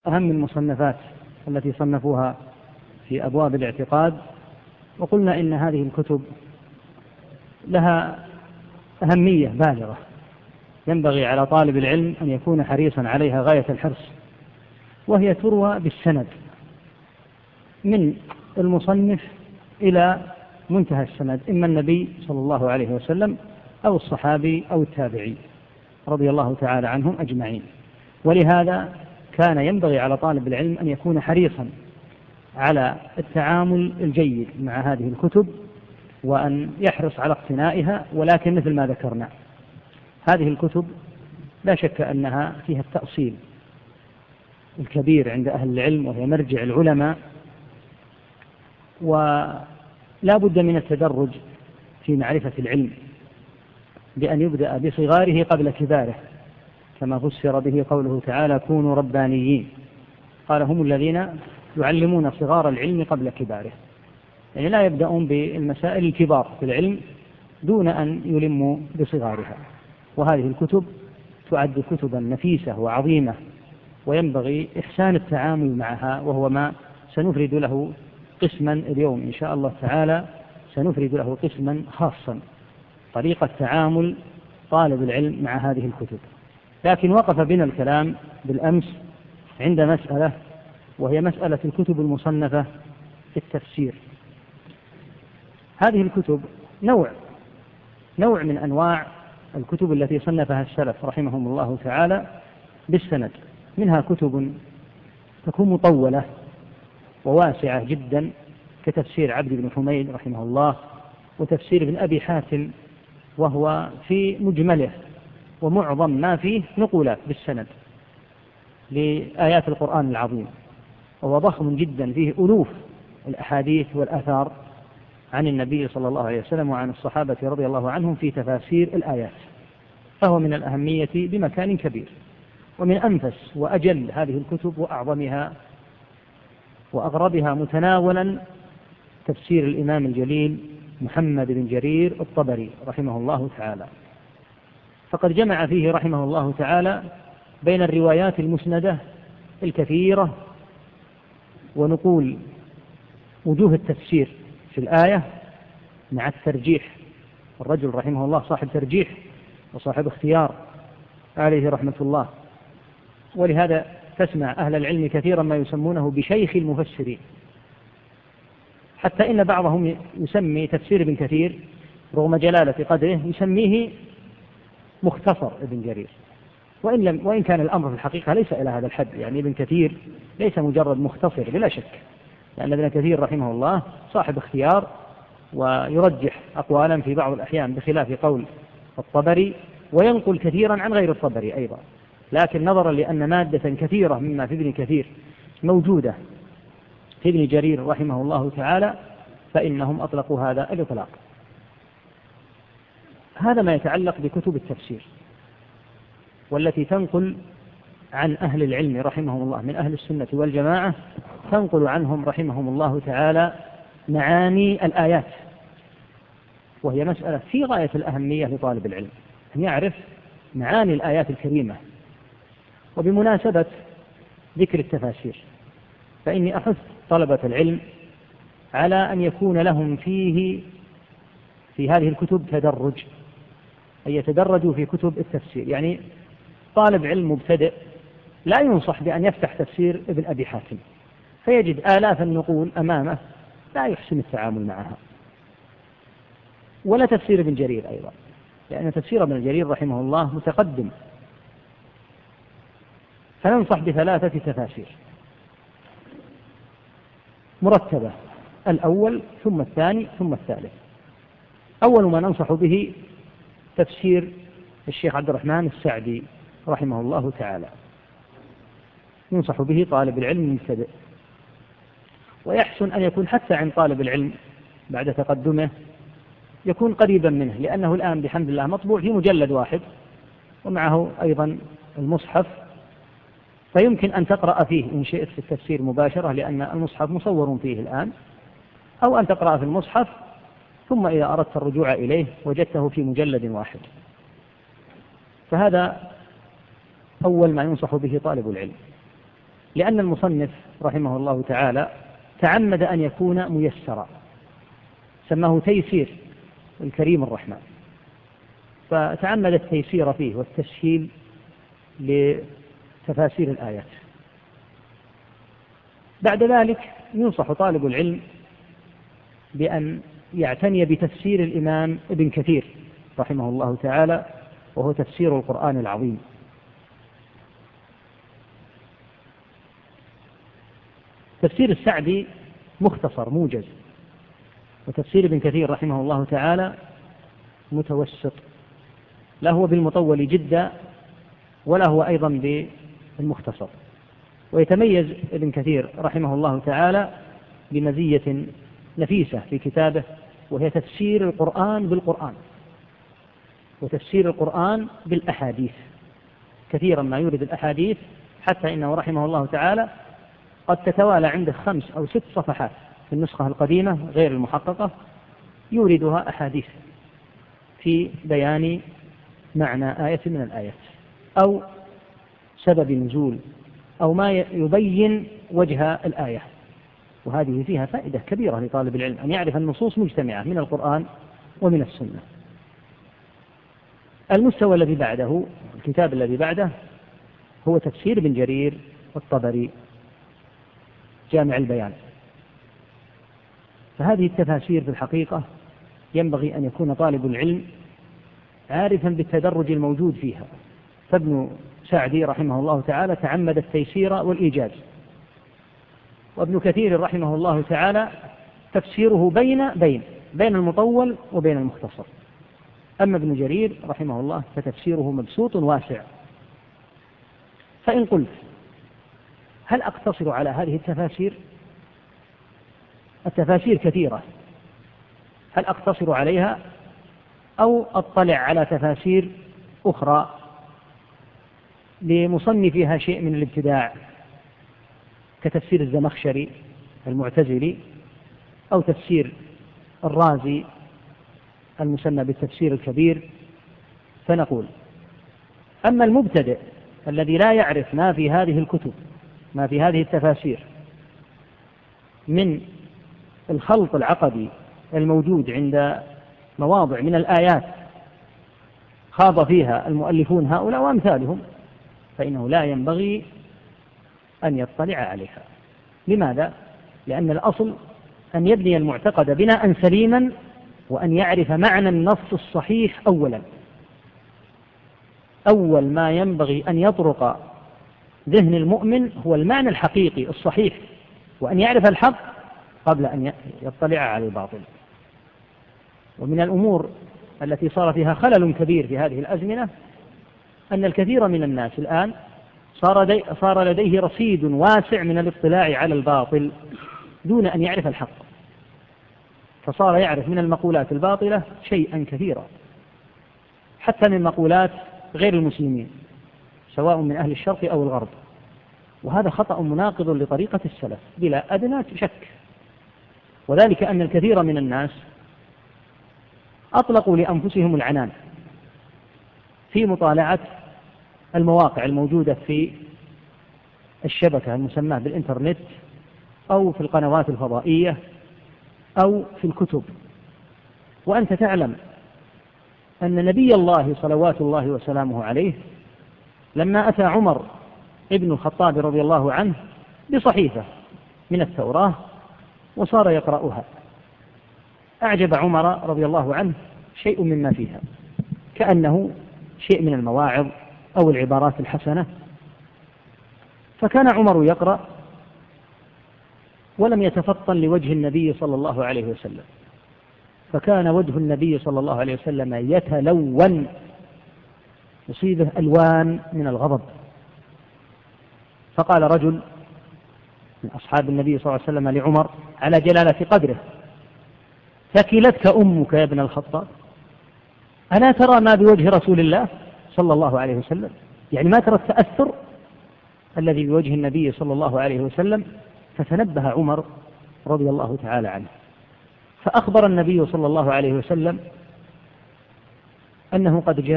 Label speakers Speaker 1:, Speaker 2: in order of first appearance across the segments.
Speaker 1: أهم المصنفات التي صنفوها في أبواب الاعتقاد، وقلنا إن هذه الكتب لها أهمية بالغة، ينبغي على طالب العلم أن يكون حريصا عليها غاية الحرص، وهي تروى بالسند من المصنف إلى منتهى السند، إما النبي صلى الله عليه وسلم أو الصحابي أو التابعي رضي الله تعالى عنهم أجمعين. ولهذا كان ينبغي على طالب العلم أن يكون حريصا على التعامل الجيد مع هذه الكتب، وأن يحرص على اقتنائها. ولكن مثل ما ذكرنا، هذه الكتب لا شك أنها فيها التأصيل الكبير عند أهل العلم، وهي مرجع العلماء، ولا بد من التدرج في معرفة العلم بأن يبدأ بصغاره قبل كباره، كما فسر به قوله تعالى: كونوا ربانيين. قال: هم الذين يعلمون صغار العلم قبل كباره، يعني لا يبدأون بالمسائل الكبار في العلم دون أن يلموا بصغارها. وهذه الكتب تعد كتبا نفيسة وعظيمة، وينبغي إحسان التعامل معها، وهو ما سنفرد له قسما اليوم إن شاء الله تعالى، سنفرد له قسما خاصا، طريقة تعامل طالب العلم مع هذه الكتب. لكن وقف بنا الكلام بالأمس عند مسألة، وهي مسألة الكتب المصنفة في التفسير. هذه الكتب نوع من أنواع الكتب التي صنفها السلف رحمهم الله تعالى بالسند. منها كتب تكون مطولة وواسعة جدا، كتفسير عبد بن حميد رحمه الله، وتفسير ابن أبي حاتم، وهو في مجمله ومعظم ما فيه نقولات بالسند لآيات القرآن العظيم، وهو ضخم جدا، فيه ألوف الأحاديث والآثار عن النبي صلى الله عليه وسلم وعن الصحابة رضي الله عنهم في تفاسير الآيات، فهو من الأهمية بمكان كبير. ومن أنفس وأجل هذه الكتب وأعظمها وأغربها متناولا تفسير الإمام الجليل محمد بن جرير الطبري رحمه الله تعالى، فقد جمع فيه رحمه الله تعالى بين الروايات المسندة الكثيرة ونقول وجوه التفسير في الآية مع الترجيح. الرجل رحمه الله صاحب ترجيح وصاحب اختيار عليه رحمة الله، ولهذا تسمع أهل العلم كثيرا ما يسمونه بشيخ المفسرين، حتى إن بعضهم يسمي تفسير ابن كثير رغم جلالة قدره يسميه مختصر ابن جرير، وإن كان الأمر في الحقيقة ليس إلى هذا الحد. يعني ابن كثير ليس مجرد مختصر بلا شك، لأن ابن كثير رحمه الله صاحب اختيار ويرجح أقوالا في بعض الأحيان بخلاف قول الطبري، وينقل كثيرا عن غير الطبري أيضا. لكن نظرا لأن مادة كثيرة مما في ابن كثير موجودة في ابن جرير رحمه الله تعالى، فإنهم أطلقوا هذا الإطلاق. هذا ما يتعلق بكتب التفسير، والتي تنقل عن أهل العلم رحمهم الله من أهل السنة والجماعة، تنقل عنهم رحمهم الله تعالى معاني الآيات، وهي مسألة في غاية الأهمية لطالب العلم أن يعرف معاني الآيات الكريمة. وبمناسبة ذكر التفاسير، فإني أحث طلبة العلم على أن يكون لهم في هذه الكتب تدرج، أن يتدرجوا في كتب التفسير. يعني طالب علم مبتدئ لا ينصح بأن يفتح تفسير ابن أبي حاتم فيجد آلاف النقول أمامه لا يحسن التعامل معها، ولا تفسير ابن جرير أيضا، لأن تفسير ابن جرير رحمه الله متقدم. فننصح بثلاثة تفاسير مرتبة، الأول ثم الثاني ثم الثالث. أول ما ننصح به تفسير الشيخ عبد الرحمن السعدي رحمه الله تعالى، ينصح به طالب العلم المبتدئ، ويحسن أن يكون حتى عند طالب العلم بعد تقدمه يكون قريبا منه، لأنه الآن بحمد الله مطبوع في مجلد واحد، ومعه أيضا المصحف، فيمكن أن تقرأ فيه إن شئت في التفسير مباشرة، لأن المصحف مصور فيه الآن، أو أن تقرأ في المصحف ثم إذا أردت الرجوع إليه وجدته في مجلد واحد. فهذا أول ما ينصح به طالب العلم. لأن المصنف رحمه الله تعالى تعمد أن يكون ميسرا، سماه تيسير الكريم الرحمن، فتعمد التيسير فيه والتسهيل لتفاسير الآيات. بعد ذلك ينصح طالب العلم بأن يعتني بتفسير الإمام ابن كثير رحمه الله تعالى، وهو تفسير القرآن العظيم. تفسير السعدي مختصر موجز، وتفسير ابن كثير رحمه الله تعالى متوسط، لا هو بالمطول جدا ولا هو أيضا بالمختصر. ويتميز ابن كثير رحمه الله تعالى بمزية نفيسة في كتابه، وهي تفسير القرآن بالقرآن وتفسير القرآن بالأحاديث. كثيرا ما يورد الأحاديث حتى إنه رحمه الله تعالى قد تتوالى عنده 5 أو 6 صفحات في النسخة القديمة غير المحققة يوردها أحاديث في بيان معنى آية من الآيات أو سبب نزول أو ما يبين وجه الآية. وهذه فيها فائدة كبيرة لطالب العلم أن يعرف النصوص مجتمعة من القرآن ومن السنة. المستوى الذي بعده، الكتاب الذي بعده، هو تفسير ابن جرير الطبري جامع البيان. فهذه التفاسير في الحقيقة ينبغي أن يكون طالب العلم عارفا بالتدرج الموجود فيها. فابن سعدي رحمه الله تعالى تعمد التيسير والإيجاز، وابن كثير رحمه الله تعالى تفسيره بين المطول وبين المختصر. أما ابن جرير رحمه الله فتفسيره مبسوط واسع. فإن قلت هل أقتصر على هذه التفاسير؟ التفاسير كثيرة، هل أقتصر عليها أو أطلع على تفاسير أخرى لمصنفها شيء من الابتداع كتفسير الزمخشري المعتزلي أو تفسير الرازي المسمى بالتفسير الكبير؟ فنقول أما المبتدئ الذي لا يعرف ما في هذه الكتب، ما في هذه التفاسير من الخلط العقدي الموجود عند مواضع من الآيات خاض فيها المؤلفون هؤلاء وأمثالهم، فإنه لا ينبغي أن يطلع عليها. لماذا؟ لأن الأصل أن يبني المعتقد بناء سليما وأن يعرف معنى النص الصحيح أولا. أول ما ينبغي أن يطرق ذهن المؤمن هو المعنى الحقيقي الصحيح، وأن يعرف الحق قبل أن يطلع على الباطل. ومن الأمور التي صار فيها خلل كبير في هذه الأزمنة أن الكثير من الناس الآن صار لديه رصيد واسع من الاطلاع على الباطل دون أن يعرف الحق، فصار يعرف من المقولات الباطلة شيئا كثيرا، حتى من مقولات غير المسلمين سواء من أهل الشرق أو الغرب. وهذا خطأ مناقض لطريقة السلف بلا أدنى شك، وذلك أن الكثير من الناس أطلقوا لأنفسهم العنان في مطالعة المواقع الموجودة في الشبكة المسماة بالإنترنت أو في القنوات الفضائية أو في الكتب. وأنت تعلم أن نبي الله صلوات الله وسلامه عليه لما أتى عمر ابن الخطاب رضي الله عنه بصحيفة من التوراة وصار يقرأها، أعجب عمر رضي الله عنه شيء مما فيها، كأنه شيء من المواعظ أو العبارات الحسنة. فكان عمر يقرأ ولم يتفطن لوجه النبي صلى الله عليه وسلم، فكان وجه النبي صلى الله عليه وسلم يتلون، يصيبه ألوان من الغضب. فقال رجل من أصحاب النبي صلى الله عليه وسلم لعمر على جلالة قدره: ثكلتك أمك يا ابن الخطاب، ألا ترى ما بوجه رسول الله صلى الله عليه وسلم؟ يعني ما ترى التأثر الذي بوجه النبي صلى الله عليه وسلم. فتنبه عمر رضي الله تعالى عنه، فأخبر النبي صلى الله عليه وسلم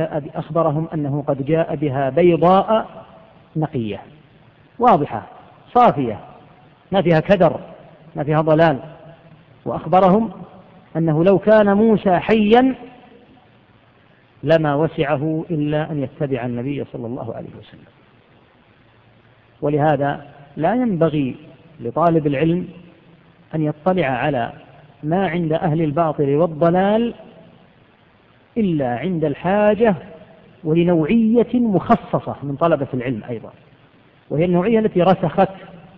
Speaker 1: أخبرهم أنه قد جاء بها بيضاء نقية واضحة صافية ما فيها كدر ما فيها ضلال. وأخبرهم أنه لو كان موسى حيا لما وسعه إلا أن يتبع النبي صلى الله عليه وسلم. ولهذا لا ينبغي لطالب العلم أن يطلع على ما عند أهل الباطل والضلال إلا عند الحاجة ولنوعية مخصصة من طلبة العلم أيضا، وهي النوعية التي رسخت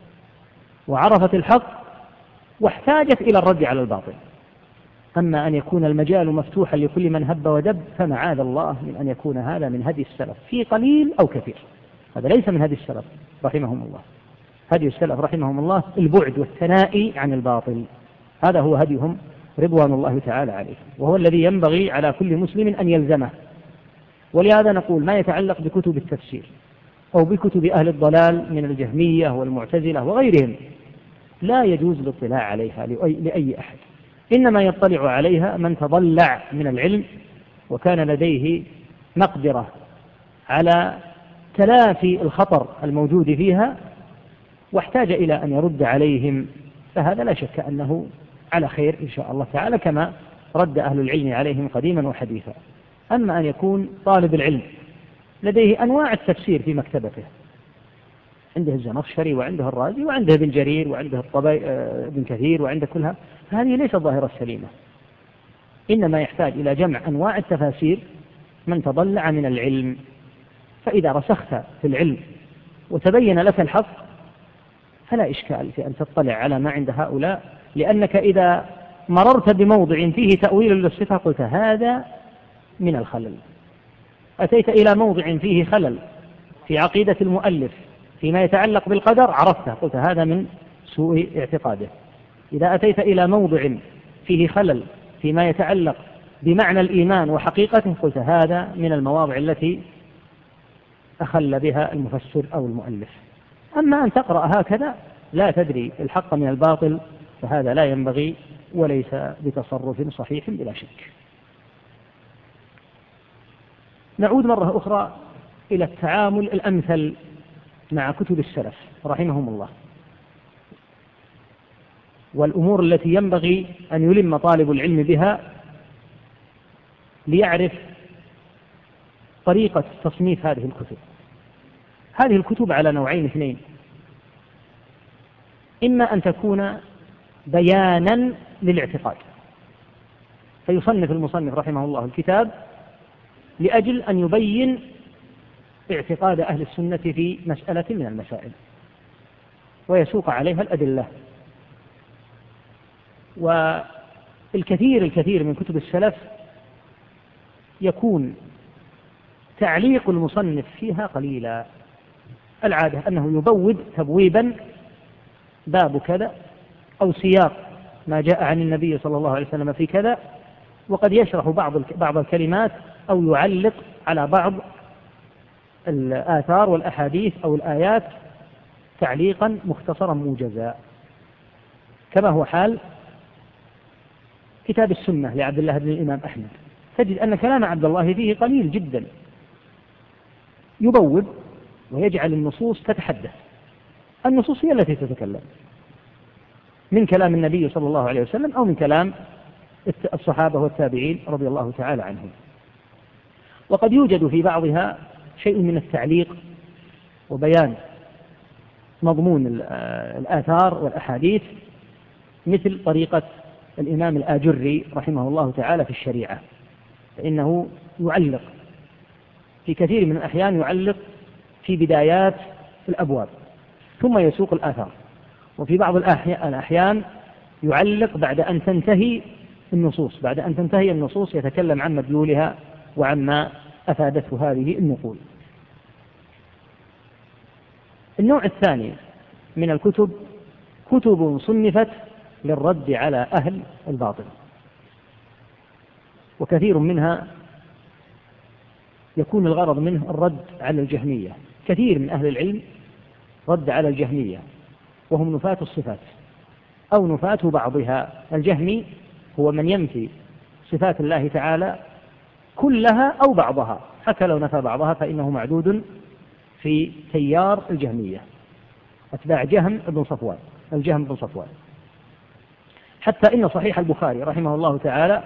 Speaker 1: وعرفت الحق واحتاجت إلى الرد على الباطل. أما أن يكون المجال مفتوحا لكل من هب ودب فمعاذ الله من أن يكون هذا من هدي السلف في قليل أو كثير. هذا ليس من هدي السلف رحمهم الله. هدي السلف رحمهم الله البعد والثنائي عن الباطل، هذا هو هديهم رضوان الله تعالى عليه، وهو الذي ينبغي على كل مسلم أن يلزمه. ولهذا نقول ما يتعلق بكتب التفسير أو بكتب أهل الضلال من الجهمية والمعتزلة وغيرهم لا يجوز الاطلاع عليها لأي أحد، إنما يطلع عليها من تضلع من العلم وكان لديه مقدرة على تلافي الخطر الموجود فيها واحتاج إلى أن يرد عليهم، فهذا لا شك أنه على خير إن شاء الله تعالى كما رد أهل العلم عليهم قديما وحديثا. أما أن يكون طالب العلم لديه أنواع التفسير في مكتبته، عنده الزمخشري وعنده الرازي وعنده ابن جرير وعنده ابن كثير وعنده كلها، هذه ليست ظاهرة سليمة، إنما يحتاج إلى جمع أنواع التفاسير من تضلع من العلم. فإذا رسخت في العلم وتبين لك الحق فلا إشكال في أن تطلع على ما عند هؤلاء، لأنك إذا مررت بموضع فيه تأويل للصفة قلت هذا من الخلل، أتيت إلى موضع فيه خلل في عقيدة المؤلف فيما يتعلق بالقدر عرفته قلت هذا من سوء اعتقاده. إذا أتيت إلى موضع فيه خلل فيما يتعلق بمعنى الإيمان وحقيقته قلت هذا من المواضع التي أخل بها المفسر أو المؤلف. أما أن تقرأ هكذا لا تدري الحق من الباطل فهذا لا ينبغي وليس بتصرف صحيح بلا شك. نعود مرة أخرى إلى التعامل الأمثل مع كتب السلف رحمهم الله، والأمور التي ينبغي أن يلم طالب العلم بها ليعرف طريقة تصنيف هذه الكتب. هذه الكتب على نوعين اثنين، إما أن تكون بيانا للاعتقاد، فيصنف المصنف رحمه الله الكتاب لأجل أن يبين اعتقاد أهل السنة في مسألة من المسائل ويسوق عليها الأدلة. والكثير من كتب السلف يكون تعليق المصنف فيها قليلا، العادة أنه يبوب تبويبا باب كذا أو سياق ما جاء عن النبي صلى الله عليه وسلم في كذا، وقد يشرح بعض الكلمات أو يعلق على بعض الآثار والأحاديث أو الآيات تعليقا مختصرا موجزا، كما هو حال كتاب السنة لعبد الله بن الإمام أحمد. تجد أن كلام عبد الله فيه قليل جدا، يبوب ويجعل النصوص تتحدث، النصوص هي التي تتكلم من كلام النبي صلى الله عليه وسلم أو من كلام الصحابة والتابعين رضي الله تعالى عنهم. وقد يوجد في بعضها شيء من التعليق وبيان مضمون الآثار والأحاديث، مثل طريقة الإمام الآجري رحمه الله تعالى في الشريعة، فإنه يعلق في كثير من الأحيان، يعلق في بدايات الأبواب ثم يسوق الآثار، وفي بعض الأحيان يعلق بعد أن تنتهي النصوص، بعد أن تنتهي النصوص يتكلم عن مدلولها وعما أفادته هذه النقول. النوع الثاني من الكتب كتب صنفت للرد على أهل الباطل، وكثير منها يكون الغرض منه الرد على الجهمية. كثير من أهل العلم رد على الجهمية وهم نفاة الصفات أو نفاة بعضها. الجهمي هو من ينفي صفات الله تعالى كلها أو بعضها، حتى لو نفى بعضها فإنه معدود في تيار الجهمية. أتباع جهم بن صفوان، الجهم بن صفوان. حتى إن صحيح البخاري رحمه الله تعالى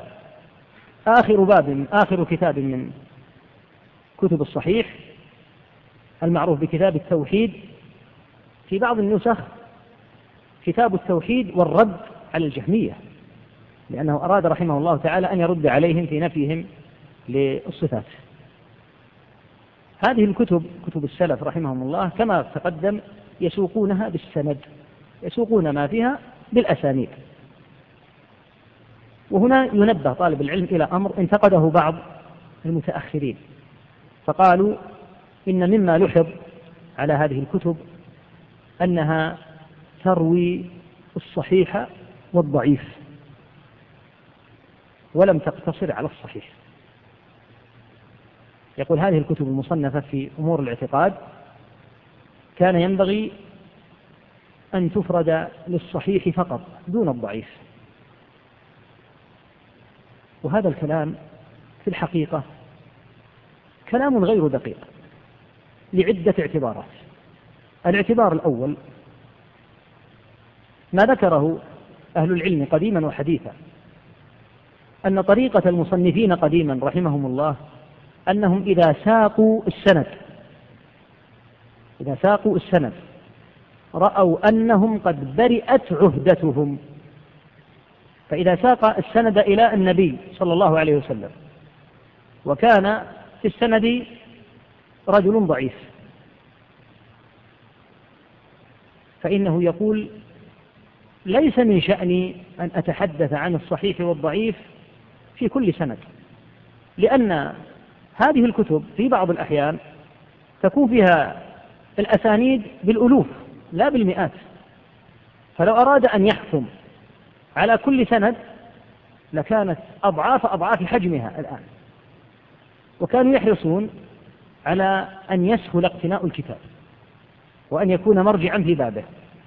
Speaker 1: آخر كتاب من كتب الصحيح المعروف بكتاب التوحيد، في بعض النسخ كتاب التوحيد والرد على الجهمية، لأنه أراد رحمه الله تعالى أن يرد عليهم في نفيهم للصفات. هذه الكتب كتب السلف رحمهم الله كما تقدم يسوقونها بالسند، يسوقون ما فيها بالأسانيد. وهنا ينبه طالب العلم إلى أمر انتقده بعض المتأخرين، فقالوا إن مما لحظ على هذه الكتب أنها تروي الصحيح والضعيف ولم تقتصر على الصحيح. يقول هذه الكتب المصنفة في أمور الاعتقاد كان ينبغي أن تفرد للصحيح فقط دون الضعيف. وهذا الكلام في الحقيقة كلام غير دقيق لعدة اعتبارات. الاعتبار الأول ما ذكره أهل العلم قديما وحديثا، أن طريقة المصنفين قديما رحمهم الله أنهم إذا ساقوا السند رأوا أنهم قد برئت عهدتهم. فإذا ساق السند إلى النبي صلى الله عليه وسلم وكان في السند رجل ضعيف، فإنه يقول ليس من شأني أن أتحدث عن الصحيح والضعيف في كل سند، لأن هذه الكتب في بعض الأحيان تكون فيها الأسانيد بالألوف لا بالمئات، فلو أراد أن يحكم على كل سند لكانت أضعاف حجمها الآن. وكانوا يحرصون على أن يسهل اقتناء الكتاب وأن يكون مرجعا في بابه.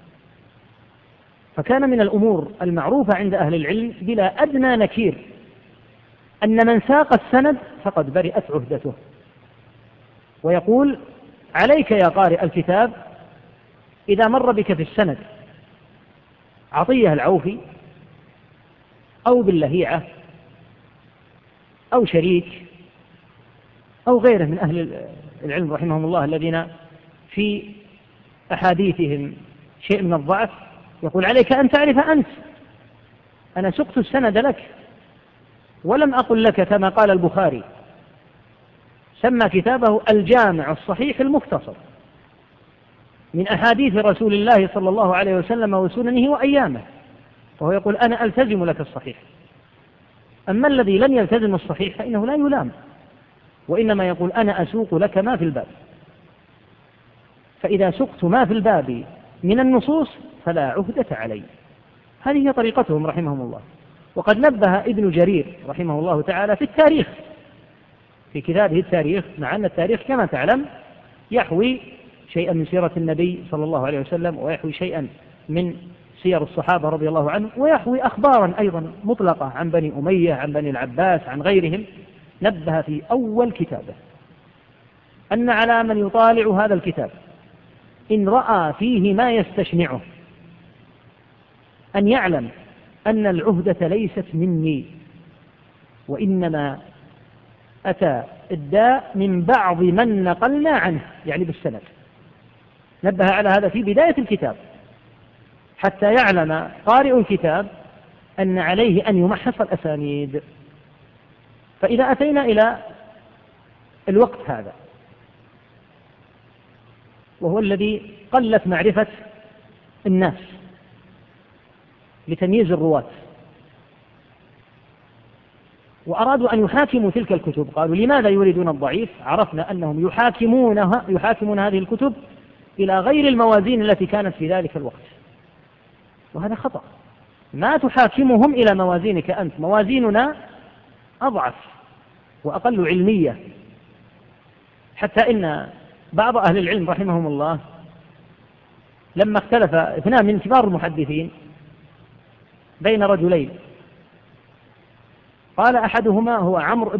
Speaker 1: فكان من الأمور المعروفة عند أهل العلم بلا أدنى نكير أن من ساق السند فقد برئت عهدته. ويقول عليك يا قارئ الكتاب إذا مر بك في السند عطية العوفي أو باللهيعة أو شريك أو غيره من أهل العلم رحمهم الله الذين في أحاديثهم شيء من الضعف، يقول عليك أن تعرف أنت أنا سقت السند لك ولم أقل لك كما قال البخاري، سمى كتابه الجامع الصحيح المختصر من أحاديث رسول الله صلى الله عليه وسلم وسننه وأيامه، وهو يقول أنا ألتزم لك الصحيح. أما الذي لم يلتزم الصحيح فإنه لا يلام، وإنما يقول أنا أسوق لك ما في الباب. فإذا سقت ما في الباب من النصوص فلا عهدة علي. هذه هي طريقتهم رحمهم الله. وقد نبه ابن جرير رحمه الله تعالى في التاريخ في كتابه التاريخ، مع أن التاريخ كما تعلم يحوي شيئا من سيرة النبي صلى الله عليه وسلم، ويحوي شيئا من سير الصحابة رضي الله عنهم، ويحوي أخبارا أيضا مطلقة عن بني أمية عن بني العباس عن غيرهم. نبه في أول كتابه أن على من يطالع هذا الكتاب إن رأى فيه ما يستشنعه أن يعلم أن العهدة ليست مني، وإنما أتى الداء من بعض من نقلنا عنه، يعني بالسند. نبه على هذا في بداية الكتاب حتى يعلم قارئ الكتاب أن عليه أن يمحص الأسانيد. فإذا أتينا إلى الوقت هذا وهو الذي قلت معرفة الناس لتمييز الرواة، وأرادوا أن يحاكموا تلك الكتب، قالوا لماذا يريدون الضعيف؟ عرفنا أنهم يحاكمون هذه الكتب إلى غير الموازين التي كانت في ذلك الوقت، وهذا خطأ. ما تحاكمهم إلى موازينك أنت، موازيننا أضعف وأقل علمية. حتى إن بعض أهل العلم رحمهم الله لما اختلف اثنان من كبار المحدثين بين رجلين، قال أحدهما هو عمرو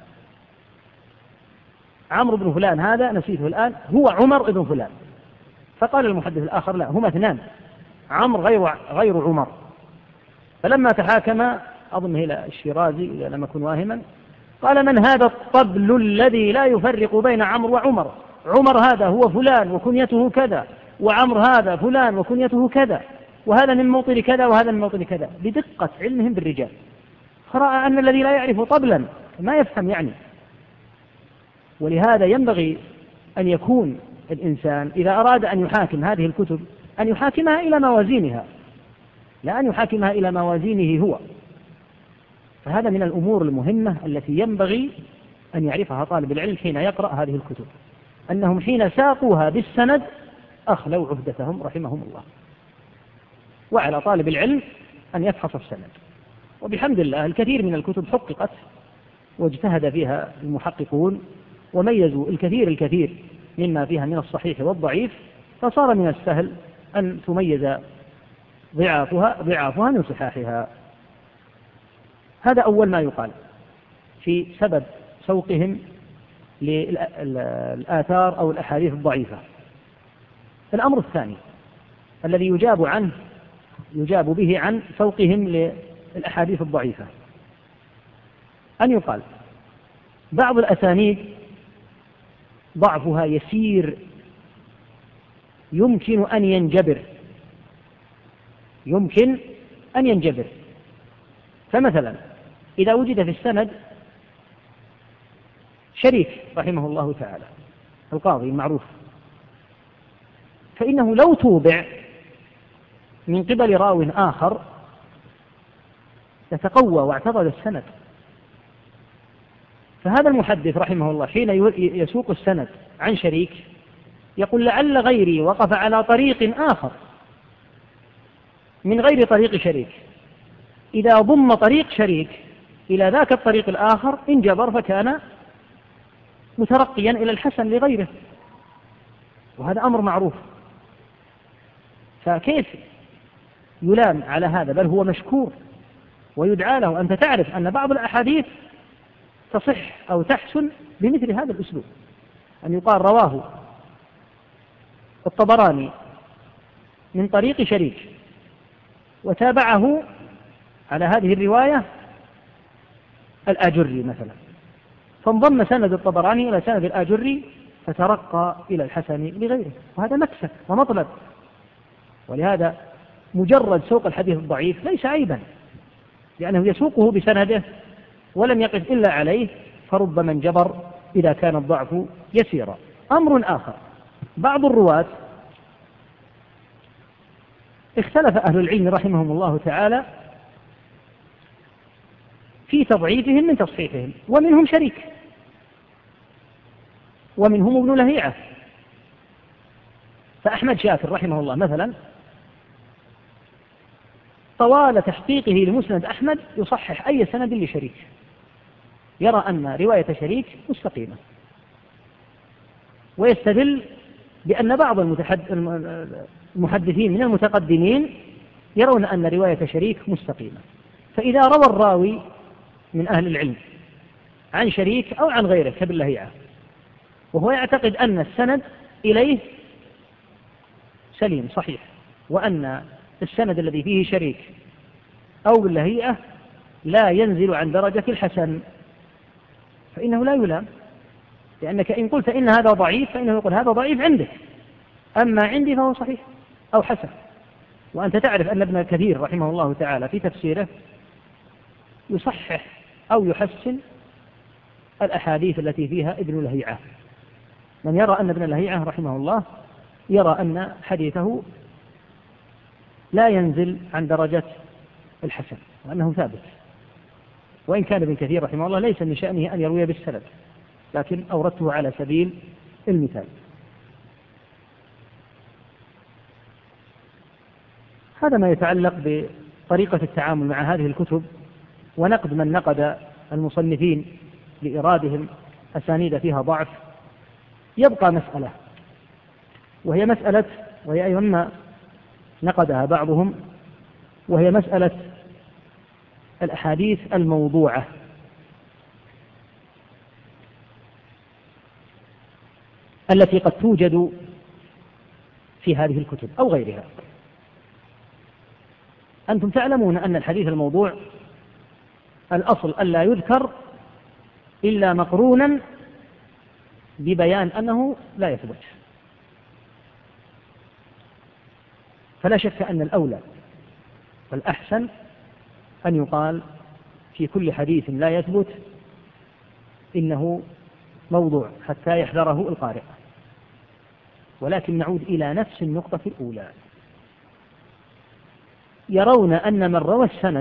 Speaker 1: بن فلان هذا نسيته الآن، هو عمر بن فلان، فقال المحدث الآخر لا، هما اثنان، عمرو غير عمر. فلما تحاكم أظن إلى الشيرازي إذا لم أكن واهما، قال من هذا الطبل الذي لا يفرق بين عمرو وعمر؟ عمر هذا هو فلان وكنيته كذا، وعمرو هذا فلان وكنيته كذا، وهذا من موطن كذا وهذا من موطن كذا، بدقة علمهم بالرجال. فرأى أن الذي لا يعرف طبلا ما يفهم يعني. ولهذا ينبغي أن يكون الإنسان إذا أراد أن يحاكم هذه الكتب أن يحاكمها إلى موازينها، لا أن يحاكمها إلى موازينه هو. فهذا من الأمور المهمة التي ينبغي أن يعرفها طالب العلم حين يقرأ هذه الكتب، أنهم حين ساقوها بالسند أخلوا عهدتهم رحمهم الله. وعلى طالب العلم أن يفحص السند. وبحمد الله الكثير من الكتب حققت واجتهد فيها المحققون وميزوا الكثير مما فيها من الصحيح والضعيف، فصار من السهل أن تميز ضعافها من صحاحها. هذا أول ما يقال في سبب سوقهم للآثار أو الأحاديث الضعيفة. الأمر الثاني الذي يجاب به عن سوقهم للأحاديث الضعيفة أن يقال بعض الأسانيد ضعفها يسير، يمكن أن ينجبر. فمثلا إذا وجد في السند شريك رحمه الله تعالى القاضي المعروف، فإنه لو توبع من قبل راو آخر يتقوى واعتضد السند. فهذا المحدث رحمه الله حين يسوق السند عن شريك يقول لعل غيري وقف على طريق آخر من غير طريق شريك، إذا ضم طريق شريك إلى ذاك الطريق الآخر انجبر فكان مترقيا إلى الحسن لغيره، وهذا أمر معروف. فكيف يلام على هذا؟ بل هو مشكور ويدعى له. أنت تعرف أن بعض الأحاديث تصح أو تحسن بمثل هذا الأسلوب، أن يقال رواه الطبراني من طريق شريك وتابعه على هذه الرواية الآجري مثلا، فانضم سند الطبراني إلى سند الآجري فترقى إلى الحسن لغيره، وهذا مكسب ومطلب. ولهذا مجرد سوق الحديث الضعيف ليس عيبا، لأنه يسوقه بسنده ولم يقف إلا عليه، فربما انجبر إذا كان الضعف يسيرا. أمر آخر، بعض الرواة اختلف أهل العلم رحمهم الله تعالى في تضعيفهم من تصحيحهم، ومنهم شريك ومنهم ابن لهيعة. فأحمد شاكر رحمه الله مثلا طوال تحقيقه لمسند أحمد يصحح أي سند لشريك، يرى أن رواية شريك مستقيمة، ويستدل بأن بعض المحدثين من المتقدمين يرون أن رواية شريك مستقيمة. فإذا روى الراوي من أهل العلم عن شريك أو عن غيره كابن لهيعة وهو يعتقد أن السند إليه سليم صحيح، وأن السند الذي فيه شريك أو ابن لهيعة لا ينزل عن درجة الحسن، فإنه لا يلام، لأنك إن قلت إن هذا ضعيف فإنه يقول هذا ضعيف عندك، أما عندي فهو صحيح أو حسن. وأنت تعرف أن ابن كثير رحمه الله تعالى في تفسيره يصحح أو يحسن الأحاديث التي فيها ابن لهيعة. من يرى أن ابن لهيعة رحمه الله يرى أن حديثه لا ينزل عن درجة الحسن وأنه ثابت، وإن كان ابن كثير رحمه الله ليس من شأنه أن يروي بالسند، لكن أوردته على سبيل المثال. هذا ما يتعلق بطريقة التعامل مع هذه الكتب، ونقد من نقد المصنفين لإرادهم أسانيد فيها ضعف. يبقى مسألة، وهي أيضا ما نقدها بعضهم، وهي مسألة الأحاديث الموضوعة. التي قد توجد في هذه الكتب أو غيرها. أنتم تعلمون أن الحديث الموضوع الأصل ألا يذكر إلا مقرونا ببيان أنه لا يثبت، فلا شك أن الأولى والأحسن أن يقال في كل حديث لا يثبت إنه موضوع حتى يحذره القارئ. ولكن نعود إلى نفس النقطة الأولى، يرون أن من روى السند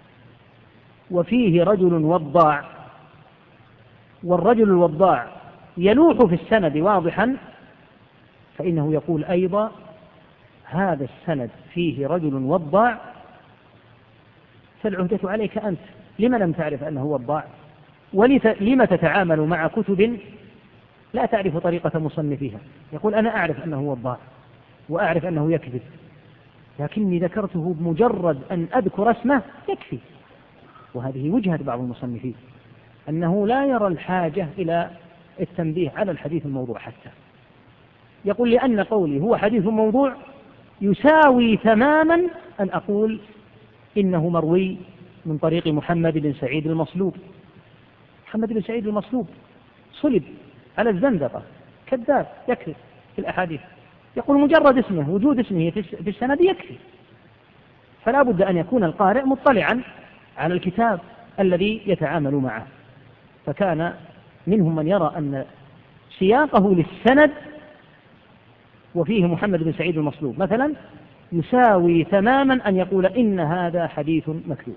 Speaker 1: وفيه رجل وضاع، والرجل الوضاع يلوح في السند واضحا، فإنه يقول أيضا هذا السند فيه رجل وضاع، فالعهدة عليك أنت، لم لم تعرف أنه وضاع؟ ولم تتعامل مع كتب لا تعرف طريقة مصنفيها؟ يقول أنا أعرف أنه وضاع وأعرف أنه يكذب، لكني ذكرته بمجرد أن أذكر اسمه يكفي. وهذه وجهة بعض المصنفين أنه لا يرى الحاجة إلى التنبيه على الحديث الموضوع حتى، يقول لأن قولي هو حديث موضوع يساوي تماما أن أقول إنه مروي من طريق محمد بن سعيد المصلوب. محمد بن سعيد المصلوب صلب على الزندقة، كذاب يكذب في الأحاديث، يقول مجرد اسمه، وجود اسمه في السند يكفي. فلا بد أن يكون القارئ مطلعا على الكتاب الذي يتعامل معه. فكان منهم من يرى أن سياقه للسند وفيه محمد بن سعيد المصلوب مثلا يساوي تماما أن يقول إن هذا حديث مكذوب،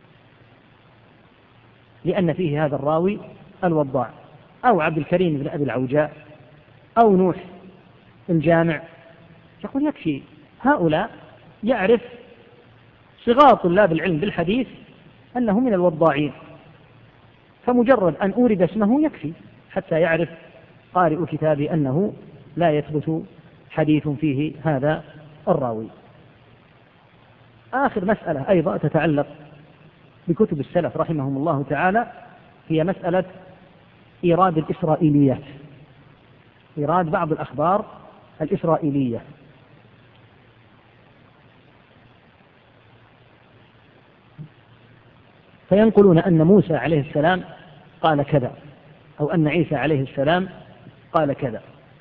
Speaker 1: لأن فيه هذا الراوي الوضاع، أو عبد الكريم بن أبي العوجاء، أو نوح الجامع. يقول يكفي، هؤلاء يعرف صغار طلاب العلم بالحديث أنه من الوضاعين، فمجرد أن أورد اسمه يكفي حتى يعرف قارئ كتابي أنه لا يثبت حديث فيه هذا الراوي. آخر مسألة أيضا تتعلق بكتب السلف رحمهم الله تعالى هي مسألة إيراد الإسرائيليات، إيراد بعض الأخبار الإسرائيلية. فينقلون أن موسى عليه السلام قال كذا، أو أن عيسى عليه السلام قال كذا،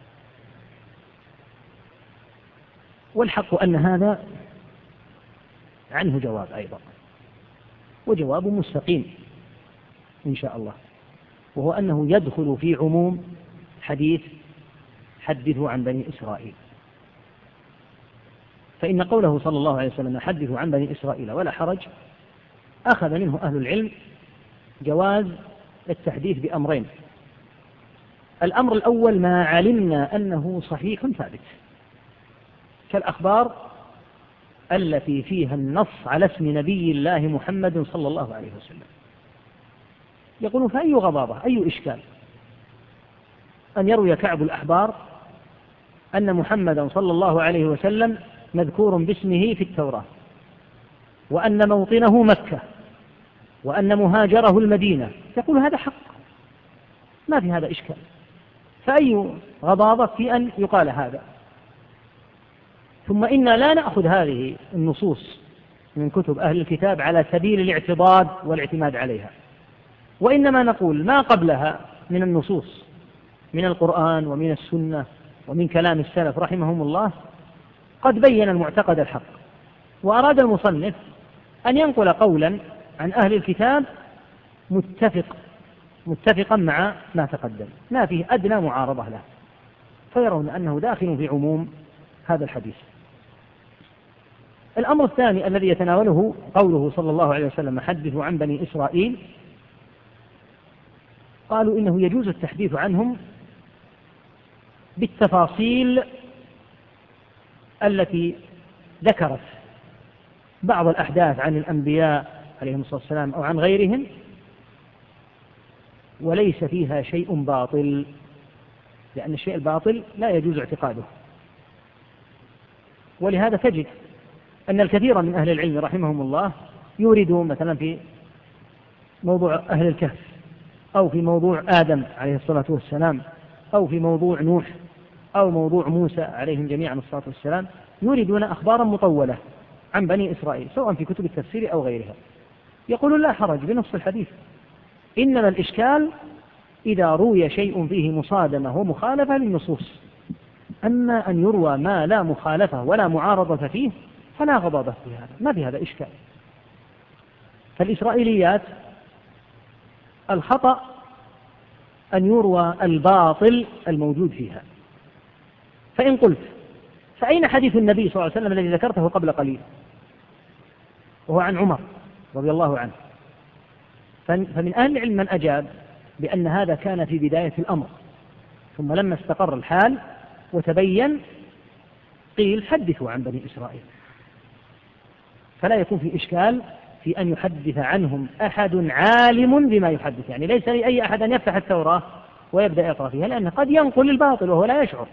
Speaker 1: والحق أن هذا عنه جواب أيضا، وجواب مستقيم إن شاء الله، وهو أنه يدخل في عموم حديث حدثوا عن بني إسرائيل. فإن قوله صلى الله عليه وسلم حدثوا عن بني إسرائيل ولا حرج أخذ منه أهل العلم جواز التحديث بأمرين: الأمر الأول ما علمنا أنه صحيح ثابت، كالأخبار التي فيها النص على اسم نبي الله محمد صلى الله عليه وسلم. يقولون فأي غضاضة، أي إشكال أن يروي كعب الأحبار أن محمدا صلى الله عليه وسلم مذكور باسمه في التوراة، وأن موطنه مكة، وأن مهاجره المدينة؟ يقول هذا حق، ما في هذا إشكال، فأي غضاضة في أن يقال هذا؟ ثم إنا لا نأخذ هذه النصوص من كتب أهل الكتاب على سبيل الاعتضاد والاعتماد عليها، وإنما نقول ما قبلها من النصوص من القرآن ومن السنة ومن كلام السلف رحمهم الله قد بين المعتقد الحق، وأراد المصنف أن ينقل قولا عن أهل الكتاب متفقا مع ما تقدم، ما فيه أدنى معارضة له، فيرون أنه داخل في عموم هذا الحديث. الأمر الثاني الذي يتناوله قوله صلى الله عليه وسلم حدثوا عن بني إسرائيل، قالوا إنه يجوز التحديث عنهم بالتفاصيل التي ذكرت بعض الأحداث عن الأنبياء عليهم الصلاة والسلام أو عن غيرهم، وليس فيها شيء باطل، لأن الشيء الباطل لا يجوز اعتقاده. ولهذا تجد أن الكثير من أهل العلم رحمهم الله يوردون مثلا في موضوع أهل الكهف، أو في موضوع آدم عليه الصلاة والسلام، أو في موضوع نوح أو موضوع موسى عليهم جميعا الصلاة والسلام، يوردون أخبارا مطولة عن بني إسرائيل سواء في كتب التفسير أو غيرها، يقولون لا حرج بنص الحديث، إنما الإشكال إذا روي شيء فيه مصادمة ومخالفة للنصوص، أما أن يروى ما لا مخالفة ولا معارضة فيه فلا غضاضة في هذا، ما في هذا إشكال. فالإسرائيليات الخطأ أن يروى الباطل الموجود فيها. فإن قلت فأين حديث النبي صلى الله عليه وسلم الذي ذكرته قبل قليل وهو عن عمر رضي الله عنه؟ فمن أهل العلم من أجاب بأن هذا كان في بداية الأمر، ثم لما استقر الحال وتبين قيل حدثوا عن بني إسرائيل، فلا يكون في إشكال في أن يحدث عنهم أحد عالم بما يحدث، يعني ليس لأي أحد أن يفتح التوراة ويبدأ يقرأ فيها، لأنه قد ينقل الباطل وهو لا يشعر،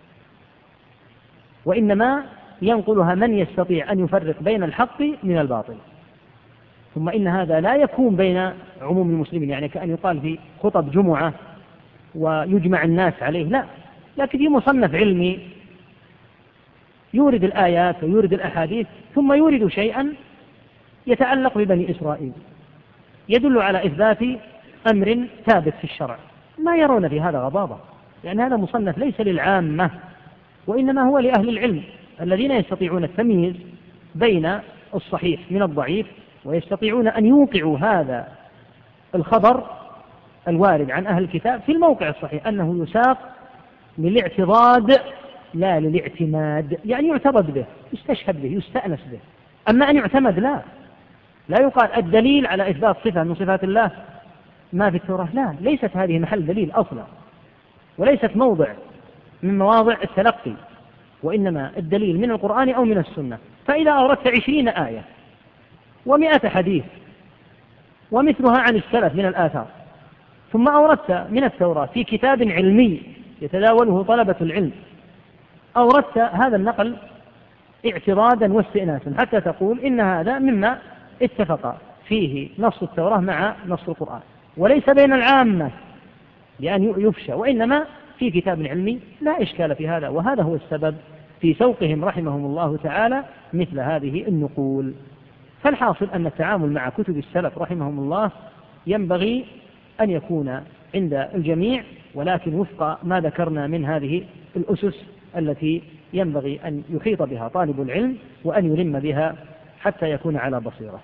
Speaker 1: وإنما ينقلها من يستطيع أن يفرق بين الحق من الباطل. ثم إن هذا لا يكون بين عموم المسلمين، يعني كأن يقال في خطب جمعة ويجمع الناس عليه، لا، لكن في مصنف علمي يورد الآيات ويورد الأحاديث ثم يورد شيئا يتعلق ببني إسرائيل يدل على إثبات أمر ثابت في الشرع، ما يرون في هذا غضاضة، لأن هذا مصنف ليس للعامة وإنما هو لأهل العلم الذين يستطيعون التمييز بين الصحيح من الضعيف، ويستطيعون أن يوقعوا هذا الخبر الوارد عن أهل الكتاب في الموقع الصحيح، أنه يساق للاعتضاد لا للاعتماد، يعني يعتضد به، يستشهد به، يستأنس به. أما أن يعتمد لا يقال الدليل على إثبات صفة من صفات الله ما في التوراة، لا، ليست هذه محل دليل أصلا، وليست موضع من مواضع التلقي، وإنما الدليل من القرآن أو من السنة. فإذا أوردت 20 آية و100 حديث ومثلها عن السلف من الآثار، ثم أوردت من التوراة في كتاب علمي يتداوله طلبة العلم، أوردت هذا النقل اعتراضا واستئناسا حتى تقول إن هذا مما اتفق فيه نص التوراة مع نص القرآن، وليس بين العامة لأن يفشى، وإنما في كتاب علمي، لا إشكال في هذا. وهذا هو السبب في سوقهم رحمهم الله تعالى مثل هذه النقول. فالحاصل أن التعامل مع كتب السلف رحمهم الله ينبغي أن يكون عند الجميع، ولكن وفق ما ذكرنا من هذه الأسس التي ينبغي أن يحيط بها طالب العلم وأن يلم بها حتى يكون على بصيرة.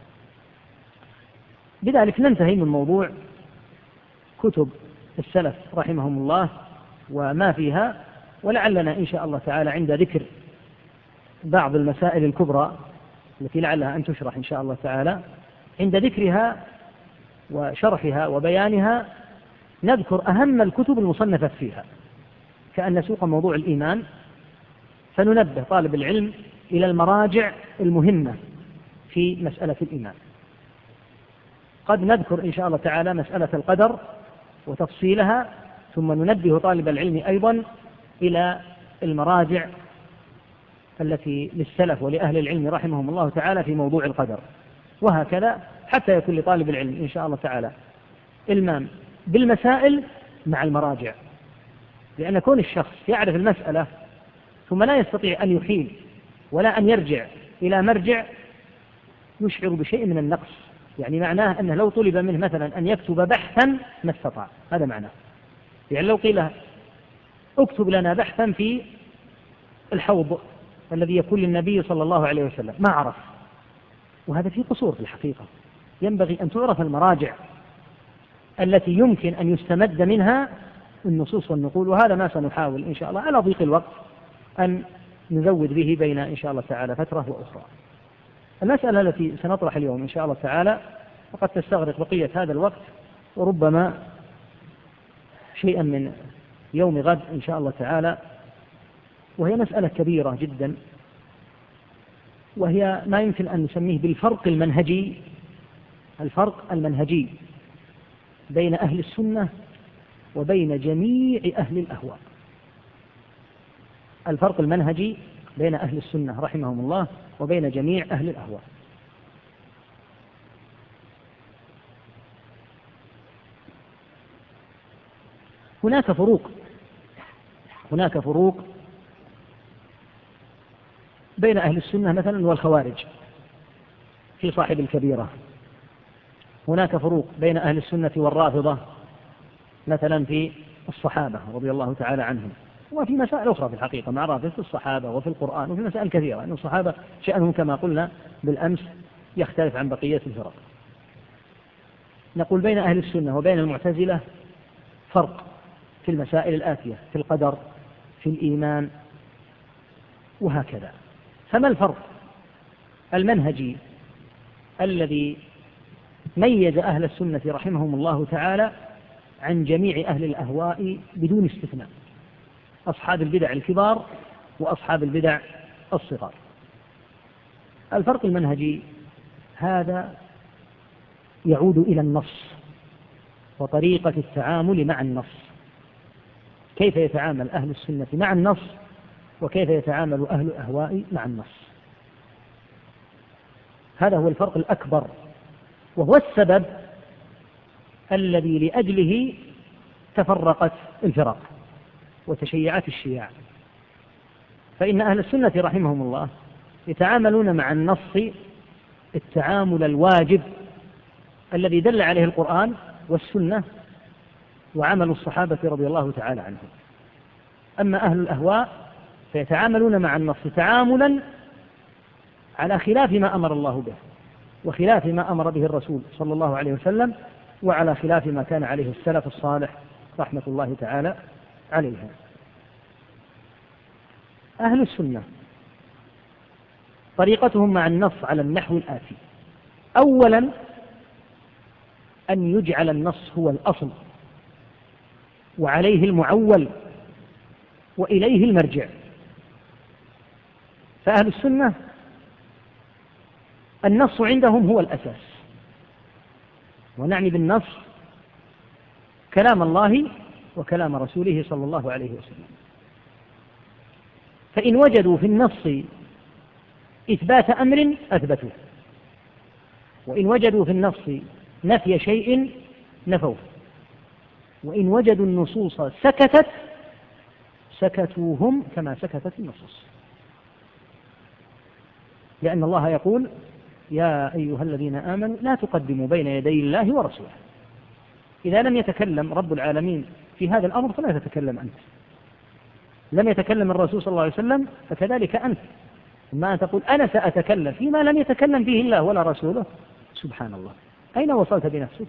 Speaker 1: بذلك ننتهي من موضوع كتب السلف رحمهم الله وما فيها، ولعلنا إن شاء الله تعالى عند ذكر بعض المسائل الكبرى التي لعلها أن تشرح إن شاء الله تعالى، عند ذكرها وشرحها وبيانها نذكر أهم الكتب المصنفة فيها، كأن نسوق موضوع الإيمان فننبه طالب العلم إلى المراجع المهمة في مسألة الإيمان. قد نذكر إن شاء الله تعالى مسألة القدر وتفصيلها، ثم ننبه طالب العلم أيضا إلى المراجع التي للسلف ولأهل العلم رحمهم الله تعالى في موضوع القدر، وهكذا حتى يكون لطالب العلم إن شاء الله تعالى إلمام بالمسائل مع المراجع، لأن كون الشخص يعرف المسألة ثم لا يستطيع أن يحيل ولا أن يرجع إلى مرجع يشعر بشيء من النقص، يعني معناه أنه لو طلب منه مثلا أن يكتب بحثا ما استطاع، هذا معناه. يعني لو قيل اكتب لنا بحثا في الحوض الذي يكون للنبي صلى الله عليه وسلم، ما عرف، وهذا فيه قصور في الحقيقة. ينبغي أن تعرف المراجع التي يمكن أن يستمد منها النصوص والنقول، وهذا ما سنحاول إن شاء الله على ضيق الوقت أن نزود به بين إن شاء الله تعالى فترة وأخرى. المسألة التي سنطرح اليوم إن شاء الله تعالى وقد تستغرق بقية هذا الوقت وربما شيئا من يوم غد إن شاء الله تعالى، وهي مسألة كبيرة جدا، وهي ما يمكن أن نسميه بالفرق المنهجي، الفرق المنهجي بين أهل السنة وبين جميع أهل الأهواء. الفرق المنهجي بين أهل السنة رحمهم الله وبين جميع أهل الأهواء. هناك فروق هناك فروق بين أهل السنة مثلا والخوارج في صاحب الكبيرة. هناك فروق بين أهل السنة والرافضة مثلا في الصحابة رضي الله تعالى عنهم، وفي مسائل أخرى في الحقيقة مع الرافضة في الصحابة وفي القرآن وفي مسائل كثيرة، أن الصحابة شأنهم كما قلنا بالأمس يختلف عن بقية الفرق. نقول بين أهل السنة وبين المعتزلة فرق في المسائل الآتية: في القدر، في الإيمان، وهكذا. فما الفرق المنهجي الذي ميز أهل السنة رحمهم الله تعالى عن جميع أهل الأهواء بدون استثناء، أصحاب البدع الكبار وأصحاب البدع الصغار؟ الفرق المنهجي هذا يعود إلى النص وطريقة التعامل مع النص، كيف يتعامل أهل السنة مع النص وكيف يتعامل أهل الأهواء مع النص. هذا هو الفرق الأكبر، وهو السبب الذي لأجله تفرقت الفرق وتشيعت الشياع. فإن أهل السنة رحمهم الله يتعاملون مع النص التعامل الواجب الذي دل عليه القرآن والسنة وعمل الصحابة رضي الله تعالى عنهم. أما أهل الأهواء فيتعاملون مع النص تعاملا على خلاف ما أمر الله به وخلاف ما أمر به الرسول صلى الله عليه وسلم وعلى خلاف ما كان عليه السلف الصالح رحمة الله تعالى عليهم. أهل السنة طريقتهم مع النص على النحو الآتي: أولا أن يجعل النص هو الأصل وعليه المعول وإليه المرجع. فأهل السنة النص عندهم هو الأساس، ونعني بالنص كلام الله وكلام رسوله صلى الله عليه وسلم. فإن وجدوا في النص إثبات أمر أثبتوه، وإن وجدوا في النص نفي شيء نفوه، وإن وجدوا النصوص سكتت سكتوهم كما سكتت النصوص، لأن الله يقول: يا أيها الذين آمنوا لا تقدموا بين يدي الله ورسوله. إذا لم يتكلم رب العالمين في هذا الأمر فلا تتكلم أنت، لم يتكلم الرسول صلى الله عليه وسلم فكذلك أنت. أما أن تقول أنا سأتكلم فيما لم يتكلم فيه الله ولا رسوله، سبحان الله، أين وصلت بنفسك؟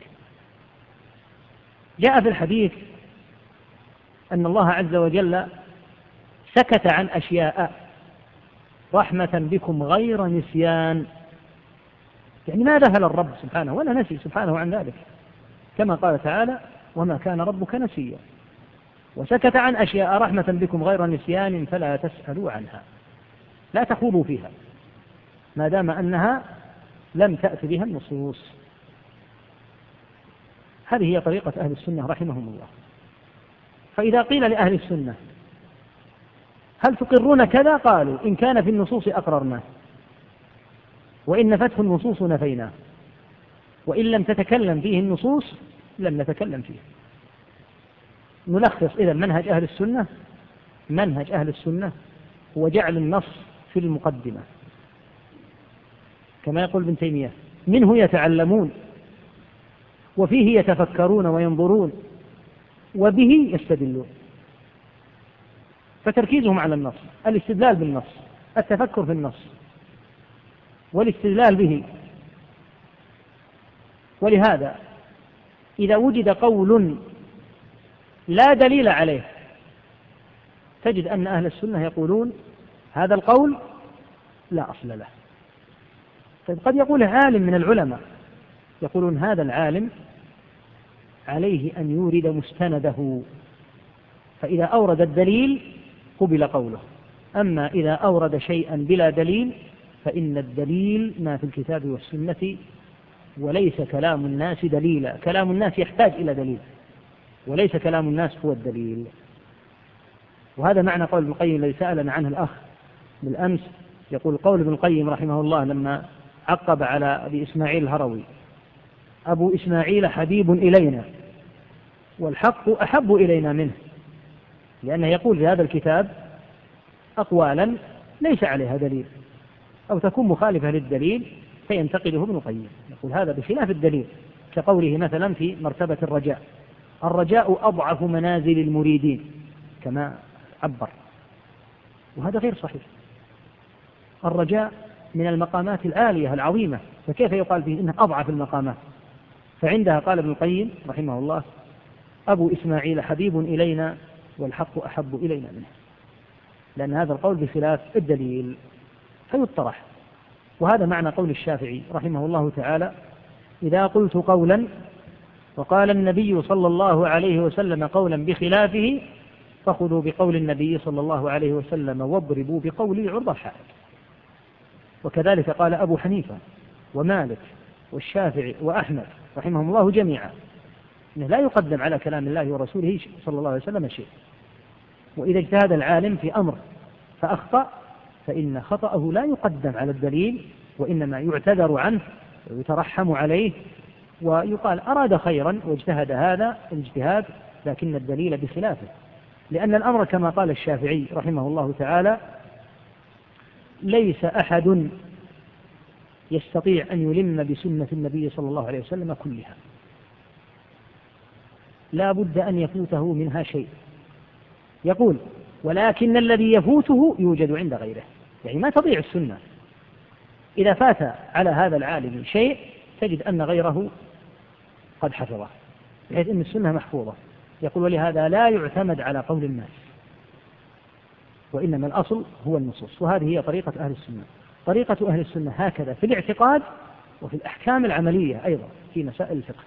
Speaker 1: جاء في الحديث أن الله عز وجل سكت عن أشياء رحمة بكم غير نسيان، يعني ما ذهل الرب سبحانه ولا نسي سبحانه عن ذلك، كما قال تعالى: وما كان ربك نسيا. وسكت عن أشياء رحمة بكم غير نسيان فلا تسألوا عنها، لا تخوضوا فيها ما دام أنها لم تأت بها النصوص. هذه هي طريقة أهل السنة رحمهم الله. فإذا قيل لأهل السنة: هل تقرون كذا؟ قالوا: إن كان في النصوص أقررنا، وإن نفته النصوص نفينا، وإن لم تتكلم فيه النصوص لم نتكلم فيه. نلخص إذا منهج أهل السنة: منهج أهل السنة هو جعل النص في المقدمة، كما يقول ابن تيمية: منه يتعلمون وفيه يتفكرون وينظرون وبه يستدلون. فتركيزهم على النص، الاستدلال بالنص، التفكر في النص والاستدلال به. ولهذا إذا وجد قول لا دليل عليه تجد أن أهل السنة يقولون: هذا القول لا أصل له. طيب قد يقول عالم من العلماء، يقولون: هذا العالم عليه أن يورد مستنده، فإذا أورد الدليل قبل قوله. أما إذا أورد شيئا بلا دليل فإن الدليل ما في الكتاب والسنة وليس كلام الناس دليلا. كلام الناس يحتاج إلى دليل، وليس كلام الناس هو الدليل. وهذا معنى قول ابن القيم الذي سألنا عنه الأخ بالأمس. يقول قول ابن القيم رحمه الله لما عقب على أبي إسماعيل الهروي: أبو إسماعيل حبيب إلينا والحق أحب إلينا منه، لأنه يقول في هذا الكتاب أقوالا ليس عليها دليل أو تكون مخالفة للدليل فينتقده ابن القيم، يقول هذا بخلاف الدليل، كقوله مثلا في مرتبة الرجاء: الرجاء أضعف منازل المريدين، كما عبر، وهذا غير صحيح. الرجاء من المقامات العالية العظيمة، فكيف يقال فيه إنه أضعف المقامات؟ فعندها قال ابن القيم رحمه الله: أبو إسماعيل حبيب إلينا والحق أحب إلينا منه، لأن هذا القول بخلاف الدليل فيطرح. وهذا معنى قول الشافعي رحمه الله تعالى: إذا قلت قولا وقال النبي صلى الله عليه وسلم قولا بخلافه فخذوا بقول النبي صلى الله عليه وسلم واضربوا بقولي عرض الحائط. وكذلك قال أبو حنيفة ومالك والشافعي وأحمد رحمهم الله جميعا، إنه لا يقدم على كلام الله ورسوله صلى الله عليه وسلم شيء. وإذا اجتهد العالم في أمر فأخطأ فإن خطأه لا يقدم على الدليل، وإنما يعتذر عنه ويترحم عليه ويقال أراد خيرا واجتهد هذا الاجتهاد لكن الدليل بخلافه. لأن الأمر كما قال الشافعي رحمه الله تعالى: ليس أحد يستطيع أن يلم بسنة النبي صلى الله عليه وسلم كلها، لا بد أن يفوته منها شيء. يقول: ولكن الذي يفوته يوجد عند غيره، يعني ما تضيع السنة. إذا فات على هذا العالم شيء تجد أن غيره قد حفظه، بحيث أن السنة محفوظة. يقول: ولهذا لا يعتمد على قول الناس، وإنما الأصل هو النصوص. وهذه هي طريقة أهل السنة. طريقة أهل السنة هكذا في الاعتقاد وفي الأحكام العملية أيضا في مسائل الفقه.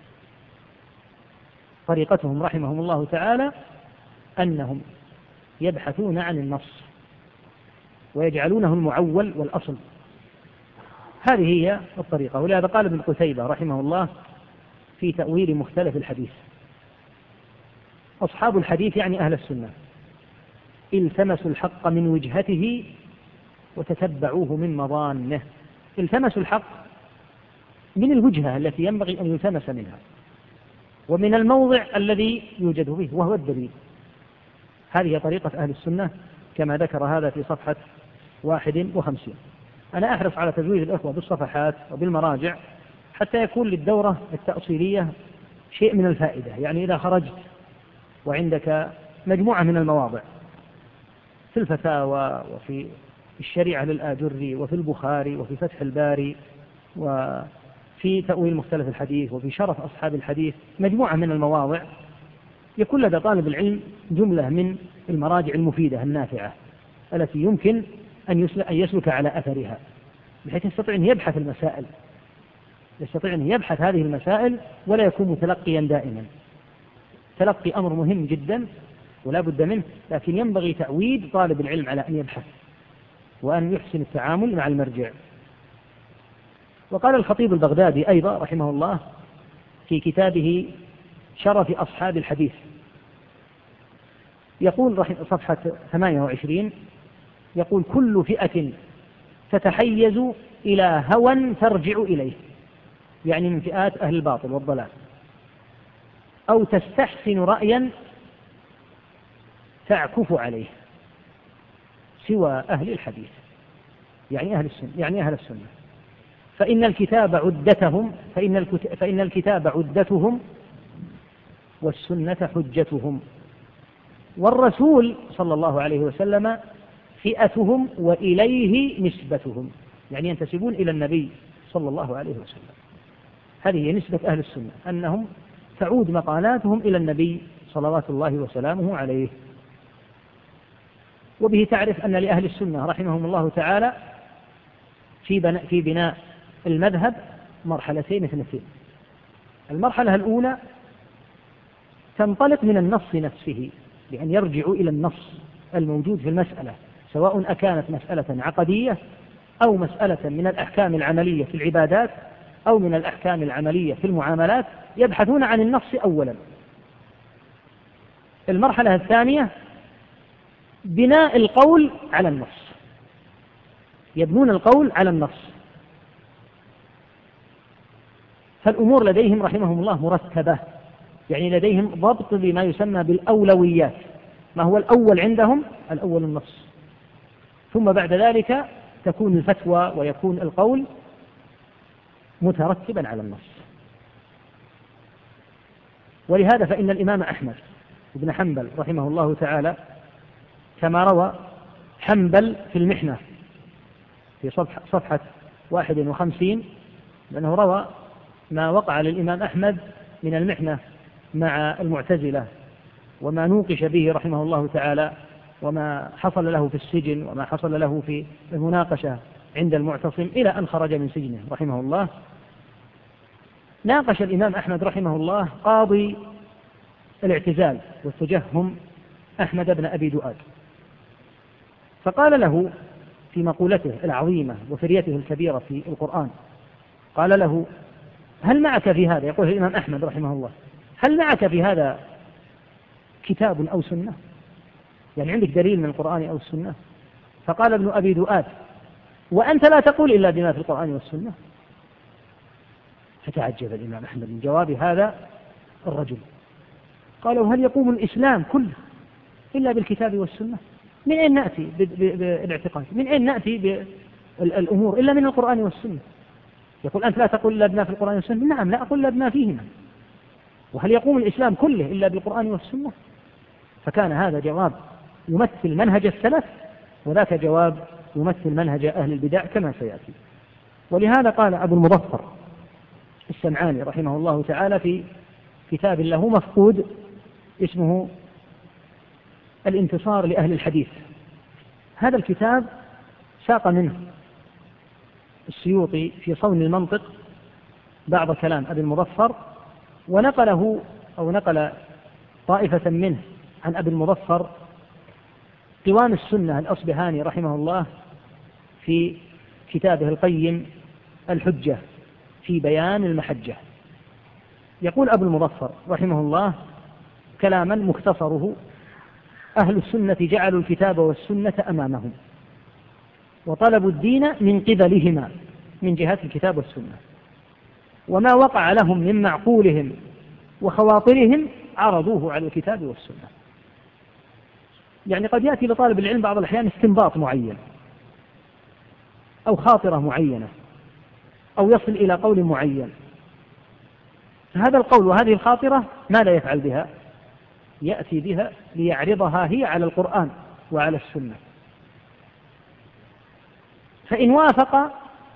Speaker 1: طريقتهم رحمهم الله تعالى أنهم يبحثون عن النص ويجعلونه المعول والأصل. هذه هي الطريقة. ولهذا قال ابن قتيبة رحمه الله في تأويل مختلف الحديث: أصحاب الحديث يعني أهل السنة التمسوا الحق من وجهته وتتبعوه من مظانه. التمسوا الحق من الوجهة التي ينبغي أن يلتمس منها ومن الموضع الذي يوجد فيه وهو الدليل. هذه طريقة أهل السنة كما ذكر هذا في صفحة 51. أنا أحرص على تزويد الأخوة بالصفحات وبالمراجع حتى يكون للدورة التأصيلية شيء من الفائدة. يعني إذا خرجت وعندك مجموعة من المواضع في الفتاوى وفي الشريعة للآجري وفي البخاري وفي فتح الباري وفي تأويل مختلف الحديث وفي شرف أصحاب الحديث، مجموعة من المواضع، يكون لدى طالب العلم جملة من المراجع المفيدة النافعة التي يمكن أن يسلك على أثرها، بحيث يستطيع أن يبحث المسائل، يستطيع أن يبحث هذه المسائل ولا يكون متلقيا دائما. تلقي أمر مهم جدا ولا بد منه، لكن ينبغي تعويد طالب العلم على أن يبحث وأن يحسن التعامل مع المرجع. وقال الخطيب البغدادي أيضا رحمه الله في شرف أصحاب الحديث، يقول صفحة 28: يقول: كل فئة تتحيز إلى هوى ترجع إليه، يعني من فئات أهل الباطل والضلال، أو تستحسن رأيا تعكف عليه، سوى أهل الحديث يعني أهل السنة، فإن الكتاب عدتهم والسنة حجتهم، والرسول صلى الله عليه وسلم فئتهم وإليه نسبتهم، يعني ينتسبون إلى النبي صلى الله عليه وسلم. هذه هي نسبة أهل السنة، أنهم تعود مقالاتهم إلى النبي صلوات الله وسلامه عليه. وبه تعرف أن لأهل السنة رحمهم الله تعالى في بناء المذهب مرحلتين اثنتين. المرحلة الأولى تنطلق من النص نفسه، بأن يرجعوا إلى النص الموجود في المسألة، سواء أكانت مسألة عقدية أو مسألة من الأحكام العملية في العبادات أو من الأحكام العملية في المعاملات، يبحثون عن النص أولا. المرحلة الثانية بناء القول على النص، يبنون القول على النص. فالأمور لديهم رحمهم الله مرتبة، يعني لديهم ضبط بما يسمى بالأولويات، ما هو الأول عندهم؟ الأول النص، ثم بعد ذلك تكون الفتوى ويكون القول مترتبا على النص. ولهذا فإن الإمام أحمد بن حنبل رحمه الله تعالى كما روى حنبل في المحنة في صفحة 51، لأنه روى ما وقع للإمام أحمد من المحنة مع المعتزلة وما نوقش به رحمه الله تعالى، وما حصل له في السجن، وما حصل له في المناقشة عند المعتصم إلى أن خرج من سجنه رحمه الله. ناقش الإمام أحمد رحمه الله قاضي الاعتزال والتجهم أحمد بن أبي دؤاد، فقال له في مقولته العظيمة وفريته الكبيرة في القرآن، قال له: هل معك في هذا، يقول الإمام أحمد رحمه الله، هل معك في هذا كتاب أو سنة؟ يعني عندك دليل من القرآن أو السنة؟ فقال ابن أبي دؤاد: وأنت لا تقول إلا بما في القرآن والسنة. فتعجب الإمام أحمد من جواب هذا الرجل، قالوا: هل يقوم الإسلام كله إلا بالكتاب والسنة؟ من أين نأتي بالاعتقاد؟ من أين نأتي بالأمور إلا من القرآن والسنة؟ يقول: أنت لا تقول إلا بما في القرآن والسنة؟ نعم، لا أقول إلا بما فيهما. وهل يقوم الإسلام كله إلا بالقرآن والسنة؟ فكان هذا جواب يمثل منهج السلف، وذاك جواب يمثل منهج أهل البدع كما سيأتي. ولهذا قال أبو المظفر السمعاني رحمه الله تعالى في كتاب له مفقود اسمه الانتصار لأهل الحديث، هذا الكتاب ساق منه السيوطي في صون المنطق بعض كلام أبي المظفر، ونقله أو نقل طائفة منه عن أبي المظفر قوام السنة الأصبهاني رحمه الله في كتابه القيم الحجة في بيان المحجة. يقول أبو المظفر رحمه الله كلاما مختصره: أهل السنة جعلوا الكتاب والسنة أمامهم وطلبوا الدين من قبلهما من جهة الكتاب والسنة، وما وقع لهم من معقولهم وخواطرهم عرضوه على الكتاب والسنة. يعني قد يأتي لطالب العلم بعض الأحيان استنباط معين أو خاطرة معينة أو يصل إلى قول معين، فهذا القول وهذه الخاطرة ماذا يفعل بها؟ يأتي بها ليعرضها هي على القرآن وعلى السنة، فإن وافق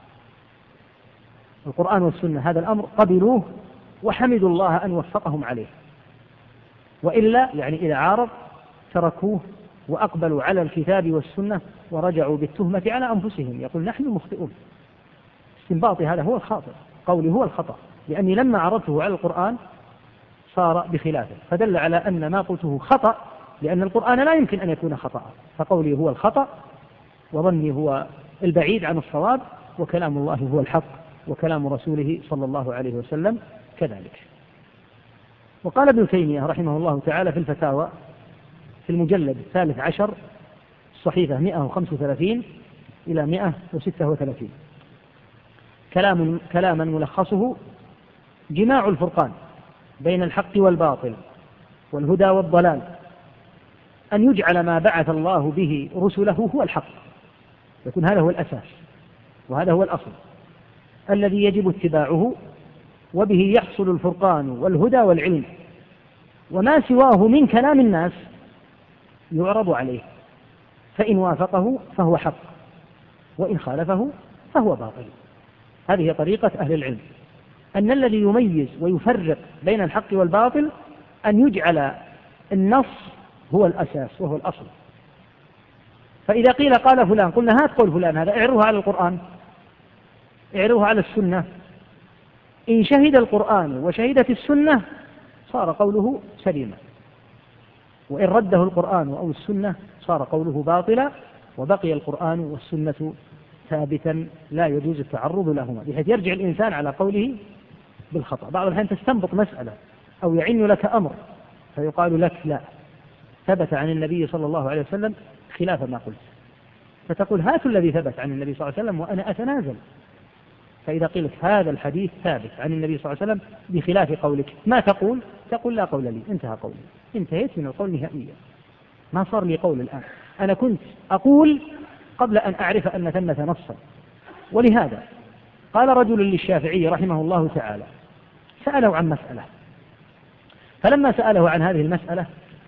Speaker 1: القرآن والسنة هذا الأمر قبلوه وحمدوا الله أن وفقهم عليه، وإلا يعني إذا عارض تركوه وأقبلوا على الكتاب والسنة ورجعوا بالتهمة على أنفسهم، يقول: نحن مخطئون، استنباطي هذا هو الخاطئ، قولي هو الخطأ، لأني لما عرضته على القرآن صار بخلافه، فدل على أن ما قلته خطأ، لأن القرآن لا يمكن أن يكون خطأ، فقولي هو الخطأ وظني هو البعيد عن الصواب، وكلام الله هو الحق، وكلام رسوله صلى الله عليه وسلم كذلك. وقال ابن تيمية رحمه الله تعالى في الفتاوى في المجلد 13 صحيفة 135 إلى 136 كلاما ملخصه: جماع الفرقان بين الحق والباطل والهدى والضلال أن يجعل ما بعث الله به رسله هو الحق، يكون هذا هو الأساس وهذا هو الأصل الذي يجب اتباعه، وبه يحصل الفرقان والهدى والعلم، وما سواه من كلام الناس يعرض عليه، فإن وافقه فهو حق، وإن خالفه فهو باطل. هذه طريقة أهل العلم، أن الذي يميز ويفرق بين الحق والباطل أن يجعل النص هو الأساس وهو الأصل. فإذا قيل قال فلان، قلنا هات قول فلان هذا، اعرضه على القرآن، اعرضه على السنة، إن شهد القرآن وشهدت السنة صار قوله سليما، وإن رده القرآن أو السنة صار قوله باطلا، وبقي القرآن والسنة ثابتا لا يجوز التعرض لهما، بحيث يرجع الإنسان على قوله بالخطأ. بعض الأحيان تستنبط مسألة أو يعين لك أمر فيقال لك لا، ثبت عن النبي صلى الله عليه وسلم خلاف ما قلت، فتقول هات الذي ثبت عن النبي صلى الله عليه وسلم وأنا أتنازل. فإذا قيل هذا الحديث ثابت عن النبي صلى الله عليه وسلم بخلاف قولك، ما تقول؟ تقول لا قول لي، انتهى قولي، انتهيت من القول نهائيا. ما صار لي قول الآن، أنا كنت أقول قبل أن أعرف أن ثمة نصا. ولهذا قال رجل للشافعي رحمه الله تعالى، سأله عن مسألة، فلما سأله عن هذه المسألة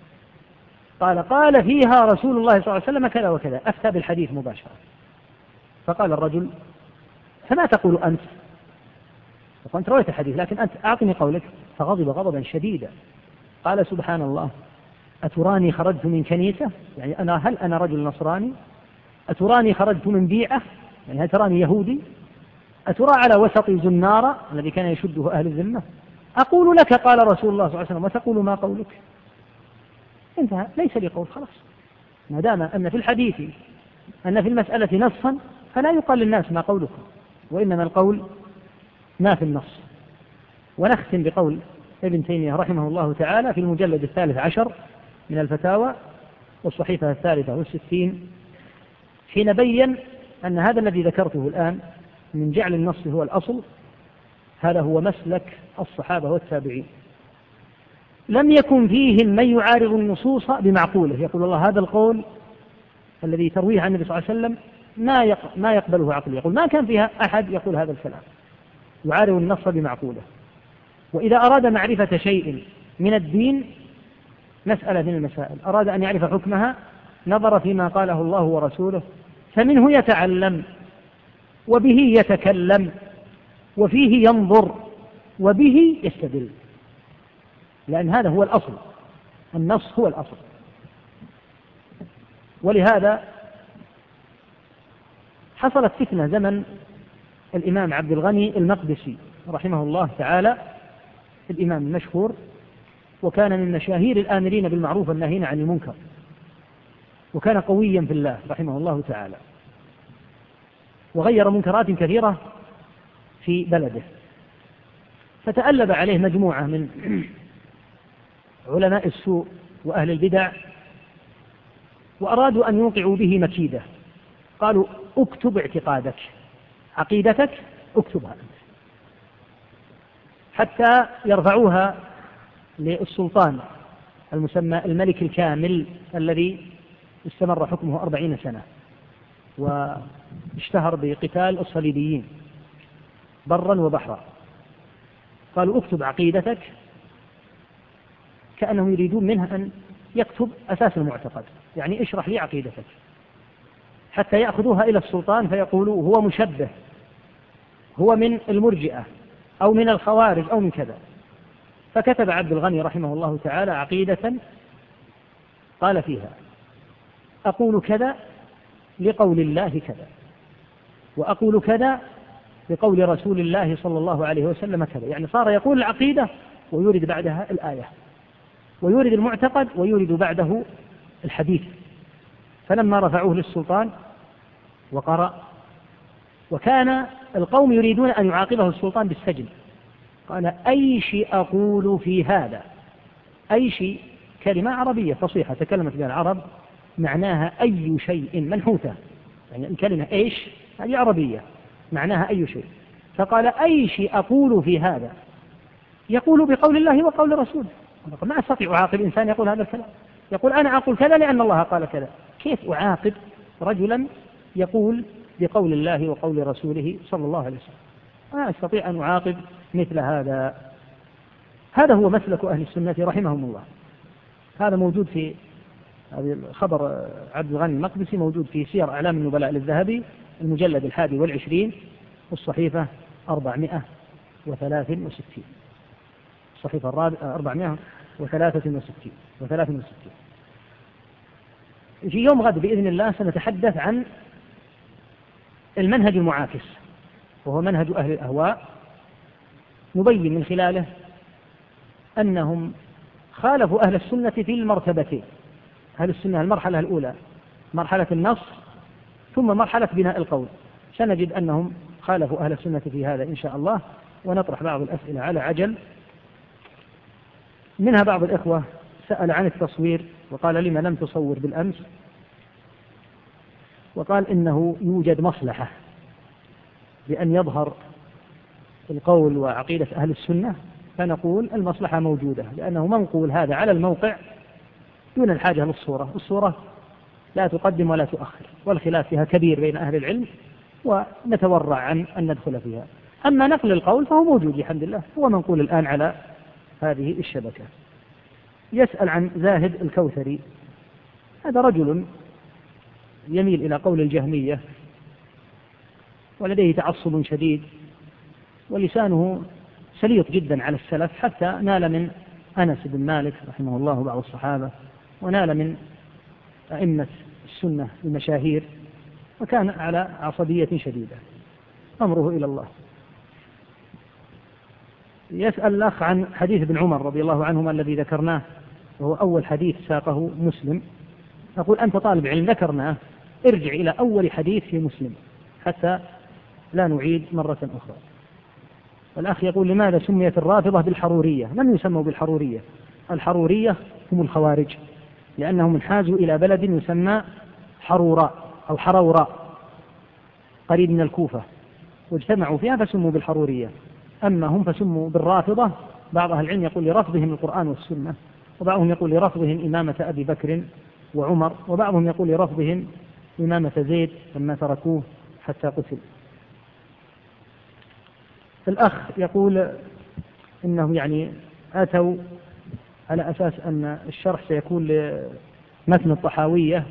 Speaker 1: قال فيها رسول الله صلى الله عليه وسلم كذا وكذا، أفتى بالحديث مباشرة. فقال الرجل: فما تقول أنت؟ وأنت رويت الحديث، لكن أنت أعطني قولك. فغضب غضبا شديدا، قال: سبحان الله، أتراني خرجت من كنيسة؟ يعني هل أنا رجل نصراني؟ أتراني خرجت من بيعة؟ يعني هل تراني يهودي؟ أترى على وسطي زنارة الذي كان يشده أهل الذمة؟ أقول لك قال رسول الله صلى الله عليه وسلم وتقول ما قولك؟ انتهى، ليس لي قول، خلاص. ما دام أن في الحديث أن في المسألة نصا فلا يقال للناس ما قولكم، وإنما القول ما في النص. ونختم بقول ابن تيمية رحمه الله تعالى في المجلد 13 من الفتاوى والصحيفة 63، حين بين أن هذا الذي ذكرته الآن من جعل النص هو الأصل، هذا هو مسلك الصحابة والتابعين، لم يكن فيهم من يعارض النصوص بمعقوله، يقول الله هذا القول الذي ترويه عن النبي صلى الله عليه وسلم ما يقبله عقل، يقول ما كان فيها أحد يقول هذا الكلام يعارض النص بمعقوله. وإذا أراد معرفة شيء من الدين، مسألة من المسائل، أراد أن يعرف حكمها، نظر فيما قاله الله ورسوله، فمنه يتعلم وبه يتكلم وفيه ينظر وبه يستدل، لأن هذا هو الأصل، النص هو الأصل. ولهذا حصلت فتنة زمن الإمام عبد الغني المقدسي رحمه الله تعالى، الإمام المشهور، وكان من مشاهير الآمرين بالمعروف والناهين عن المنكر، وكان قويا في الله رحمه الله تعالى، وغير منكرات كثيرة في بلده. فتألب عليه مجموعة من علماء السوء وأهل البدع، وأرادوا أن يوقعوا به مكيدة. قالوا: اكتب اعتقادك، عقيدتك اكتبها أنت، حتى يرفعوها للسلطان المسمى الملك الكامل الذي استمر حكمه 40 سنة، واشتهر بقتال الصليبيين برا وبحرا. قالوا: اكتب عقيدتك، كأنهم يريدون منه أن يكتب أساس المعتقد، يعني اشرح لي عقيدتك، حتى يأخذوها إلى السلطان فيقولوا هو مشبه، هو من المرجئة أو من الخوارج أو من كذا. فكتب عبد الغني رحمه الله تعالى عقيدة قال فيها: أقول كذا لقول الله كذا، وأقول كذا لقول رسول الله صلى الله عليه وسلم كذا. يعني صار يقول العقيدة ويورد بعدها الآية، ويورد المعتقد ويورد بعده الحديث. فلما رفعوه للسلطان وقرأ، وكان القوم يريدون أن يعاقبه السلطان بالسجن، قال: أي شيء أقول في هذا؟ أي شيء كلمة عربية فصيحة تكلمت بها العرب، معناها أي شيء، منحوتة، يعني الكلمة إيش هذه عربية معناها أي شيء. فقال: أي شيء أقول في هذا يقول بقول الله وقول رسوله. ما أستطيع أعاقب إنسان يقول هذا الكلام، يقول أنا أقول كذا لأن الله قال كذا. كيف أعاقب رجلا يقول بقول الله وقول رسوله صلى الله عليه وسلم؟ ما أستطيع أن أعاقب مثل هذا. هذا هو مسلك أهل السنة رحمهم الله. هذا موجود في خبر عبد الغني المقدسي، موجود في سير أعلام النبلاء للذهبي المجلد 21 والصحيفة 463، الصحيفة 463. في يوم غد بإذن الله سنتحدث عن المنهج المعاكس، وهو منهج أهل الأهواء، نبين من خلاله أنهم خالفوا أهل السنة في المرتبتين. أهل السنة المرحلة الأولى مرحلة النص، ثم مرحلة بناء القول. سنجد أنهم خالفوا أهل السنة في هذا إن شاء الله، ونطرح بعض الأسئلة على عجل. منها بعض الإخوة سأل عن التصوير وقال: لما لم تصور بالأمس؟ وقال إنه يوجد مصلحة بأن يظهر القول وعقيدة أهل السنة، فنقول المصلحة موجودة، لأنه منقول هذا على الموقع دون الحاجة للصورة. الصورة لا تقدم ولا تؤخر، والخلاف فيها كبير بين أهل العلم، ونتورع عن أن ندخل فيها. أما نقل القول فهو موجود الحمد لله، هو منقول الآن على هذه الشبكة. يسأل عن زاهد الكوثري، هذا رجل يميل إلى قول الجهمية، ولديه تعصب شديد، ولسانه سليط جدا على السلف، حتى نال من أنس بن مالك رحمه الله بعض الصحابة، ونال من أئمة السنة المشاهير، وكان على عصبية شديدة، أمره إلى الله. يسأل الأخ عن حديث ابن عمر رضي الله عنهما الذي ذكرناه، وهو أول حديث ساقه مسلم. نقول أنت طالب علم، ذكرناه، ارجع إلى أول حديث في مسلم حتى لا نعيد مرة أخرى. الأخ يقول لماذا سميت الرافضة بالحرورية؟ لم يسموا بالحرورية، الحرورية هم الخوارج، لأنهم انحازوا إلى بلد يسمى حروراء أو حروراء قريب من الكوفة، واجتمعوا فيها فسموا بالحرورية. أما هم فسموا بالرافضة، بعض أهل العلم يقول لرفضهم القرآن والسنة، وبعضهم يقول لرفضهم إمامة أبي بكر وعمر، وبعضهم يقول لرفضهم إمامة زيد لما تركوه حتى قتل. الأخ يقول إنه يعني أتوا على أساس أن الشرح سيكون لمتن الطحاوية،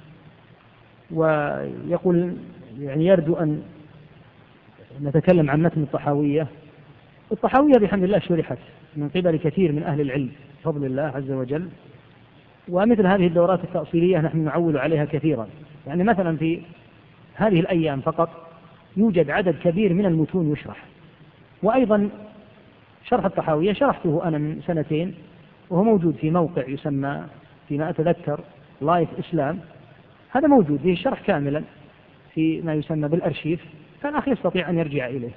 Speaker 1: ويقول يعني يرجو أن نتكلم عن متن الطحاوية. الطحاوية بحمد الله شرحت من قبل كثير من أهل العلم بفضل الله عز وجل، ومثل هذه الدورات التأصيلية نحن نعول عليها كثيرا. يعني مثلا في هذه الأيام فقط يوجد عدد كبير من المتون يشرح، وأيضا شرح الطحاوية شرحته أنا من سنتين، وهو موجود في موقع يسمى فيما أتذكر لايف إسلام، هذا موجود فيه الشرح كاملا في ما يسمى بالأرشيف، فالأخ يستطيع أن يرجع إليه.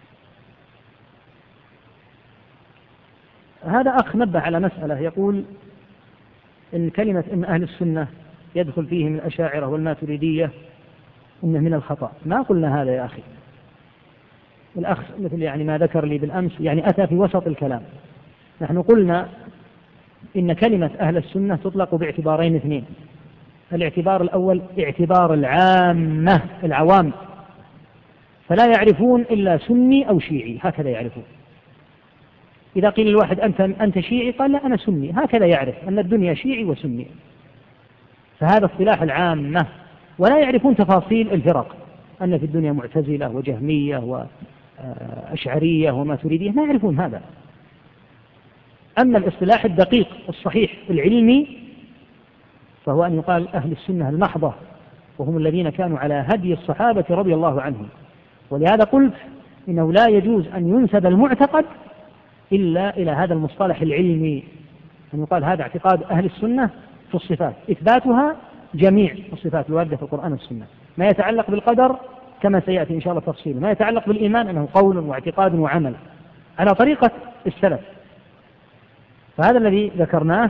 Speaker 1: هذا أخ نبه على مسألة، يقول إن كلمة إن أهل السنة يدخل فيهم الأشاعرة والماتريدية إنه من الخطأ. ما قلنا هذا يا أخي. الأخ مثل يعني ما ذكر لي بالأمس، يعني أتى في وسط الكلام. نحن قلنا إن كلمة أهل السنة تطلق باعتبارين اثنين. الاعتبار الأول اعتبار العامة، العوام، فلا يعرفون إلا سني أو شيعي، هكذا يعرفون. إذا قيل الواحد أنت شيعي، قال لا أنا سني، هكذا يعرف أن الدنيا شيعي وسني. فهذا اصطلاح العامة، ولا يعرفون تفاصيل الفرق، أن في الدنيا معتزلة وجهمية وأشعرية وماتريدية، ما يعرفون هذا. أما الاصطلاح الدقيق الصحيح العلمي فهو أن يقال أهل السنة المحضة، وهم الذين كانوا على هدي الصحابة رضي الله عنهم. ولهذا قلت إنه لا يجوز أن ينسب المعتقد إلا إلى هذا المصطلح العلمي، أن يقال هذا اعتقاد أهل السنة في الصفات، إثباتها جميع الصفات الواردة في القرآن والسنة. ما يتعلق بالقدر كما سيأتي إن شاء الله تفصيله، ما يتعلق بالإيمان أنه قول واعتقاد وعمل على طريقة السلف. فهذا الذي ذكرناه،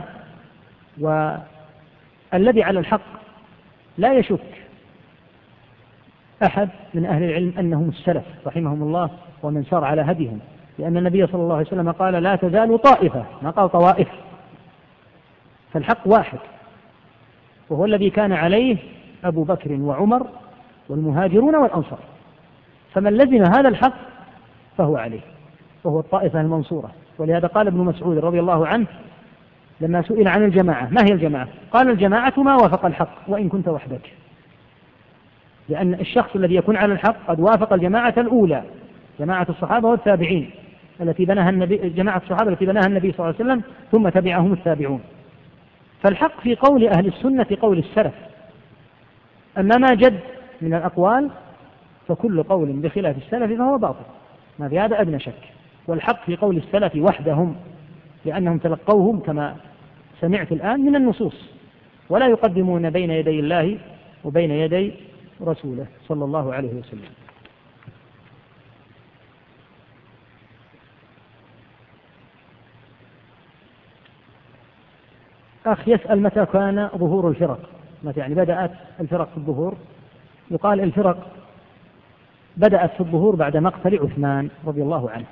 Speaker 1: والذي على الحق لا يشك أحد من أهل العلم أنهم السلف رحمهم الله ومن سار على هديهم، لأن النبي صلى الله عليه وسلم قال لا تزال طائفة، ما قال طوائف، فالحق واحد، وهو الذي كان عليه أبو بكر وعمر والمهاجرون والأنصار. فمن لزم هذا الحق فهو عليه، وهو الطائفة المنصورة. ولهذا قال ابن مسعود رضي الله عنه لما سئل عن الجماعة ما هي الجماعة؟ قال الجماعة ما وافق الحق وإن كنت وحدك، لأن الشخص الذي يكون على الحق قد وافق الجماعة الأولى، جماعة الصحابة والتابعين التي بناها النبي، جماعة الصحابة التي بناها النبي صلى الله عليه وسلم، ثم تبعهم التابعون. فالحق في قول أهل السنة في قول السلف. أما ما جد من الأقوال فكل قول بخلاف السلف فهو باطل، ما في هذا أدنى شك. والحق في قول السلف وحدهم، لأنهم تلقوهم كما سمعت الآن من النصوص، ولا يقدمون بين يدي الله وبين يدي رسوله صلى الله عليه وسلم. أخ يسأل متى كان ظهور الفرق، متى يعني بدأت الفرق في الظهور؟ يقال الفرق بدأت في الظهور بعد مقتل عثمان رضي الله عنه.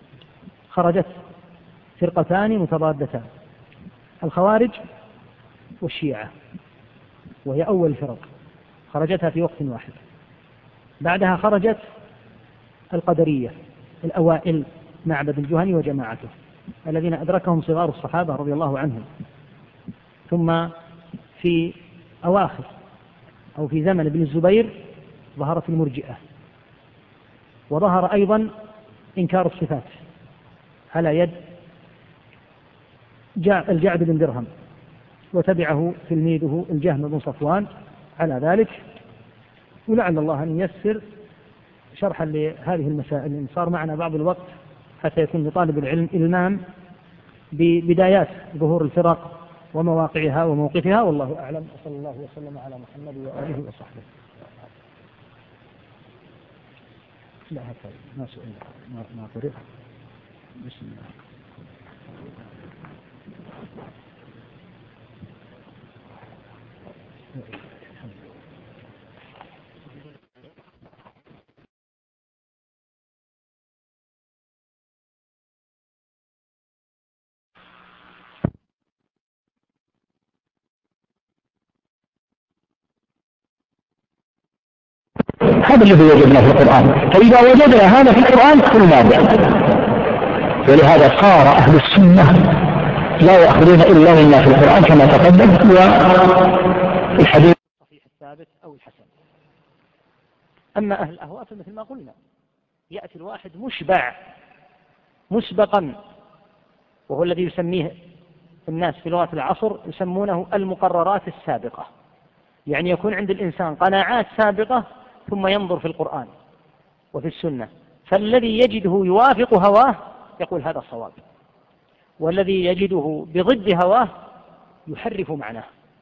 Speaker 1: خرجت فرقتان متضادتان، الخوارج والشيعة، وهي أول الفرق خرجتها في وقت واحد. بعدها خرجت القدرية الأوائل، معبد الجهني وجماعته الذين أدركهم صغار الصحابة رضي الله عنهم. ثم في أواخر أو في زمن ابن الزبير ظهرت المرجئة، وظهر أيضا إنكار الصفات على يد الجعد بن درهم، وتبعه تلميذه الجهم بن صفوان على ذلك. ولعل الله أن ييسر شرحا لهذه المسائل، إن صار معنا بعض الوقت حتى يكون لطالب العلم إلمام ببدايات ظهور الفرق ومواقعها وموقفها، والله أعلم. وصلى الله وسلم على محمد وآله وصحبه. لا هكذا ما سئل ما طرق. بسم الله.
Speaker 2: هذا الذي وجدناه في القرآن، فإذا وجدنا هذا في القرآن قلنا به. ولهذا صار أهل السنة لا يأخذون إلا مما في القرآن كما تقدم والحديث
Speaker 1: الصحيح الثابت أو الحسن. أما أهل الأهواء فمثل ما قلنا يأتي الواحد مشبع مسبقا، وهو الذي يسميه الناس في لغة العصر يسمونه المقررات السابقة، يعني يكون عند الإنسان قناعات سابقة ثم ينظر في القرآن وفي السنة، فالذي يجده يوافق هواه يقول هذا صواب، والذي يجده بضد هواه يحرف معناه.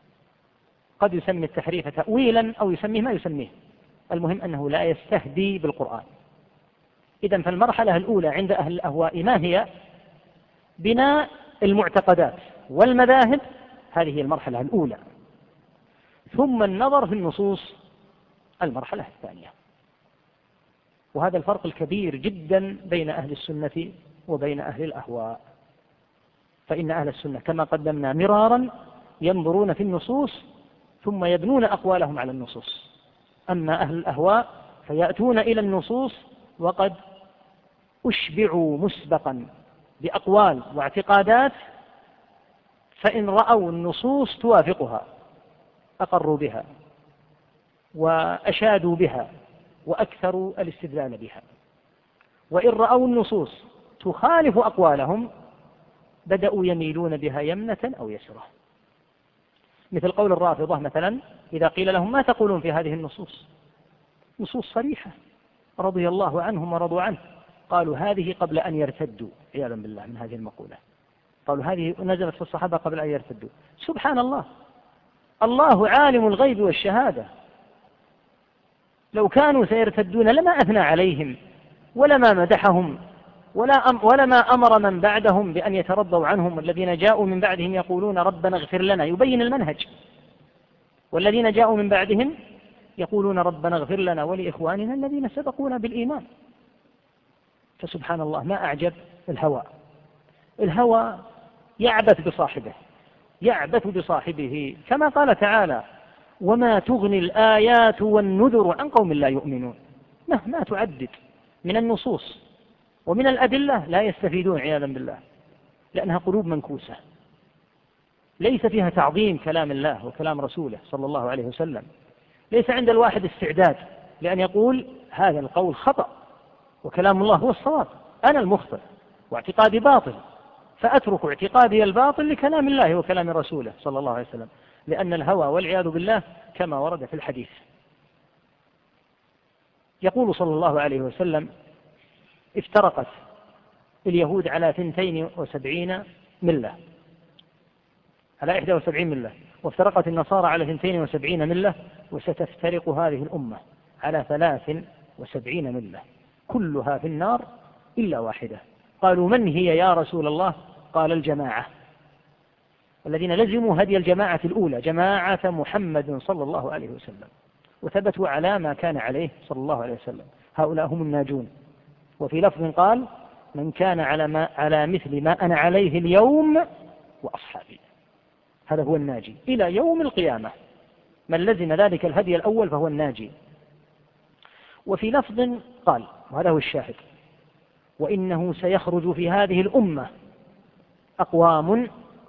Speaker 1: قد يسمي التحريف تأويلا أو يسميه ما يسميه، المهم أنه لا يستهدي بالقرآن. إذن فالمرحلة الأولى عند أهل الأهواء ما هي؟ بناء المعتقدات والمذاهب، هذه هي المرحلة الأولى، ثم النظر في النصوص المرحلة الثانية. وهذا الفرق الكبير جدا بين أهل السنة وبين أهل الأهواء. فإن أهل السنة كما قدمنا مرارا ينظرون في النصوص ثم يبنون أقوالهم على النصوص، أما أهل الأهواء فيأتون إلى النصوص وقد أشبعوا مسبقا بأقوال واعتقادات، فإن رأوا النصوص توافقها أقروا بها وأشادوا بها وأكثروا الاستدلال بها، وإن رأوا النصوص تخالف أقوالهم بدأوا يميلون بها يمنة أو يسرة، مثل قول الرافضة مثلا إذا قيل لهم ما تقولون في هذه النصوص؟ نصوص صريحة رضي الله عنهم ورضوا عنه، قالوا هذه قبل أن يرتدوا، عياذا بالله من هذه المقولة، قالوا هذه نزلت في الصحابة قبل أن يرتدوا. سبحان الله، الله عالم الغيب والشهادة، لو كانوا سيرتدون لما أثنى عليهم ولما مدحهم ولما أمر من بعدهم بأن يترضوا عنهم، والذين جاءوا من بعدهم يقولون ربنا اغفر لنا، يبين المنهج، والذين جاءوا من بعدهم يقولون ربنا اغفر لنا ولإخواننا الذين سبقونا بالإيمان. فسبحان الله ما أعجب الهوى. الهوى يعبث بصاحبه كما قال تعالى وما تغني الآيات والنذر عن قوم لا يؤمنون. مهما تعدد من النصوص ومن الأدلة لا يستفيدون عياذا بالله، لأنها قلوب منكوسة ليس فيها تعظيم كلام الله وكلام رسوله صلى الله عليه وسلم. ليس عند الواحد استعداد لأن يقول هذا القول خطأ وكلام الله هو الصواب، أنا المخطئ واعتقادي باطل، فأترك اعتقادي الباطل لكلام الله وكلام رسوله صلى الله عليه وسلم، لأن الهوى والعياذ بالله كما ورد في الحديث. يقول صلى الله عليه وسلم افترقت اليهود على 72 ملة، على 71 ملة، وافترقت النصارى على 72 ملة، وستفترق هذه الأمة على 73 ملة كلها في النار إلا واحدة. قالوا من هي يا رسول الله؟ قال الجماعة، الذين لزموا هدي الجماعة الأولى جماعة محمد صلى الله عليه وسلم وثبتوا على ما كان عليه صلى الله عليه وسلم، هؤلاء هم الناجون. وفي لفظ قال من كان على مثل ما أنا عليه اليوم وأصحابي. هذا هو الناجي إلى يوم القيامة. من لزم ذلك الهدي الأول فهو الناجي. وفي لفظ قال، وهذا هو الشاهد: وإنه سيخرج في هذه الأمة أقوام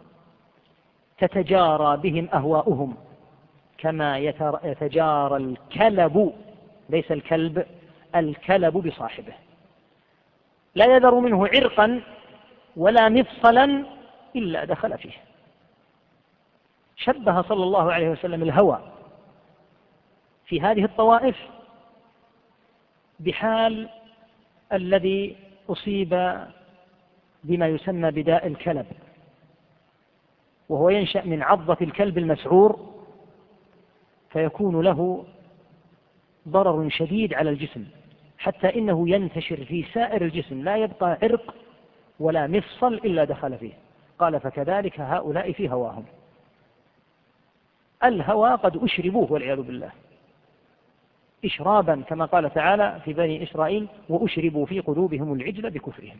Speaker 1: تتجارى بهم أهواؤهم كما يتجارى الكلب، ليس الكلب، الكلب بصاحبه، لا يذر منه عرقا ولا مفصلا إلا دخل فيه. شبه صلى الله عليه وسلم الهوى في هذه الطوائف بحال الذي أصيب بما يسمى بداء الكلب، وهو ينشأ من عضة الكلب المسعور، فيكون له ضرر شديد على الجسم، حتى إنه ينتشر في سائر الجسم، لا يبقى عرق ولا مفصل إلا دخل فيه. قال: فكذلك هؤلاء في هواهم. الهوى قد أشربوه والعياذ بالله إشرابا، كما قال تعالى في بني إسرائيل: وأشربوا في قلوبهم العجل بكفرهم.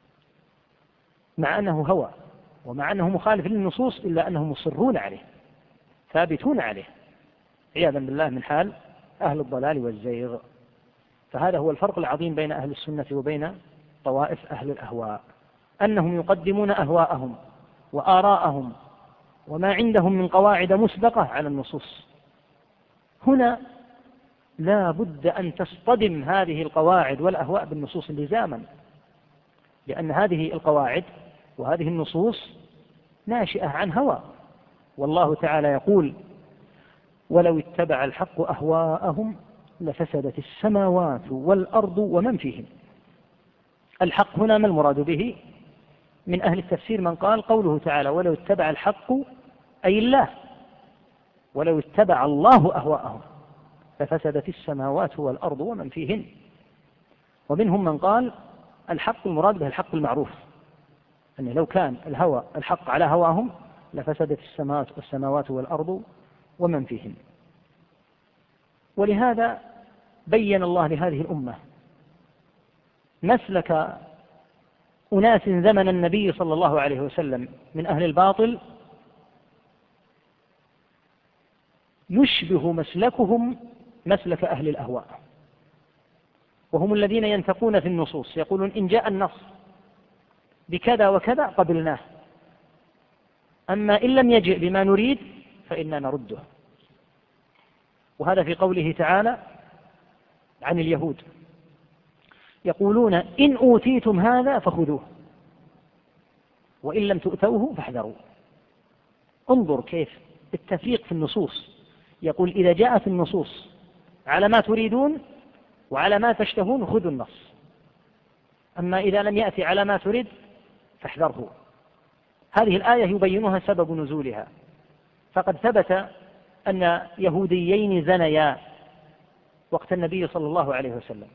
Speaker 1: مع أنه هوى ومع أنه مخالف للنصوص، إلا أنهم مصرون عليه ثابتون عليه، عياذا بالله من حال أهل الضلال والزيغ. فهذا هو الفرق العظيم بين أهل السنة وبين طوائف أهل الأهواء، أنهم يقدمون أهواءهم وآراءهم وما عندهم من قواعد مسبقة على النصوص. هنا لا بد أن تصطدم هذه القواعد والأهواء بالنصوص لزاما، لأن هذه القواعد وهذه النصوص ناشئة عن هوى. والله تعالى يقول: ولو اتبع الحق أهواءهم لفسدت السماوات والأرض ومن فيهن. الحق هنا ما المراد به؟ من أهل التفسير من قال قوله تعالى: ولو اتبع الحق أي الله، ولو اتبع الله أهواءهم لفسدت السماوات والأرض ومن فيهن. ومنهم من قال الحق المراد به الحق المعروف، أن لو كان الهوى الحق على هواهم لفسدت السماوات والأرض ومن فيهن. ولهذا بين الله لهذه الأمة مسلك أناس زمن النبي صلى الله عليه وسلم من أهل الباطل يشبه مسلكهم مسلك أهل الأهواء، وهم الذين ينتقون في النصوص، يقولون: إن جاء النص بكذا وكذا قبلناه، أما إن لم يجئ بما نريد فإنا نرده. وهذا في قوله تعالى عن اليهود: يقولون: إن أوتيتم هذا فخذوه وإن لم تؤتوه فاحذروا. انظر كيف التفريق في النصوص، يقول: إذا جاءت النصوص على ما تريدون وعلى ما تشتهون خذوا النص، أما إذا لم يأتي على ما تريد فاحذره. هذه الآية يبينها سبب نزولها. فقد ثبت أن يهوديين زنيا وقت النبي صلى الله عليه وسلم،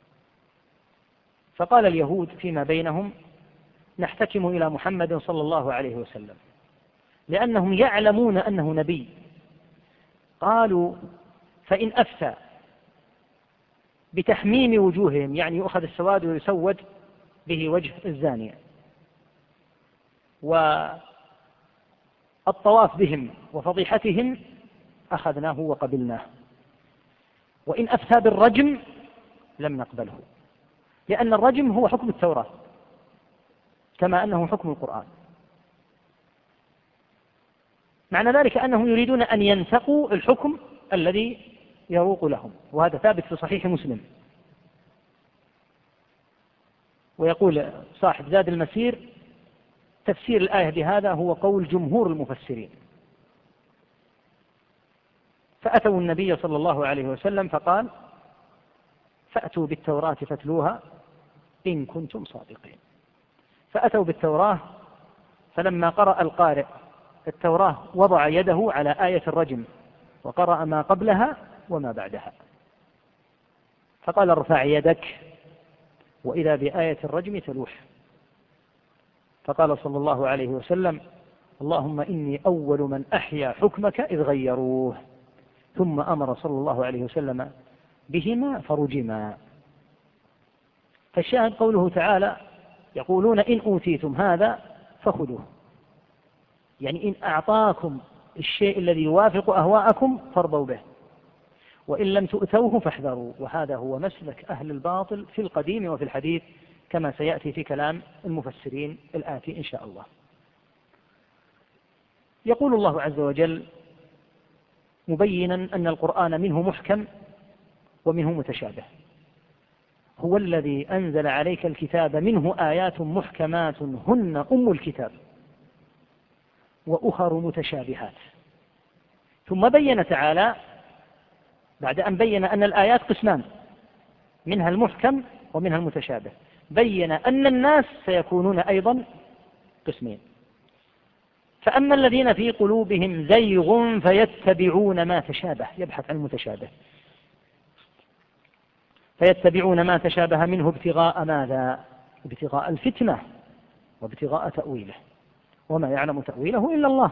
Speaker 1: فقال اليهود فيما بينهم: نحتكم إلى محمد صلى الله عليه وسلم، لأنهم يعلمون أنه نبي. قالوا: فإن أفتى بتحميم وجوههم، يعني يؤخذ السواد ويسود به وجه الزانية، والطواف بهم وفضيحتهم، أخذناه وقبلناه. وإن أفتى بالرجم لم نقبله، لأن الرجم هو حكم التوراة كما أنه حكم القرآن. معنى ذلك أنهم يريدون أن ينسقوا الحكم الذي يروق لهم، وهذا ثابت في صحيح مسلم. ويقول صاحب زاد المسير: تفسير الآية بهذا هو قول جمهور المفسرين. فأتوا النبي صلى الله عليه وسلم فقال: فأتوا بالتوراة فاتلوها إن كنتم صادقين. فأتوا بالتوراة، فلما قرأ القارئ التوراة وضع يده على آية الرجم وقرأ ما قبلها وما بعدها، فقال: ارفع يدك، وإذا بآية الرجم تلوح. فقال صلى الله عليه وسلم: اللهم إني أول من أحيا حكمك إذ غيروه. ثم أمر صلى الله عليه وسلم بهما فرجما. فالشاهد قوله تعالى: يقولون إن أوتيتم هذا فخذوه. يعني إن أعطاكم الشيء الذي يوافق أهواءكم فارضوا به، وإن لم تؤتوه فاحذروا. وهذا هو مسلك أهل الباطل في القديم وفي الحديث، كما سيأتي في كلام المفسرين الآتي إن شاء الله. يقول الله عز وجل مبينا أن القرآن منه محكم ومنه متشابه. هو الذي أنزل عليك الكتاب منه آيات محكمات هن أم الكتاب وأخر متشابهات. ثم بين تعالى بعد أن بين أن الآيات قسمان، منها المحكم ومنها المتشابه، بين أن الناس سيكونون أيضا قسمين. فأما الذين في قلوبهم زيغ فيتبعون ما تشابه، يبحث عن المتشابه، فيتبعون ما تشابه منه ابتغاء ماذا؟ ابتغاء الفتنة وابتغاء تأويله، وما يعلم تأويله إلا الله.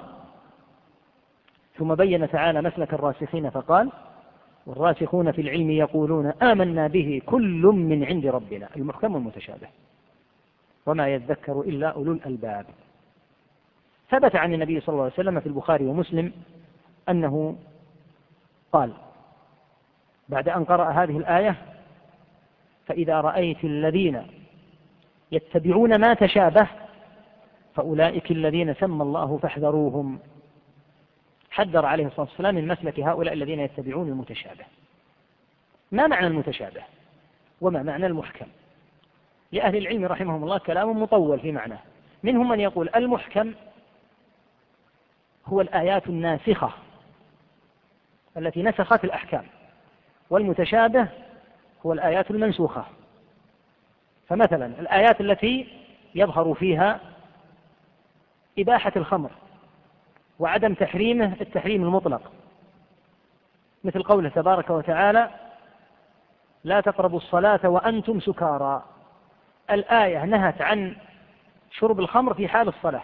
Speaker 1: ثم بين تعالى مسلك الراسخين فقال والراسخون في العلم يقولون آمنا به كل من عند ربنا، المحكم والمتشابه، وما يذكر إلا أولو الألباب. ثبت عن النبي صلى الله عليه وسلم في البخاري ومسلم أنه قال بعد أن قرأ هذه الآية فإذا رأيت الذين يتبعون ما تشابه فأولئك الذين سمى الله فاحذروهم. حذر عليه الصلاة والسلام من مسلك هؤلاء الذين يتبعون المتشابه. ما معنى المتشابه وما معنى المحكم؟ لأهل العلم رحمهم الله كلام مطول في معناه. منهم من يقول المحكم هو الآيات الناسخة التي نسخت الأحكام، والمتشابه هو الآيات المنسوخة. فمثلا الآيات التي يظهر فيها إباحة الخمر وعدم تحريمه التحريم المطلق، مثل قوله تبارك وتعالى لا تقربوا الصلاة وأنتم سكارى. الآية نهت عن شرب الخمر في حال الصلاة،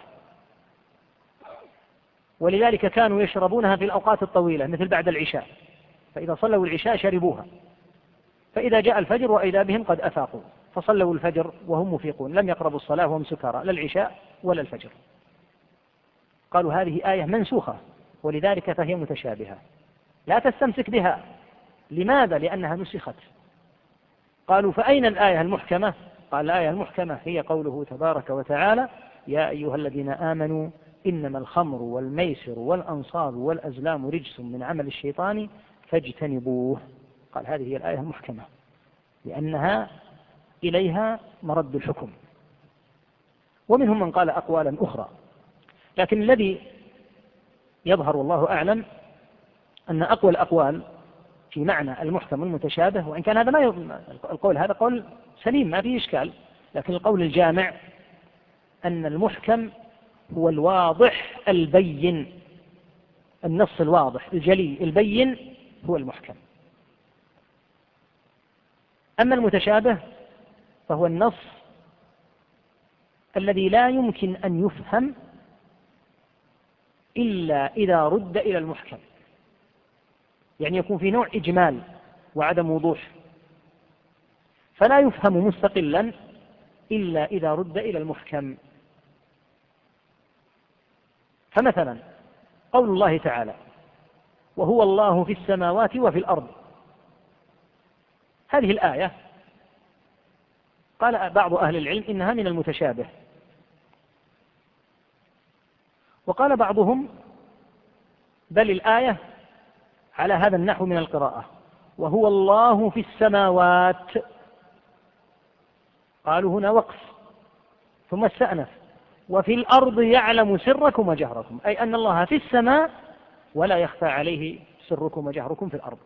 Speaker 1: ولذلك كانوا يشربونها في الأوقات الطويلة مثل بعد العشاء، فإذا صلوا العشاء شربوها، فإذا جاء الفجر وإذا بهم قد أفاقوا فصلوا الفجر وهم مفيقون، لم يقربوا الصلاة وهم سكارى، لا العشاء ولا الفجر. قالوا هذه آية منسوخة ولذلك فهي متشابهة، لا تستمسك بها. لماذا؟ لأنها نسخت. قالوا فأين الآية المحكمة؟ قال الآية المحكمة هي قوله تبارك وتعالى يا أيها الذين آمنوا إنما الخمر والميسر والأنصاب والأزلام رجس من عمل الشيطان فاجتنبوه. قال هذه هي الآية المحكمة لأنها إليها مرد الحكم. ومنهم من قال أقوالا أخرى، لكن الذي يظهر والله أعلم أن أقوى الأقوال في معنى المحكم المتشابه، وإن كان هذا القول هذا قول سليم ما فيه إشكال، لكن القول الجامع أن المحكم هو الواضح البين، النص الواضح الجلي البين هو المحكم. أما المتشابه فهو النص الذي لا يمكن أن يفهم إلا إذا رد إلى المحكم، يعني يكون في نوع إجمال وعدم وضوح، فلا يفهم مستقلا إلا إذا رد إلى المحكم. فمثلا قول الله تعالى وهو الله في السماوات وفي الأرض، هذه الآية قال بعض أهل العلم إنها من المتشابه، وقال بعضهم بل الآية على هذا النحو من القراءة وهو الله في السماوات، قالوا هنا وقف ثم استأنف وفي الأرض يعلم سركم وجهركم، أي أن الله في السماء ولا يخفى عليه سركم وجهركم في الأرض.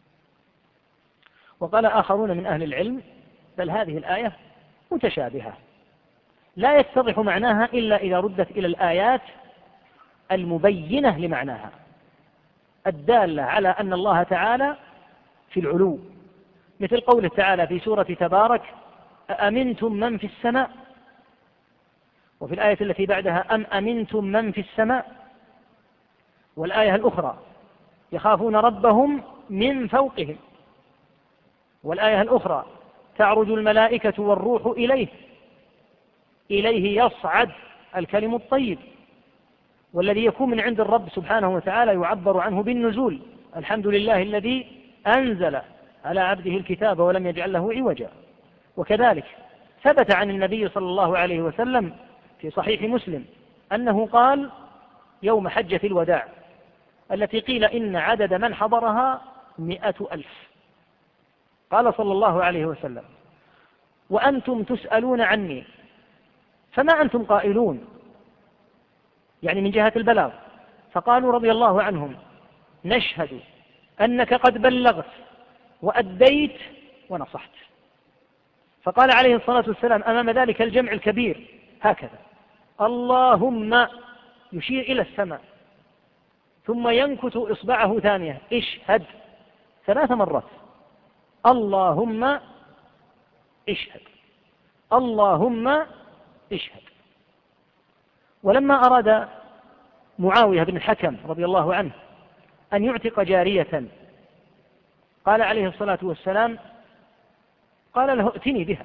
Speaker 1: وقال آخرون من أهل العلم بل هذه الآية متشابهة لا يتضح معناها إلا إذا ردت إلى الآيات المبينة لمعناها الدالة على أن الله تعالى في العلو، مثل قوله تعالى في سورة تبارك أأمنتم من في السماء، وفي الآية التي بعدها أم أمنتم من في السماء، والآية الأخرى يخافون ربهم من فوقهم، والآية الأخرى تعرج الملائكة والروح إليه يصعد الكلم الطيب، والذي يكون من عند الرب سبحانه وتعالى يعبر عنه بالنزول. الحمد لله الذي أنزل على عبده الكتاب ولم يجعل له عوجا. وكذلك ثبت عن النبي صلى الله عليه وسلم في صحيح مسلم أنه قال يوم حجة الوداع التي قيل إن عدد من حضرها 100,000، قال صلى الله عليه وسلم: وأنتم تسألون عني فما أنتم قائلون، يعني من جهة البلاغ. فقالوا رضي الله عنهم: نشهد أنك قد بلغت وأديت ونصحت. فقال عليه الصلاة والسلام أمام ذلك الجمع الكبير هكذا: اللهم، يشير إلى السماء، ثم ينكت إصبعه ثانية: اشهد، 3 مرات: اللهم اشهد، اللهم اشهد. ولما أراد معاوية بن الحكم رضي الله عنه أن يعتق جارية، قال عليه الصلاة والسلام، قال له: ائتني بها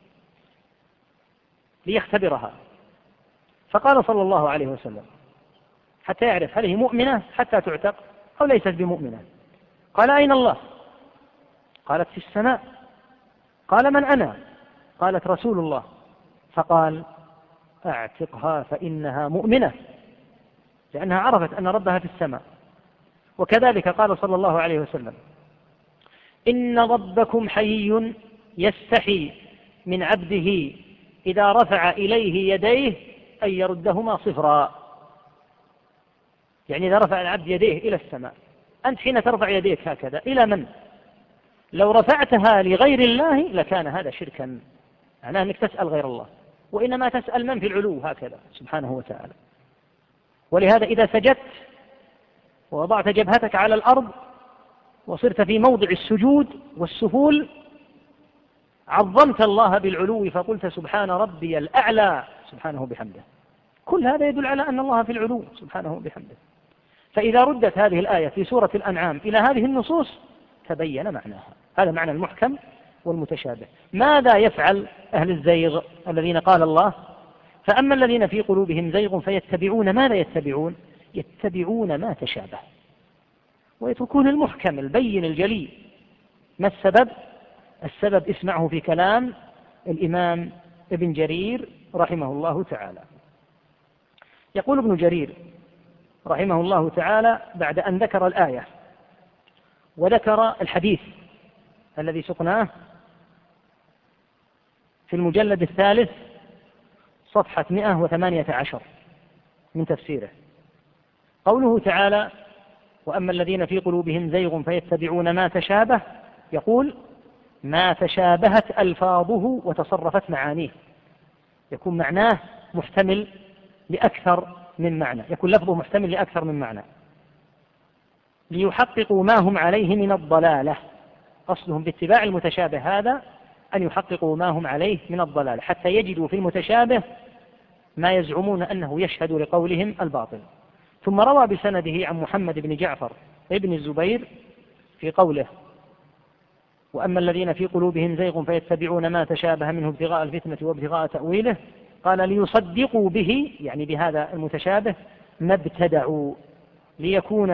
Speaker 1: ليختبرها. فقال صلى الله عليه وسلم حتى يعرف هل هي مؤمنة حتى تعتق أو ليست بمؤمنة. قال: أين الله؟ قالت: في السماء. قال: من أنا؟ قالت: رسول الله. فقال: أعتقها فإنها مؤمنة، لأنها عرفت أن ربها في السماء. وكذلك قال صلى الله عليه وسلم: إن ربكم حيي يستحي من عبده إذا رفع إليه يديه أن يردهما صفرا. يعني إذا رفع العبد يديه إلى السماء، أنت حين ترفع يديك هكذا إلى من؟ لو رفعتها لغير الله لكان هذا شركا، معناه أنك تسأل غير الله، وإنما تسأل من في العلو هكذا سبحانه وتعالى. ولهذا إذا سجدت ووضعت جبهتك على الأرض وصرت في موضع السجود والسفول، عظمت الله بالعلو فقلت: سبحان ربي الأعلى سبحانه بحمده. كل هذا يدل على أن الله في العلو سبحانه بحمده. فإذا ردت هذه الآية في سورة الأنعام إلى هذه النصوص تبين معناها. هذا معنى المحكم والمتشابه. ماذا يفعل أهل الزيغ الذين قال الله: فأما الذين في قلوبهم زيغ فيتبعون ماذا يتبعون؟ يتبعون ما تشابه، ويتركون المحكم البين الجلي. ما السبب؟ السبب اسمعه في كلام الإمام ابن جرير رحمه الله تعالى. يقول ابن جرير رحمه الله تعالى بعد أن ذكر الآية وذكر الحديث الذي سقناه في المجلد 3 صفحة 118 من تفسيره، قوله تعالى: وأما الذين في قلوبهم زيغ فيتبعون ما تشابه، يقول: ما تشابهت ألفاظه وتصرفت معانيه. يكون معناه محتمل لأكثر من معنى، يكون لفظه محتمل لأكثر من معنى، ليحققوا ما هم عليه من الضلالة. قصدهم باتباع المتشابه هذا أن يحققوا ما هم عليه من الضلالة، حتى يجدوا في المتشابه ما يزعمون أنه يشهد لقولهم الباطل. ثم روى بسنده عن محمد بن جعفر ابن الزبير في قوله: وأما الذين في قلوبهم زيغ فيتبعون ما تشابه منه ابتغاء الفتنة وابتغاء تأويله، قال: ليصدقوا به، يعني بهذا المتشابه، ما ابتدعوا ليكون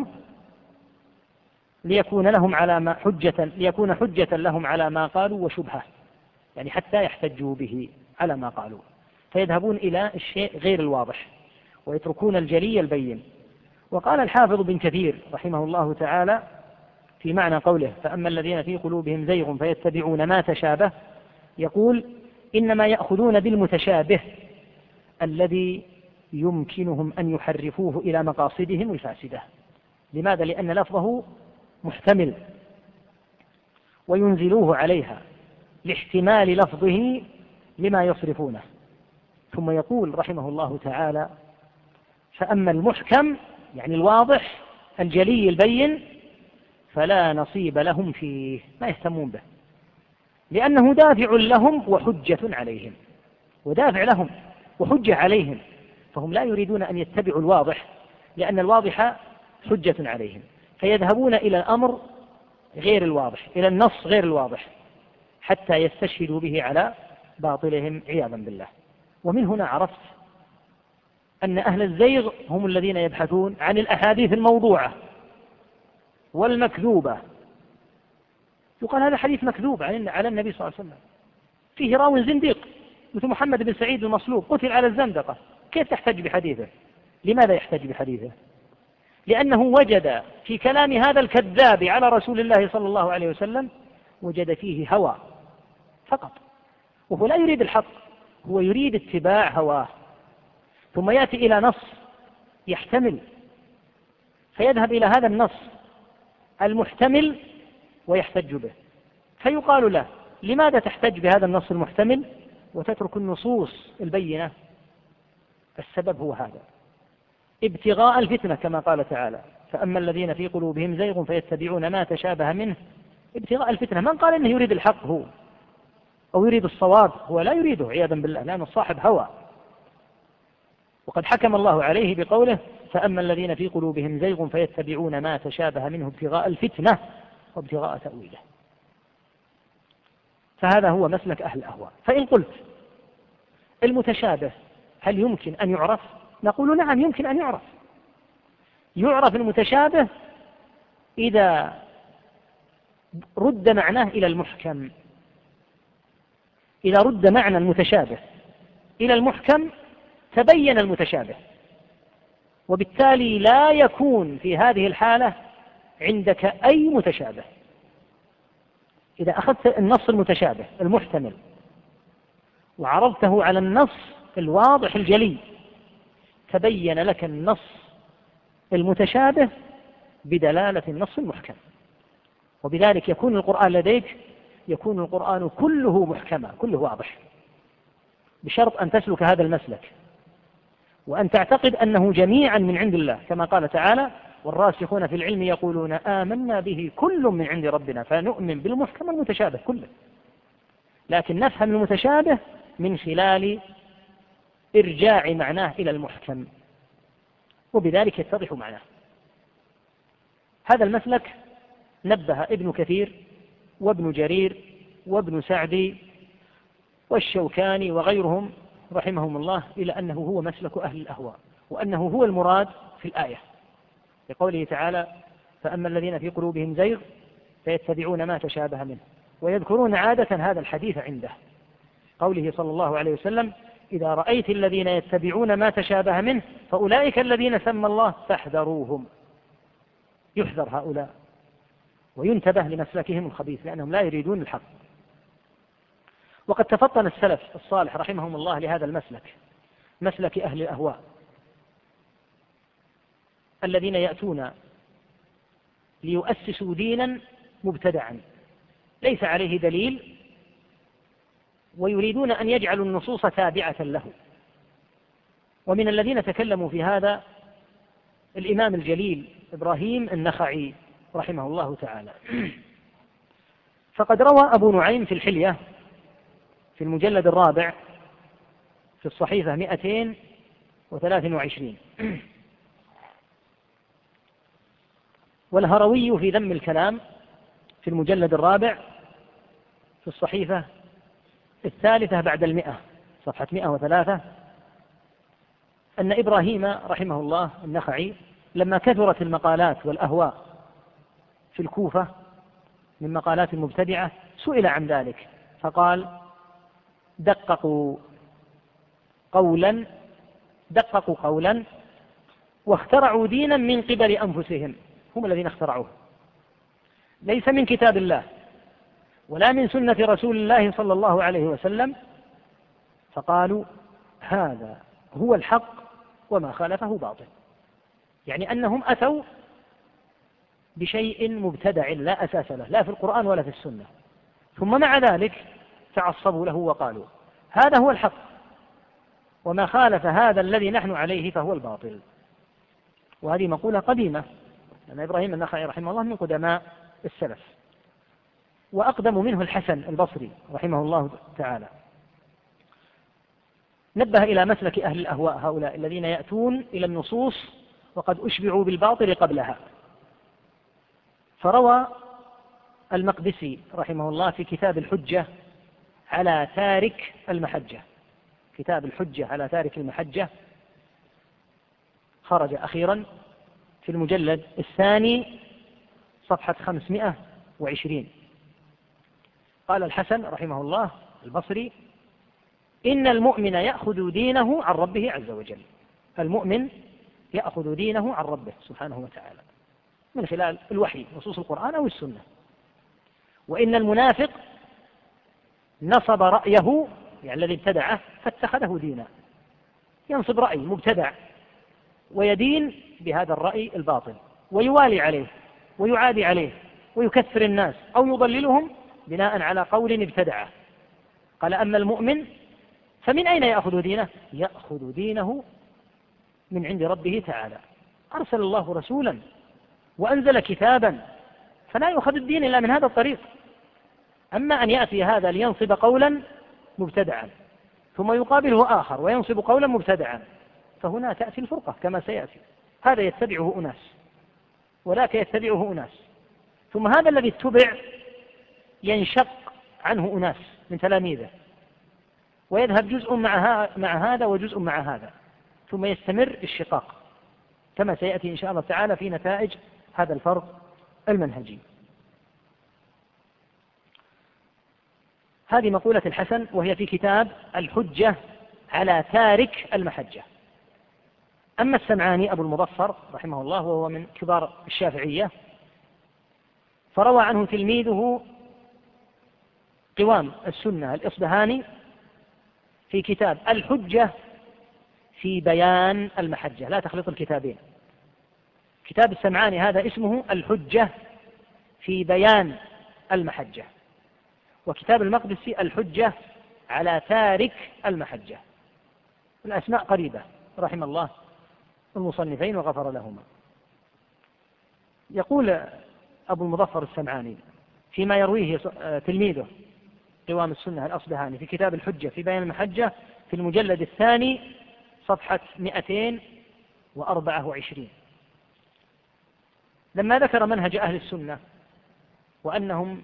Speaker 1: حجة لهم على ما قالوا وشبهة، يعني حتى يحتجوا به على ما قالوا، فيذهبون إلى الشيء غير الواضح ويتركون الجلي البين. وقال الحافظ بن كثير رحمه الله تعالى في معنى قوله: فأما الذين في قلوبهم زيغ فيتبعون ما تشابه، يقول: إنما يأخذون بالمتشابه الذي يمكنهم أن يحرفوه إلى مقاصدهم الفاسدة. لماذا؟ لأن لفظه محتمل، وينزلوه عليها لاحتمال لفظه لما يصرفونه. ثم يقول رحمه الله تعالى: فأما المحكم، يعني الواضح الجلي البين، فلا نصيب لهم فيه، ما يهتمون به، لأنه دافع لهم وحجة عليهم، ودافع لهم وحجة عليهم، فهم لا يريدون أن يتبعوا الواضح، لأن الواضح حجة عليهم، فيذهبون إلى الأمر غير الواضح، إلى النص غير الواضح، حتى يستشهدوا به على باطلهم عياذا بالله. ومن هنا عرفت أن أهل الزيغ هم الذين يبحثون عن الأحاديث الموضوعة والمكذوبة. يقال هذا حديث مكذوب على النبي صلى الله عليه وسلم، فيه راو زنديق مثل محمد بن سعيد المصلوب قتل على الزندقة، كيف تحتج بحديثه؟ لماذا يحتج بحديثه؟ لأنه وجد في كلام هذا الكذاب على رسول الله صلى الله عليه وسلم وجد فيه هوى فقط، وهو لا يريد الحق، هو يريد اتباع هواه، ثم يأتي إلى نص يحتمل فيذهب إلى هذا النص المحتمل ويحتج به، فيقال له لماذا تحتج بهذا النص المحتمل وتترك النصوص البينة؟ السبب هو هذا، ابتغاء الفتنة كما قال تعالى فأما الذين في قلوبهم زيغ فيتبعون ما تشابه منه، ابتغاء الفتنة. من قال إنه يريد الحق هو أو يريد الصواب؟ هو لا يريده عياذا بالله، لأنه صاحب هوى، وقد حكم الله عليه بقوله فأما الذين في قلوبهم زيغ فيتبعون ما تشابه منه ابتغاء الفتنة وابتغاء تأويله. فهذا هو مسلك أهل الأهواء. فإن قلت المتشابه هل يمكن أن يعرف؟ نقول نعم يمكن أن يعرف. يعرف المتشابه إذا رد معناه إلى المحكم. إذا رد معنى المتشابه إلى المحكم تبين المتشابه، وبالتالي لا يكون في هذه الحالة عندك أي متشابه. إذا أخذت النص المتشابه المحتمل وعرضته على النص الواضح الجلي تبين لك النص المتشابه بدلالة النص المحكم، وبذلك يكون القرآن لديك يكون القرآن كله محكما كله واضح، بشرط أن تسلك هذا المسلك وأن تعتقد أنه جميعا من عند الله، كما قال تعالى والراسخون في العلم يقولون آمنا به كل من عند ربنا، فنؤمن بالمحكم المتشابه كله، لكن نفهم المتشابه من خلال إرجاع معناه إلى المحكم، وبذلك يتضح معناه. هذا المسلك نبه ابن كثير وابن جرير وابن سعدي والشوكاني وغيرهم رحمهم الله إلى أنه هو مسلك أهل الأهواء، وأنه هو المراد في الآية لقوله تعالى فأما الذين في قلوبهم زيغ فيتبعون ما تشابه منه، ويذكرون عادة هذا الحديث عنده قوله صلى الله عليه وسلم إذا رأيت الذين يتبعون ما تشابه منه فأولئك الذين سمى الله فاحذروهم. يحذر هؤلاء وينتبه لمسلكهم الخبيث لأنهم لا يريدون الحق. وقد تفطن السلف الصالح رحمهم الله لهذا المسلك، مسلك أهل الأهواء الذين يأتون ليؤسسوا دينا مبتدعا ليس عليه دليل، ويريدون أن يجعلوا النصوص تابعة له. ومن الذين تكلموا في هذا الإمام الجليل إبراهيم النخعي رحمه الله تعالى، فقد روى أبو نعيم في الحلية في المجلد الرابع في الصحيفة 223، والهروي في ذم الكلام في المجلد الرابع في الصحيفة 300 صفحة 103 أن إبراهيم رحمه الله النخعي لما كثرت المقالات والأهواء في الكوفة من مقالات المبتدعة سئل عن ذلك فقال دققوا قولا واخترعوا دينا من قبل أنفسهم، هم الذين اخترعوه، ليس من كتاب الله ولا من سنة رسول الله صلى الله عليه وسلم، فقالوا هذا هو الحق وما خالفه باطل. يعني أنهم أتوا بشيء مبتدع لا أساس له لا في القرآن ولا في السنة، ثم مع ذلك تعصبوا له وقالوا هذا هو الحق وما خالف هذا الذي نحن عليه فهو الباطل. وهذه مقولة قديمة، لأن إبراهيم النخعي رحمه الله من قدماء السلف، وأقدم منه الحسن البصري رحمه الله تعالى. نبه إلى مسلك أهل الأهواء هؤلاء الذين يأتون إلى النصوص وقد أشبعوا بالباطل قبلها. فروى المقدسي رحمه الله في كتاب الحجة على تارك المحجة، كتاب الحجة على تارك المحجة، خرج أخيرا في المجلد الثاني صفحة 520. قال الحسن رحمه الله البصري: إن المؤمن يأخذ دينه عن ربه عز وجل. المؤمن يأخذ دينه عن ربه سبحانه وتعالى من خلال الوحي، نصوص القرآن أو السنة. وإن المنافق نصب رأيه، يعني الذي ابتدعه، فاتخذه دينا. ينصب رأي مبتدع ويدين بهذا الرأي الباطل، ويوالي عليه ويعادي عليه ويكثر الناس أو يضللهم بناء على قول ابتدعه. قال: أما المؤمن فمن أين يأخذ دينه؟ يأخذ دينه من عند ربه تعالى. أرسل الله رسولا وأنزل كتابا، فلا يؤخذ الدين إلا من هذا الطريق. أما أن يأتي هذا لينصب قولا مبتدعا ثم يقابله آخر وينصب قولا مبتدعا، فهنا تأتي الفرقة كما سيأتي. هذا يتبعه أناس وذاك يتبعه أناس، ثم هذا الذي اتبع ينشق عنه أناس من تلاميذه، ويذهب جزء مع هذا وجزء مع هذا، ثم يستمر الشقاق كما سيأتي إن شاء الله تعالى في نتائج هذا الفرق المنهجي. هذه مقولة الحسن، وهي في كتاب الحجة على تارك المحجة. أما السمعاني أبو المظفر رحمه الله، وهو من كبار الشافعية، فروى عنه تلميذه قوام السنة الإصبهاني في كتاب الحجة في بيان المحجة. لا تخلط الكتابين. كتاب السمعاني هذا اسمه الحجة في بيان المحجة، وكتاب المقدسي الحجة على تارك المحجة. الأسماء قريبة رحم الله المصنفين وغفر لهما. يقول أبو المظفر السمعاني فيما يرويه تلميذه قوام السنة الأصبهاني في كتاب الحجة في بيان المحجة في المجلد الثاني صفحة 224: لما ذكر منهج أهل السنة وأنهم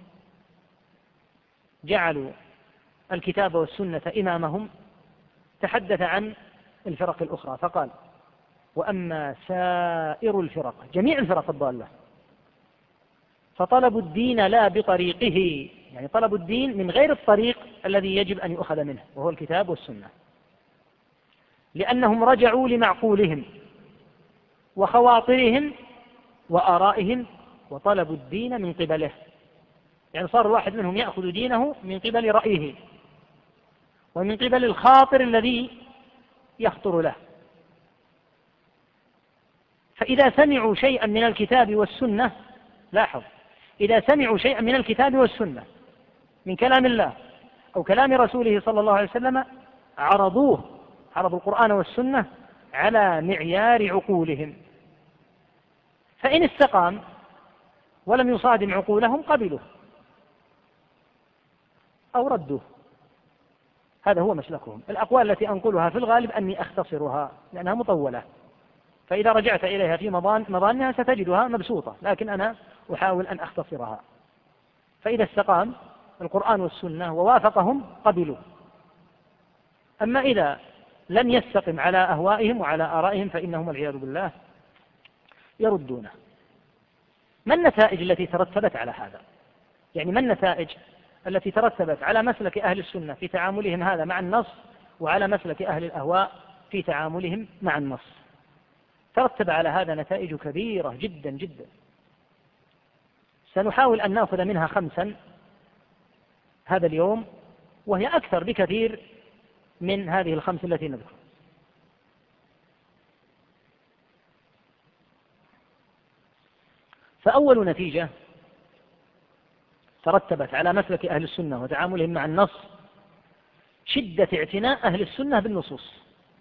Speaker 1: جعلوا الكتاب والسنة إمامهم، تحدث عن الفرق الأخرى فقال: وأما سائر الفرق، جميع الفرق الضالة، فطلبوا الدين لا بطريقه، يعني طلبوا الدين من غير الطريق الذي يجب أن يؤخذ منه وهو الكتاب والسنة، لأنهم رجعوا لمعقولهم وخواطرهم وآرائهم وطلبوا الدين من قبله. يعني صار الواحد منهم يأخذ دينه من قبل رأيه ومن قبل الخاطر الذي يخطر له. فإذا سمعوا شيئا من الكتاب والسنة، لاحظ، إذا سمعوا شيئا من الكتاب والسنة من كلام الله أو كلام رسوله صلى الله عليه وسلم، عرضوا القرآن والسنة على معيار عقولهم، فإن استقام ولم يصادم عقولهم قبلوه أو ردوه. هذا هو مسلكهم. الأقوال التي أنقلها في الغالب أني أختصرها لأنها مطولة، فإذا رجعت إليها في مضانها ستجدها مبسوطة، لكن أنا أحاول أن أختصرها. فإذا استقام القرآن والسنة ووافقهم قبلوا، أما إذا لم يستقم على أهوائهم وعلى آرائهم فإنهم والعياذ بالله يردونه. ما النتائج التي ترتبت على هذا؟ يعني ما النتائج التي ترتبت على مسلك أهل السنة في تعاملهم هذا مع النص وعلى مسلك أهل الأهواء في تعاملهم مع النص؟ ترتب على هذا نتائج كبيرة جدا جدا، سنحاول أن نأخذ منها 5 هذا اليوم، وهي أكثر بكثير من هذه 5 التي نذكر. فأول نتيجة ترتبت على مسلك أهل السنة وتعاملهم مع النص شدة اعتناء أهل السنة بالنصوص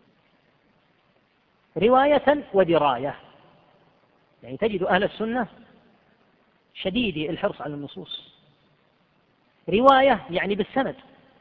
Speaker 1: رواية ودراية. يعني تجد أهل السنة شديدي الحرص على النصوص، رواية يعني بالسند،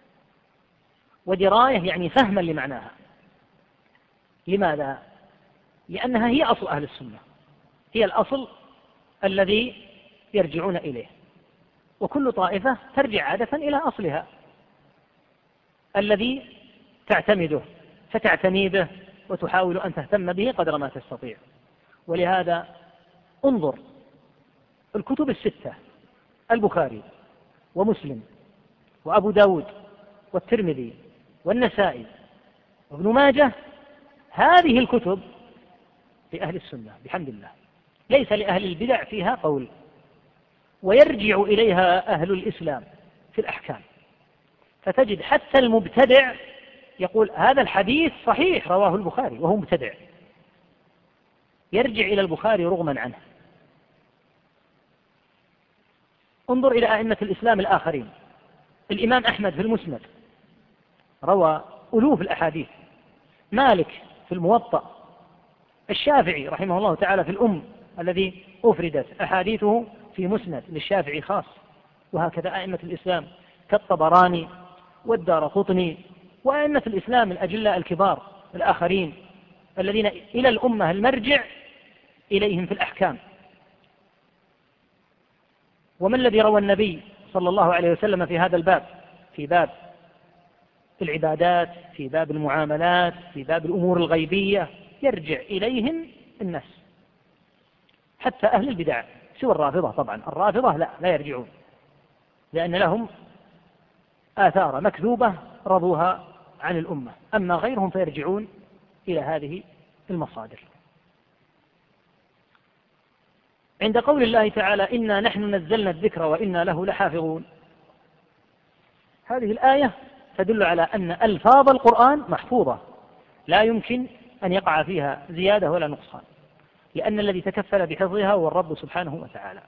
Speaker 1: ودراية يعني فهما لمعناها. لماذا؟ لأنها هي أصل أهل السنة، هي الأصل الذي يرجعون إليه، وكل طائفة ترجع عادة إلى أصلها الذي تعتمده فتعتني به وتحاول أن تهتم به قدر ما تستطيع. ولهذا انظر الكتب الستة: البخاري ومسلم وأبو داود والترمذي والنسائي وابن ماجه، هذه الكتب لأهل السنة بحمد الله، ليس لأهل البدع فيها قول، ويرجع إليها أهل الإسلام في الأحكام. فتجد حتى المبتدع يقول هذا الحديث صحيح رواه البخاري وهو مبتدع، يرجع إلى البخاري رغما عنه. انظر إلى أئمة الإسلام الآخرين: الإمام أحمد في المسند روى ألوف الأحاديث، مالك في الموطأ، الشافعي رحمه الله تعالى في الأم الذي أفردت أحاديثه في مسند للشافعي خاص، وهكذا أئمة الإسلام كالطبراني والدارقطني وأئمة الإسلام الأجلاء الكبار الآخرين الذين إلى الأمة المرجع إليهم في الأحكام. وما الذي روى النبي صلى الله عليه وسلم في هذا الباب؟ في باب العبادات، في باب المعاملات، في باب الأمور الغيبية، يرجع إليهم الناس. حتى أهل البدع سوى الرافضة، طبعا الرافضة لا يرجعون، لأن لهم آثار مكذوبة رضوها عن الأمة، أما غيرهم فيرجعون إلى هذه المصادر. عند قول الله تعالى إنا نحن نزلنا الذكر وإنا له لحافظون، هذه الآية تدل على أن ألفاظ القرآن محفوظة لا يمكن أن يقع فيها زيادة ولا نقصان، لأن الذي تكفل بحفظها هو الرب سبحانه وتعالى.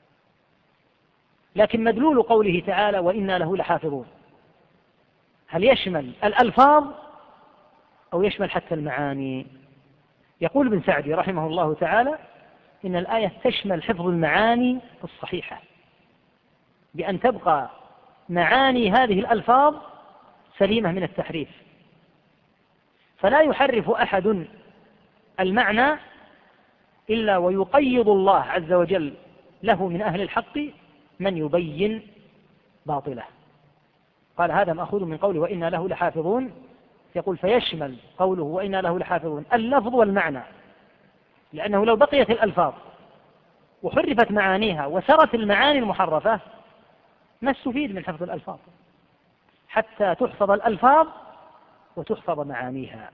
Speaker 1: لكن مدلول قوله تعالى وإنا له لحافظون هل يشمل الألفاظ أو يشمل حتى المعاني؟ يقول ابن سعدي رحمه الله تعالى إن الآية تشمل حفظ المعاني الصحيحة، بأن تبقى معاني هذه الألفاظ سليمة من التحريف، فلا يحرف أحد المعنى إلا ويقيض الله عز وجل له من أهل الحق من يبين باطله. قال هذا مأخوذ من قوله وإنا له لحافظون، يقول فيشمل قوله وإنا له لحافظون اللفظ والمعنى، لأنه لو بقيت الألفاظ وحرفت معانيها وسرت المعاني المحرفة ما استفيد من حفظ الألفاظ، حتى تحفظ الألفاظ وتحفظ معانيها.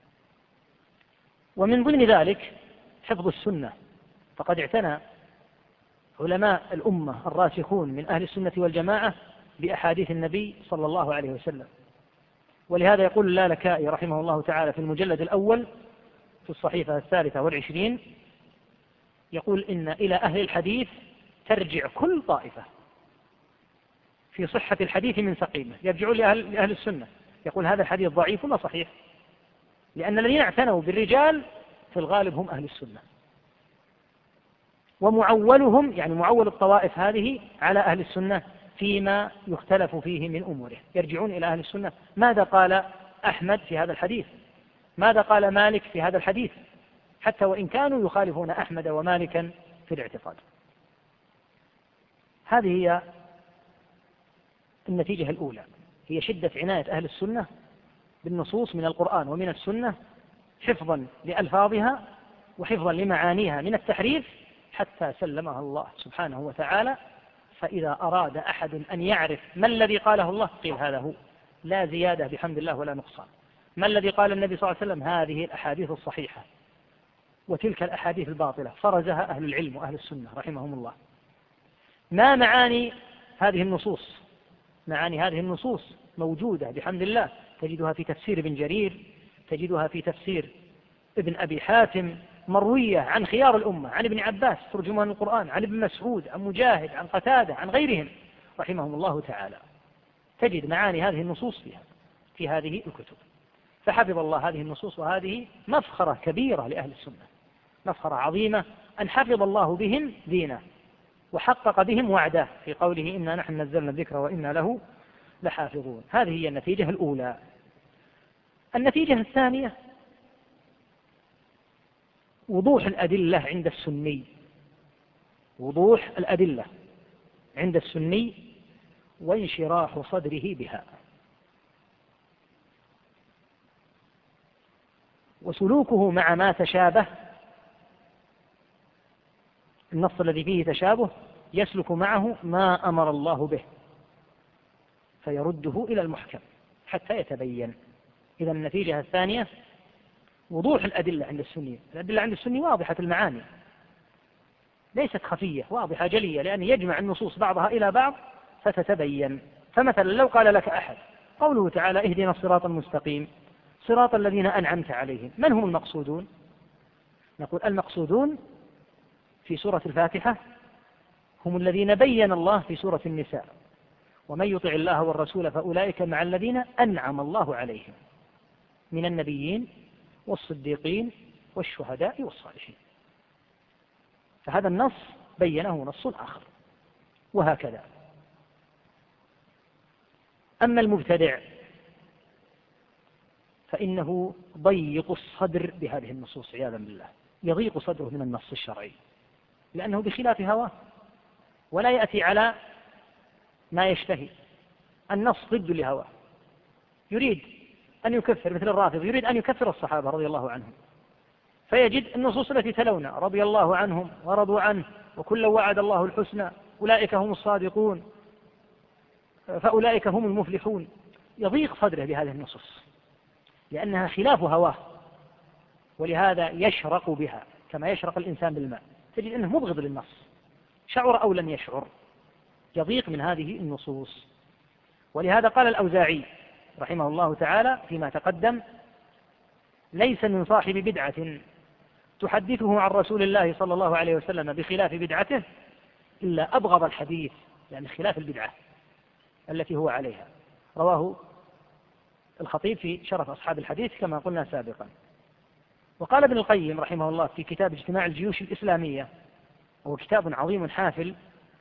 Speaker 1: ومن ضمن ذلك حفظ السنة، فقد اعتنى علماء الأمة الراسخون من أهل السنة والجماعة بأحاديث النبي صلى الله عليه وسلم. ولهذا يقول اللالكائي رحمه الله تعالى في المجلد الأول في الصحيفة 23 يقول إن إلى أهل الحديث ترجع كل طائفة في صحة الحديث من سقيمة، يرجعون لأهل السنة، يقول هذا الحديث ضعيف ولا صحيح، لأن الذين اعتنوا بالرجال في الغالب هم أهل السنة، ومعولهم يعني معول الطوائف هذه على أهل السنة فيما يختلف فيه من أموره، يرجعون إلى أهل السنة. ماذا قال أحمد في هذا الحديث؟ ماذا قال مالك في هذا الحديث؟ حتى وإن كانوا يخالفون أحمد ومالكا في الاعتقاد. هذه هي النتيجة الأولى، هي شدة عناية أهل السنة بالنصوص من القرآن ومن السنة، حفظا لألفاظها وحفظا لمعانيها من التحريف، حتى سلمها الله سبحانه وتعالى. فإذا أراد أحد أن يعرف ما الذي قاله الله قيل هذا هو، لا زيادة بحمد الله ولا نقصان. ما الذي قال النبي صلى الله عليه وسلم؟ هذه الأحاديث الصحيحة، وتلك الأحاديث الباطلة فرزها أهل العلم وأهل السنة رحمهم الله. ما معاني هذه النصوص؟ معاني هذه النصوص موجودة بحمد الله، تجدها في تفسير ابن جرير، تجدها في تفسير ابن أبي حاتم، مروية عن خيار الأمة، عن ابن عباس ترجمان القرآن، عن ابن مسعود، عن مجاهد، عن قتادة، عن غيرهم رحمهم الله تعالى. تجد معاني هذه النصوص فيها في هذه الكتب. فحفظ الله هذه النصوص، وهذه مفخرة كبيرة لأهل السنة، مفخرة عظيمة أن حفظ الله بهم دينه وحقق بهم وعده في قوله إنا نحن نزلنا الذكر وإنا له لحافظون. هذه هي النتيجة الأولى. النتيجة الثانية وضوح الأدلة عند السني، وضوح الأدلة عند السني وانشراح صدره بها. وسلوكه مع ما تشابه، النص الذي فيه تشابه يسلك معه ما أمر الله به فيرده إلى المحكم حتى يتبين. إذا النتيجة الثانية وضوح الأدلة عند السني. الأدلة عند السني واضحة المعاني، ليست خفية، واضحة جلية، لأن يجمع النصوص بعضها إلى بعض فتتبين. فمثلا لو قال لك أحد قوله تعالى اهدنا الصراط المستقيم صراط الذين أنعمت عليهم، من هم المقصودون؟ نقول المقصودون في سورة الفاتحة هم الذين بين الله في سورة النساء: ومن يطع الله والرسول فأولئك مع الذين أنعم الله عليهم من النبيين والصديقين والشهداء والصالحين. فهذا النص بينه نص آخر، وهكذا. أما المبتدع فإنه ضيق الصدر بهذه النصوص عياذا بالله، يضيق صدره من النص الشرعي لأنه بخلاف هواه ولا يأتي على ما يشتهي. النص ضد لهواه، يريد أن يكفر، مثل الرافض يريد أن يكفر الصحابة رضي الله عنهم، فيجد النصوص التي تلونا رضي الله عنهم ورضوا عنه وكلا وعد الله الحسنى أولئك هم الصادقون فأولئك هم المفلحون، يضيق صدره بهذه النصوص لأنها خلاف هواه، ولهذا يشرق بها كما يشرق الإنسان بالماء، تجد أنه مبغض للنص شعر أو لم يشعر، يضيق من هذه النصوص. ولهذا قال الأوزاعي رحمه الله تعالى فيما تقدم: ليس من صاحب بدعة تحدثه عن رسول الله صلى الله عليه وسلم بخلاف بدعته إلا أبغض الحديث، يعني خلاف البدعة التي هو عليها. رواه الخطيب في شرف أصحاب الحديث كما قلنا سابقا. وقال ابن القيم رحمه الله في كتاب اجتماع الجيوش الإسلامية، وهو كتاب عظيم حافل،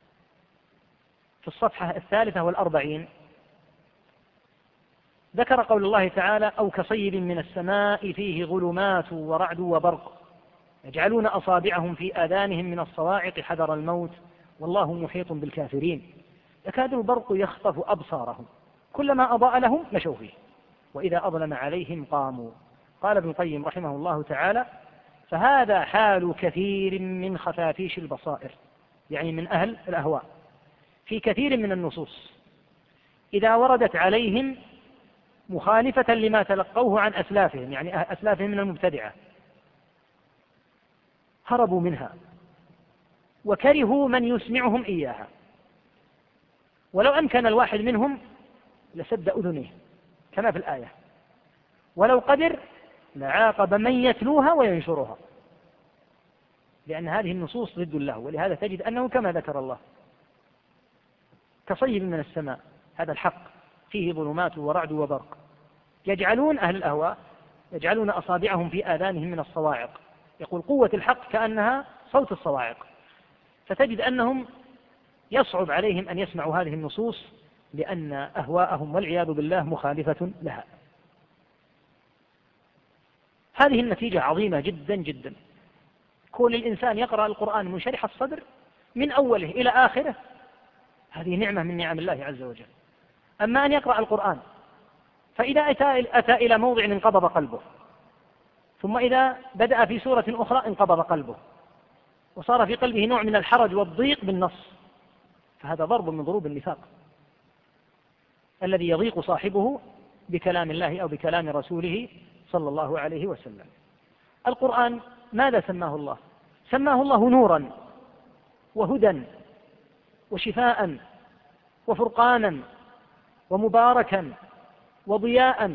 Speaker 1: في الصفحة 43 ذكر قول الله تعالى: أو كصيب من السماء فيه ظلمات ورعد وبرق يجعلون أصابعهم في آذانهم من الصواعق حذر الموت والله محيط بالكافرين يكاد البرق يخطف أبصارهم كلما أضاء لهم مشوا فيه وإذا أظلم عليهم قاموا. قال ابن القيم رحمه الله تعالى: فهذا حال كثير من خفافيش البصائر، يعني من أهل الأهواء، في كثير من النصوص إذا وردت عليهم مخالفة لما تلقوه عن أسلافهم، يعني أسلافهم من المبتدعة، هربوا منها وكرهوا من يسمعهم إياها، ولو أمكن الواحد منهم لسد أذنه كما في الآية، ولو قدر لعاقب من يتلوها وينشرها، لأن هذه النصوص ضد الله. ولهذا تجد أنه كما ذكر الله: كصيب من السماء، هذا الحق فيه ظلمات ورعد وبرق، يجعلون أهل الأهواء يجعلون أصابعهم في آذانهم من الصواعق، يقول قوة الحق كأنها صوت الصواعق، فتجد أنهم يصعب عليهم أن يسمعوا هذه النصوص لأن أهواءهم والعياذ بالله مخالفة لها. هذه النتيجة عظيمة جدا جدا، كون الإنسان يقرأ القرآن منشرح الصدر من أوله إلى آخره، هذه نعمة من نعم الله عز وجل. أما أن يقرأ القرآن فإذا أتى إلى موضع انقبض قلبه، ثم إذا بدأ في سورة أخرى انقبض قلبه وصار في قلبه نوع من الحرج والضيق بالنص، فهذا ضرب من ضروب النفاق الذي يضيق صاحبه بكلام الله أو بكلام رسوله صلى الله عليه وسلم. القرآن ماذا سماه الله؟ سماه الله نورا وهدى وشفاء وفرقانا ومباركا وضياء،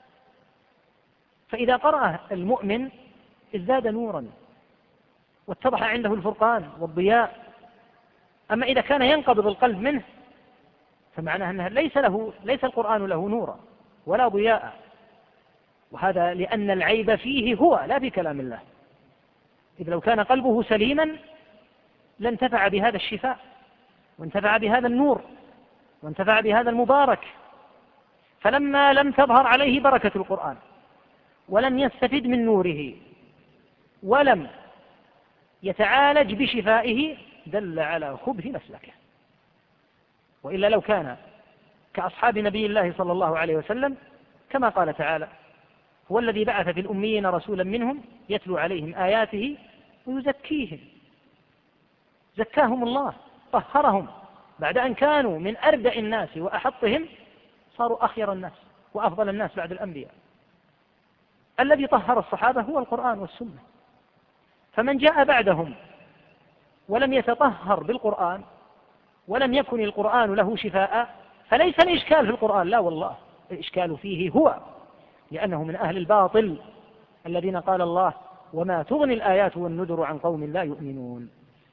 Speaker 1: فإذا قرأه المؤمن ازداد نورا واتضح عنده الفرقان والضياء. أما إذا كان ينقبض القلب منه فمعناه أنه ليس القرآن له نورا ولا ضياء، وهذا لأن العيب فيه هو لا في كلام الله. إذ لو كان قلبه سليما لانتفع بهذا الشفاء وانتفع بهذا النور وانتفع بهذا المبارك، فلما لم تظهر عليه بركة القرآن ولم يستفد من نوره ولم يتعالج بشفائه دل على خبث مسلكه. وإلا لو كان كأصحاب نبي الله صلى الله عليه وسلم كما قال تعالى: هو الذي بعث في الأميين رسولا منهم يتلو عليهم آياته ويزكيهم. زكاهم الله، طهرهم بعد أن كانوا من أردأ الناس وأحطهم، صاروا أخير الناس وأفضل الناس بعد الأنبياء. الذي طهر الصحابة هو القرآن والسنة. فمن جاء بعدهم ولم يتطهر بالقرآن ولم يكن القرآن له شفاء، فليس الإشكال في القرآن، لا والله، الإشكال فيه هو، لأنه من أهل الباطل الذين قال الله: وما تغني الآيات والنذر عن قوم لا يؤمنون.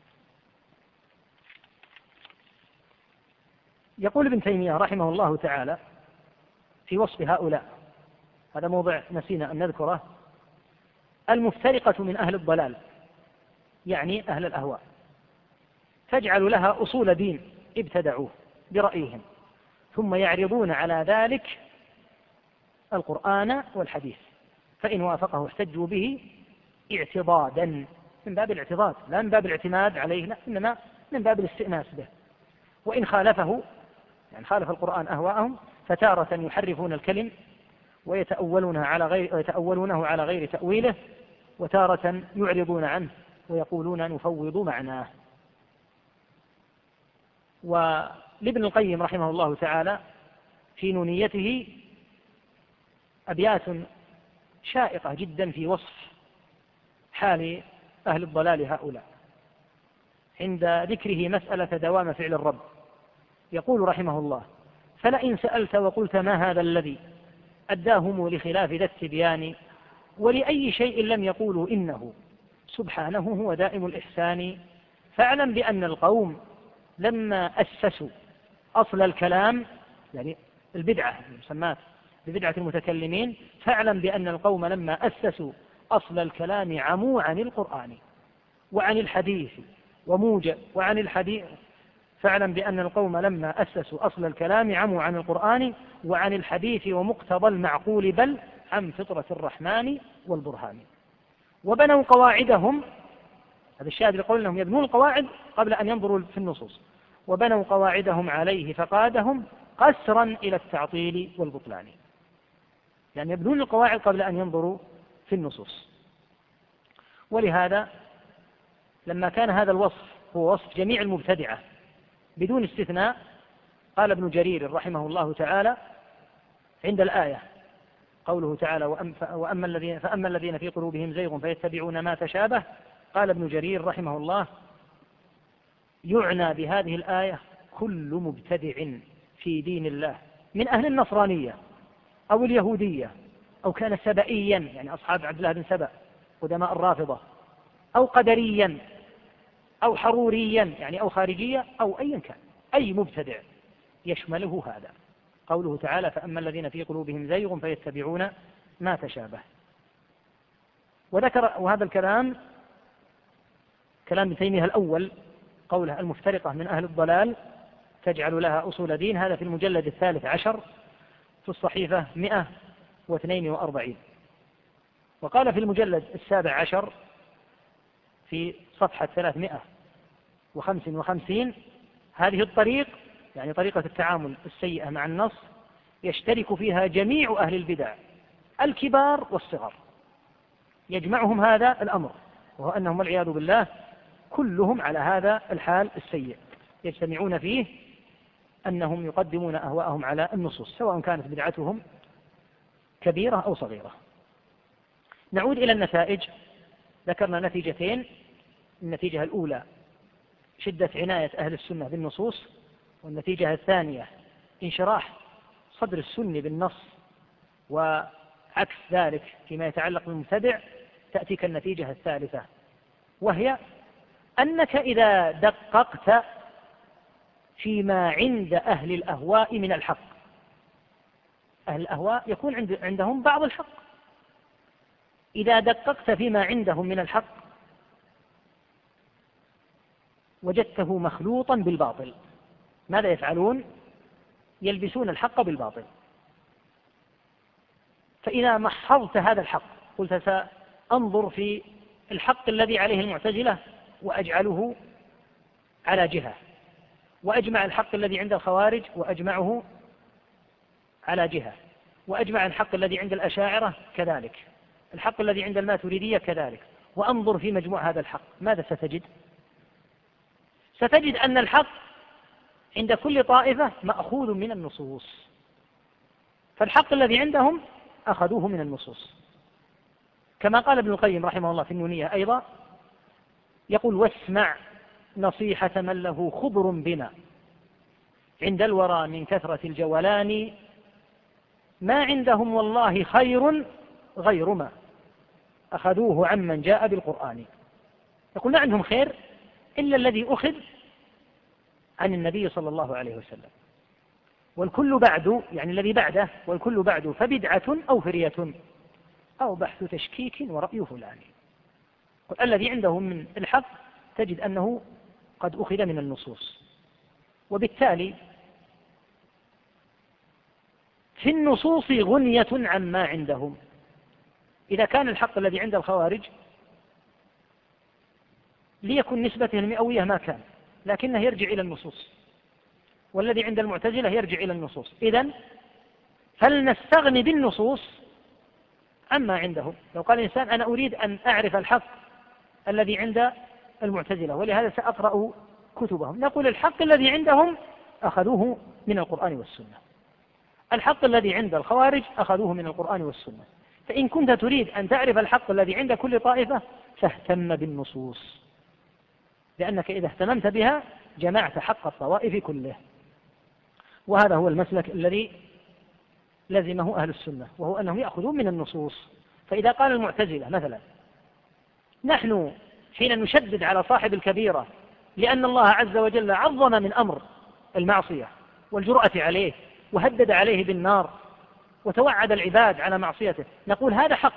Speaker 1: يقول ابن تيمية رحمه الله تعالى في وصف هؤلاء، هذا موضع نسينا أن نذكره: المفترقة من أهل الضلال، يعني أهل الأهواء، تجعل لها أصول دين ابتدعوه برأيهم، ثم يعرضون على ذلك القرآن والحديث، فإن وافقه احتجوا به اعتضادا، من باب الاعتضاد لا من باب الاعتماد عليه، لا، إنما من باب الاستئناس به. وإن خالفه، يعني خالف القرآن أهواءهم، فتارة يحرفون الكلم ويتأولونه على غير تأويله، وتارة يعرضون عنه ويقولون نفوض معناه. ولابن القيم رحمه الله تعالى في نونيته أبيات شائقة جدا في وصف حال أهل الضلال هؤلاء، عند ذكره مسألة دوام فعل الرب. يقول رحمه الله: فلئن سألت وقلت ما هذا الذي أداهم لخلاف ذا التبيان، ولأي شيء لم يقولوا إنه سبحانه هو دائم الإحسان، فاعلم بأن القوم لما أسسوا أصل الكلام، يعني البدعة المسمات ببدعة المتكلمين، فاعلم بأن القوم لما أسسوا أصل الكلام عموا عن القرآن وعن الحديث وعن الحديث. فاعلم بأن القوم لما أسسوا أصل الكلام عموا عن القرآن وعن الحديث ومقتضى المعقول، بل عن فطرة الرحمن والبرهان. وبنوا قواعدهم، هذا الشاهد يقول أنهم يبنون القواعد قبل أن ينظروا في النصوص، وبنوا قواعدهم عليه فقادهم قسرا إلى التعطيل والبطلان، يعني يبنون القواعد قبل أن ينظروا في النصوص. ولهذا لما كان هذا الوصف هو وصف جميع المبتدعة بدون استثناء، قال ابن جرير رحمه الله تعالى عند الآية قوله تعالى: فأما الذين في قلوبهم زيغ فيتبعون ما تشابه، قال ابن جرير رحمه الله: يعنى بهذه الآية كل مبتدع في دين الله من أهل النصرانية أو اليهودية، أو كان سبئيا، يعني أصحاب عبد الله بن سبأ قدماء الرافضة، أو قدريا أو حروريا، يعني أو خارجية، أو أيا كان، أي مبتدع يشمله هذا قوله تعالى: فأما الذين في قلوبهم زيغ فيتبعون ما تشابه. وذكر، وهذا الكلام كلام ابن تيمية الأول، قوله المفترقة من أهل الضلال تجعل لها أصول دين، هذا في المجلد 13 في الصحيفة 142. وقال في المجلد 17 في صفحة 355: هذه الطريق، يعني طريقة التعامل السيئة مع النص، يشترك فيها جميع أهل البدع الكبار والصغار، يجمعهم هذا الأمر، وهو أنهم والعياذ بالله كلهم على هذا الحال السيء، يجتمعون فيه أنهم يقدمون أهواءهم على النصوص، سواء كانت بدعتهم كبيرة أو صغيرة. نعود إلى النتائج. ذكرنا نتيجتين: النتيجة الأولى شدة عناية أهل السنة بالنصوص، والنتيجة الثانية انشراح صدر السني بالنص، وعكس ذلك فيما يتعلق بالمبتدع تأتيك النتيجة الثالثة، وهي أنك إذا دققت فيما عند أهل الأهواء من الحق، أهل الأهواء يكون عندهم بعض الحق، إذا دققت فيما عندهم من الحق وجدته مخلوطا بالباطل. ماذا يفعلون؟ يلبسون الحق بالباطل. فإذا محضت هذا الحق، قلت سأنظر في الحق الذي عليه المعتزلة وأجعله على جهة، وأجمع الحق الذي عند الخوارج وأجمعه على جهة، وأجمع الحق الذي عند الأشاعرة كذلك، الحق الذي عند الماتريدية كذلك، وأنظر في مجموع هذا الحق، ماذا ستجد؟ ستجد أن الحق عند كل طائفة مأخوذ من النصوص، فالحق الذي عندهم أخذوه من النصوص، كما قال ابن القيم رحمه الله في النونية أيضا، يقول: واسمع نصيحة من له خبر بنا عند الورى من كثرة الجولان، ما عندهم والله خير غير ما أخذوه عمن جاء بالقرآن. يقول: ما عندهم خير إلا الذي أخذ عن النبي صلى الله عليه وسلم، والكل بعد، يعني الذي بعده، والكل بعد فبدعة أو فرية أو بحث تشكيك ورأي فلان. الذي عندهم من الحق تجد أنه قد أخذ من النصوص، وبالتالي في النصوص غنية عما عندهم. إذا كان الحق الذي عند الخوارج ليكن نسبته المئوية ما كان، لكنه يرجع إلى النصوص، والذي عند المعتزلة يرجع إلى النصوص، إذن فلنستغني بالنصوص عما عندهم. لو قال الإنسان: أنا أريد أن أعرف الحق الذي عند المعتزلة ولهذا سأقرأ كتبهم، نقول: الحق الذي عندهم أخذوه من القرآن والسنة، الحق الذي عند الخوارج أخذوه من القرآن والسنة. فإن كنت تريد أن تعرف الحق الذي عند كل طائفة فاهتم بالنصوص، لأنك إذا اهتممت بها جمعت حق الطوائف كله. وهذا هو المسلك الذي لزمه أهل السنة، وهو أنهم يأخذون من النصوص. فإذا قال المعتزلة مثلا: نحن حين نشدد على صاحب الكبيرة لأن الله عز وجل عظم من أمر المعصية والجرأة عليه وهدد عليه بالنار وتوعد العباد على معصيته، نقول: هذا حق،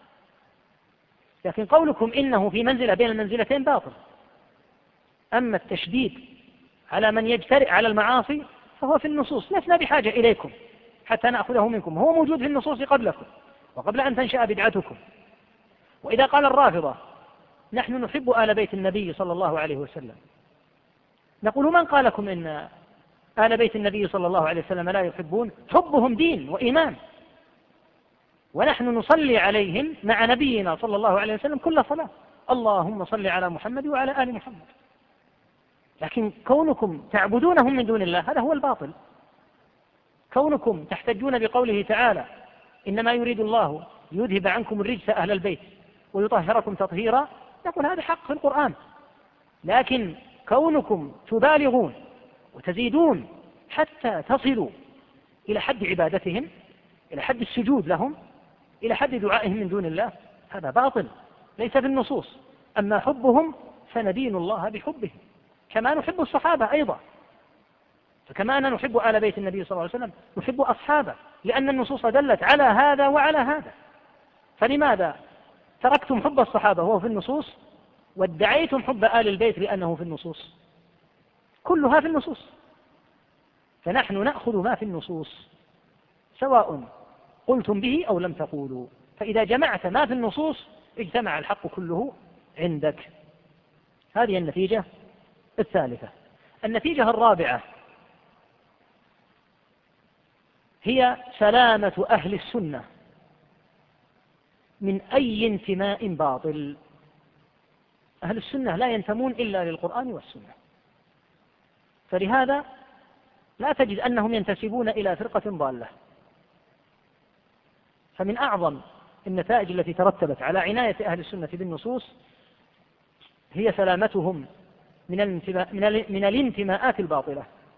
Speaker 1: لكن قولكم إنه في منزلة بين المنزلتين باطل. أما التشديد على من يجترئ على المعاصي فهو في النصوص، لسنا بحاجة إليكم حتى نأخذه منكم، هو موجود في النصوص قبلكم وقبل أن تنشأ بدعتكم. وإذا قال الرافضة: نحن نحب آل بيت النبي صلى الله عليه وسلم، نقول: من قال لكم إن آل بيت النبي صلى الله عليه وسلم لا يحبون؟ حبهم دين وإيمان، ونحن نصلي عليهم مع نبينا صلى الله عليه وسلم كل صلاة، اللهم صل على محمد وعلى آل محمد. لكن كونكم تعبدونهم من دون الله هذا هو الباطل. كونكم تحتجون بقوله تعالى: إنما يريد الله ليذهب عنكم الرجس أهل البيت ويطهركم تطهيرا، نقول هذا حق في القرآن. لكن كونكم تبالغون وتزيدون حتى تصلوا إلى حد عبادتهم، إلى حد السجود لهم، إلى حد دعائهم من دون الله، هذا باطل ليس في النصوص. أما حبهم فندين الله بحبهم كما نحب الصحابة أيضا، فكما أننا نحب آل بيت النبي صلى الله عليه وسلم نحب أصحابه، لأن النصوص دلت على هذا وعلى هذا. فلماذا تركتم حب الصحابة وهو في النصوص وادعيتم حب آل البيت لأنه في النصوص؟ كلها في النصوص. فنحن نأخذ ما في النصوص سواء قلتم به أو لم تقولوا، فإذا جمعت ما في النصوص اجتمع الحق كله عندك. هذه النتيجة الثالثة. النتيجة الرابعة هي سلامة أهل السنة من أي انتماء باطل. أهل السنة لا ينتمون إلا للقرآن والسنة، فلهذا لا تجد أنهم ينتسبون إلى فرقة ضالة. فمن أعظم النتائج التي ترتبت على عناية أهل السنة بالنصوص هي سلامتهم من الانتماءات الباطلة.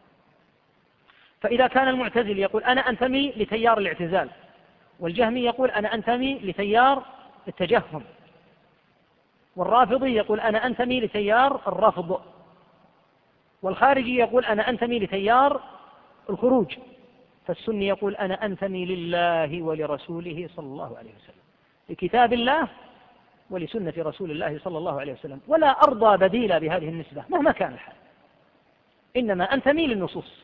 Speaker 1: فإذا كان المعتزل يقول: أنا أنتمي لتيار الاعتزال، والجهمي يقول: أنا أنتمي لتيار التجهم، والرافضي يقول: أنا أنتمي لتيار الرفض، والخارجي يقول: أنا أنتمي لتيار الخروج، فالسني يقول: أنا أنتمي لله ولرسوله صلى الله عليه وسلم، لكتاب الله ولسنة رسول الله صلى الله عليه وسلم، ولا أرضى بديلا بهذه النسبة مهما كان الحال، إنما أنتمي للنصوص.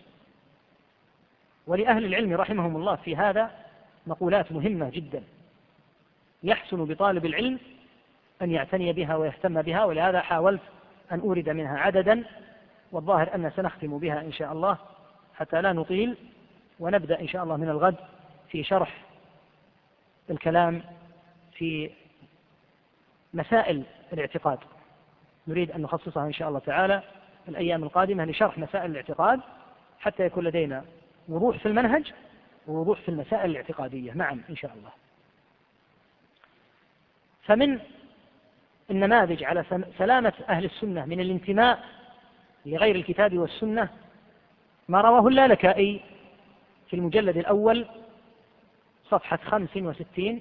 Speaker 1: ولأهل العلم رحمهم الله في هذا مقولات مهمة جدا يحسن بطالب العلم أن يعتني بها ويهتم بها، ولهذا حاولت أن أورد منها عددا، والظاهر أن سنختم بها إن شاء الله حتى لا نطيل، ونبدأ إن شاء الله من الغد في شرح الكلام في مسائل الاعتقاد، نريد أن نخصصها إن شاء الله تعالى الأيام القادمة لشرح مسائل الاعتقاد حتى يكون لدينا وضوح في المنهج ووضوح في المسائل الاعتقادية معا إن شاء الله. فمن النماذج على سلامة أهل السنة من الانتماء لغير الكتاب والسنة ما رواه اللالكائي في المجلد الأول صفحة 65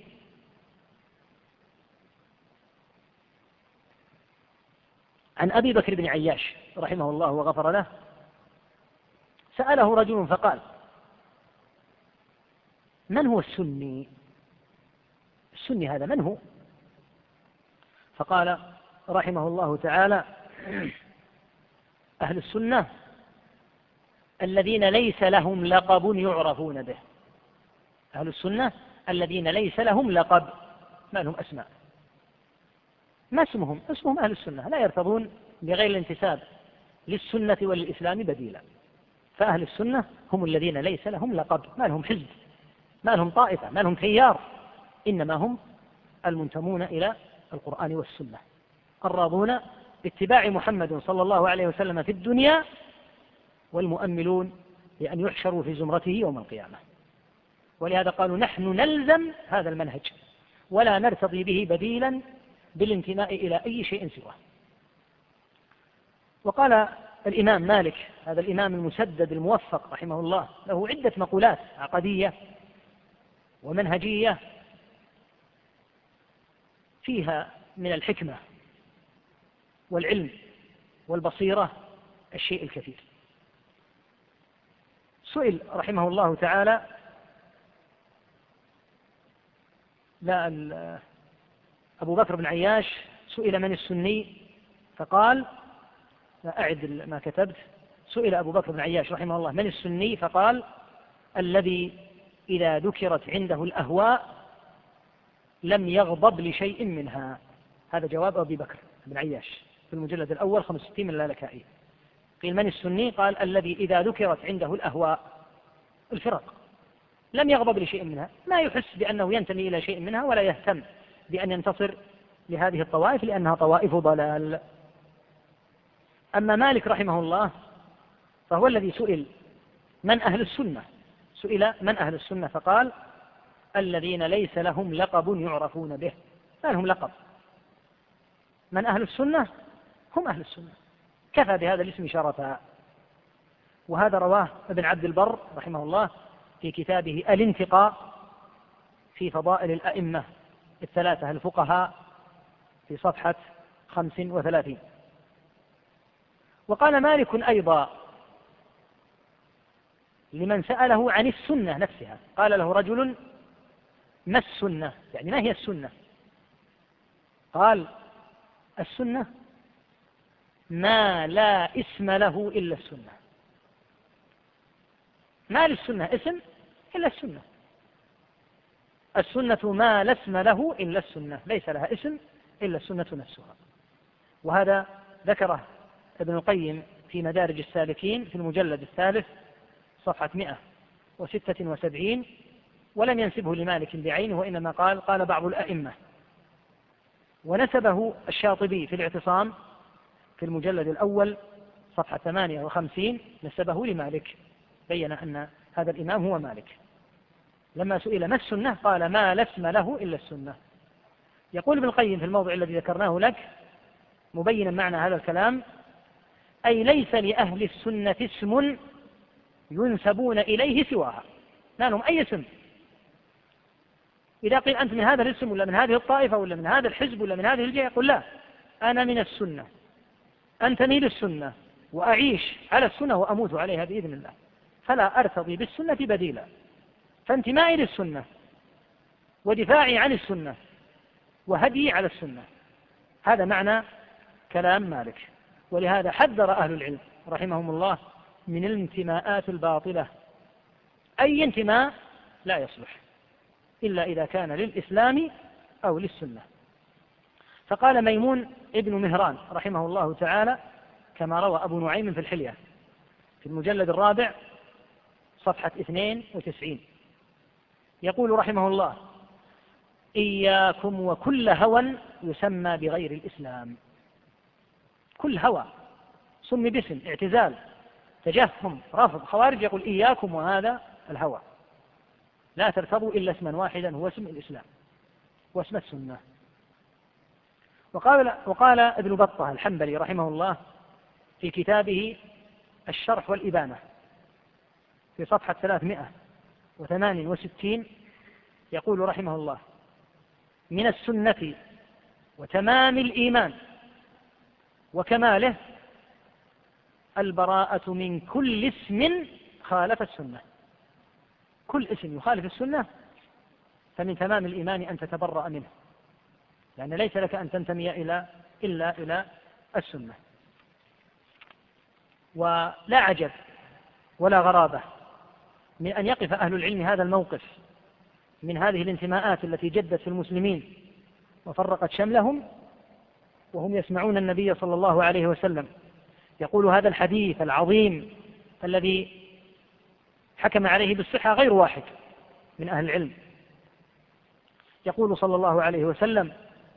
Speaker 1: عن أبي بكر بن عياش رحمه الله وغفر له. سأله رجل فقال: من هو السني؟ السني هذا من هو؟ فقال رحمه الله تعالى: أهل السنة الذين ليس لهم لقب يعرفون به. أهل السنة الذين ليس لهم لقب، ما لهم أسماء، ما اسمهم أهل السنة، لا يرتضون بغير الانتساب للسنة وللإسلام بديلا. فأهل السنة هم الذين ليس لهم لقب، ما لهم حزب، ما لهم طائفة، ما لهم تيار، إنما هم المنتمون إلى القرآن والسنة الراضون باتباع محمد صلى الله عليه وسلم في الدنيا والمؤملون لأن يحشروا في زمرته يوم القيامة. ولهذا قالوا: نحن نلزم هذا المنهج ولا نرتضي به بديلا بالانتماء إلى أي شيء سواه. وقال الإمام مالك، هذا الإمام المسدد الموفق رحمه الله، له عدة مقولات عقدية ومنهجية فيها من الحكمة والعلم والبصيرة الشيء الكثير. سئل رحمه الله تعالى أبو بكر بن عياش سئل: من السني؟ فقال، لا أعد ما كتبت، سئل أبو بكر بن عياش رحمه الله: من السني؟ فقال: الذي إذا ذكرت عنده الأهواء لم يغضب لشيء منها. هذا جواب أبي بكر بن عياش في المجلد الأول 65 من اللالكائي. قيل: من السني؟ قال: الذي إذا ذكرت عنده الأهواء، الفرق، لم يغضب لشيء منها، ما يحس بأنه ينتمي إلى شيء منها ولا يهتم بأن ينتصر لهذه الطوائف لأنها طوائف ضلال. أما مالك رحمه الله فهو الذي سئل: من أهل السنة؟ سئل: من أهل السنة؟ فقال: الذين ليس لهم لقب يعرفون به. ما لهم لقب. من أهل السنة؟ هم أهل السنة، كفى بهذا الاسم شرفا. وهذا رواه ابن عبد البر رحمه الله في كتابه الانتقاء في فضائل الأئمة الثلاثة الفقهاء في صفحة 35. وقال مالك أيضا لمن سأله عن السنة نفسها، قال له رجل: ما السنة؟ يعني ما هي السنة؟ قال: السنة ما لا اسم له إلا السنة. ما للسنة اسم إلا السنة. السنة ما لا اسم له إلا السنة، ليس لها اسم إلا السنة نفسها. وهذا ذكره ابن القيم في مدارج السالكين في المجلد الثالث صفحة 176، ولم ينسبه لمالك بعينه، وإنما قال بعض الأئمة. ونسبه الشاطبي في الاعتصام في المجلد الأول صفحة 58، نسبه لمالك، بين أن هذا الإمام هو مالك. لما سئل: ما السنة؟ قال: ما لا اسم له إلا السنة. يقول ابن القيم في الموضع الذي ذكرناه لك مبينا معنى هذا الكلام: أي ليس لأهل السنة اسم ينسبون إليه سواها، ما لهم أي اسم. إذا قيل: أنت من هذا الاسم ولا من هذه الطائفة ولا من هذا الحزب ولا من هذه الجهة، يقول: لا، أنا من السنة، أنتمي للسنة وأعيش على السنة وأموت عليها بإذن الله، فلا أرتضي بالسنة بديلا. فانتمائي للسنة ودفاعي عن السنة وهدي على السنة، هذا معنى كلام مالك. ولهذا حذر أهل العلم رحمهم الله من الانتماءات الباطلة. أي انتماء لا يصلح إلا إذا كان للإسلام أو للسنة. فقال ميمون ابن مهران رحمه الله تعالى كما روى أبو نعيم في الحلية في المجلد الرابع صفحة 92: يقول رحمه الله: إياكم وكل هوى يسمى بغير الإسلام. كل هوى سمي باسم اعتزال، تجهم، رفض. خوارج يقول إياكم وهذا الهوى، لا ترتضوا إلا اسما واحدا هو اسم الإسلام واسم السنة. وقال ابن بطة الحنبلي رحمه الله في كتابه الشرح والإبانة في صفحة 368 يقول رحمه الله: من السنة وتمام الإيمان وكماله البراءة من كل اسم خالف السنة. كل اسم يخالف السنة فمن تمام الإيمان أن تتبرأ منه، لأن ليس لك أن تنتمي إلا إلى السنة. ولا عجب ولا غرابة من أن يقف أهل العلم هذا الموقف من هذه الانتماءات التي جدت في المسلمين وفرقت شملهم، وهم يسمعون النبي صلى الله عليه وسلم يقول هذا الحديث العظيم الذي حكم عليه بالصحة غير واحد من أهل العلم. يقول صلى الله عليه وسلم: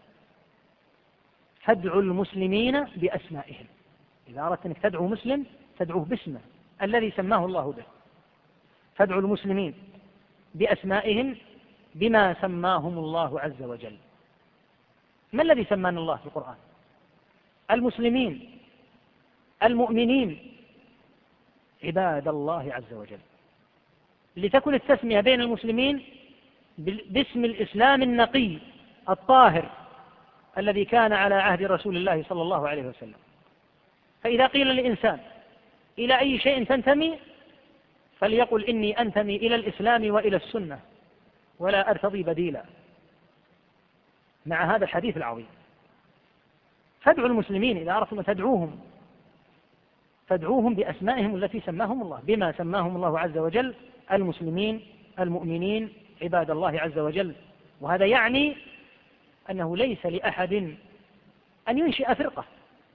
Speaker 1: تدعو المسلمين بأسمائهم. إذا أردت أنك تدعو مسلم تدعوه باسمه الذي سماه الله به. تدعو المسلمين بأسمائهم بما سماهم الله عز وجل. ما الذي سمانا الله في القرآن؟ المسلمين، المؤمنين، عباد الله عز وجل. لتكن التسمية بين المسلمين باسم الإسلام النقي الطاهر الذي كان على عهد رسول الله صلى الله عليه وسلم. فإذا قيل للإنسان: إلى أي شيء تنتمي؟ فليقل: إني أنتمي إلى الإسلام وإلى السنة ولا أرتضي بديلا، مع هذا الحديث العظيم. فادعوا المسلمين إذا أردتم تدعوهم بأسمائهم التي سماهم الله، بما سماهم الله عز وجل: المسلمين، المؤمنين، عباد الله عز وجل. وهذا يعني أنه ليس لأحد أن ينشئ فرقة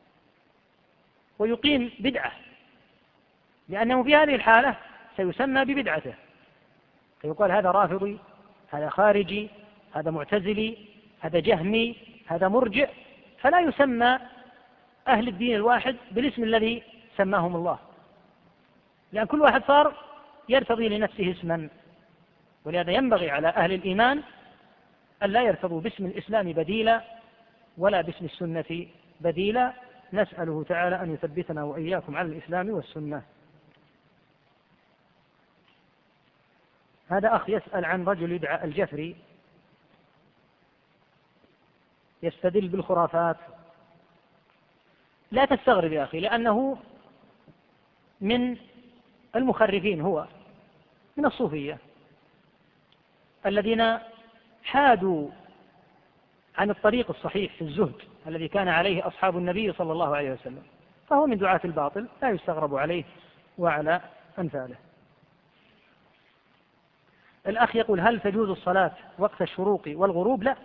Speaker 1: ويقيم بدعة، لأنه في هذه الحالة سيسمى ببدعته، فيقال هذا رافضي، هذا خارجي، هذا معتزلي، هذا جهمي، هذا مرجئ، فلا يسمى أهل الدين الواحد بالاسم الذي سماهم الله، لأن كل واحد صار يرتضي لنفسه اسما. ولهذا ينبغي على أهل الإيمان أن لا يرتضوا باسم الإسلام بديلا ولا باسم السنة بديلا. نسأله تعالى أن يثبتنا وإياكم على الإسلام والسنة. هذا أخ يسأل عن رجل يدعى الجفري يستدل بالخرافات. لا تستغرب يا أخي، لأنه من المخرفين، هو من الصوفية الذين حادوا عن الطريق الصحيح في الزهد الذي كان عليه أصحاب النبي صلى الله عليه وسلم، فهو من دعاة الباطل، لا يستغرب عليه وعلى أمثاله. الأخ يقول: هل تجوز الصلاة وقت الشروق والغروب؟ لا،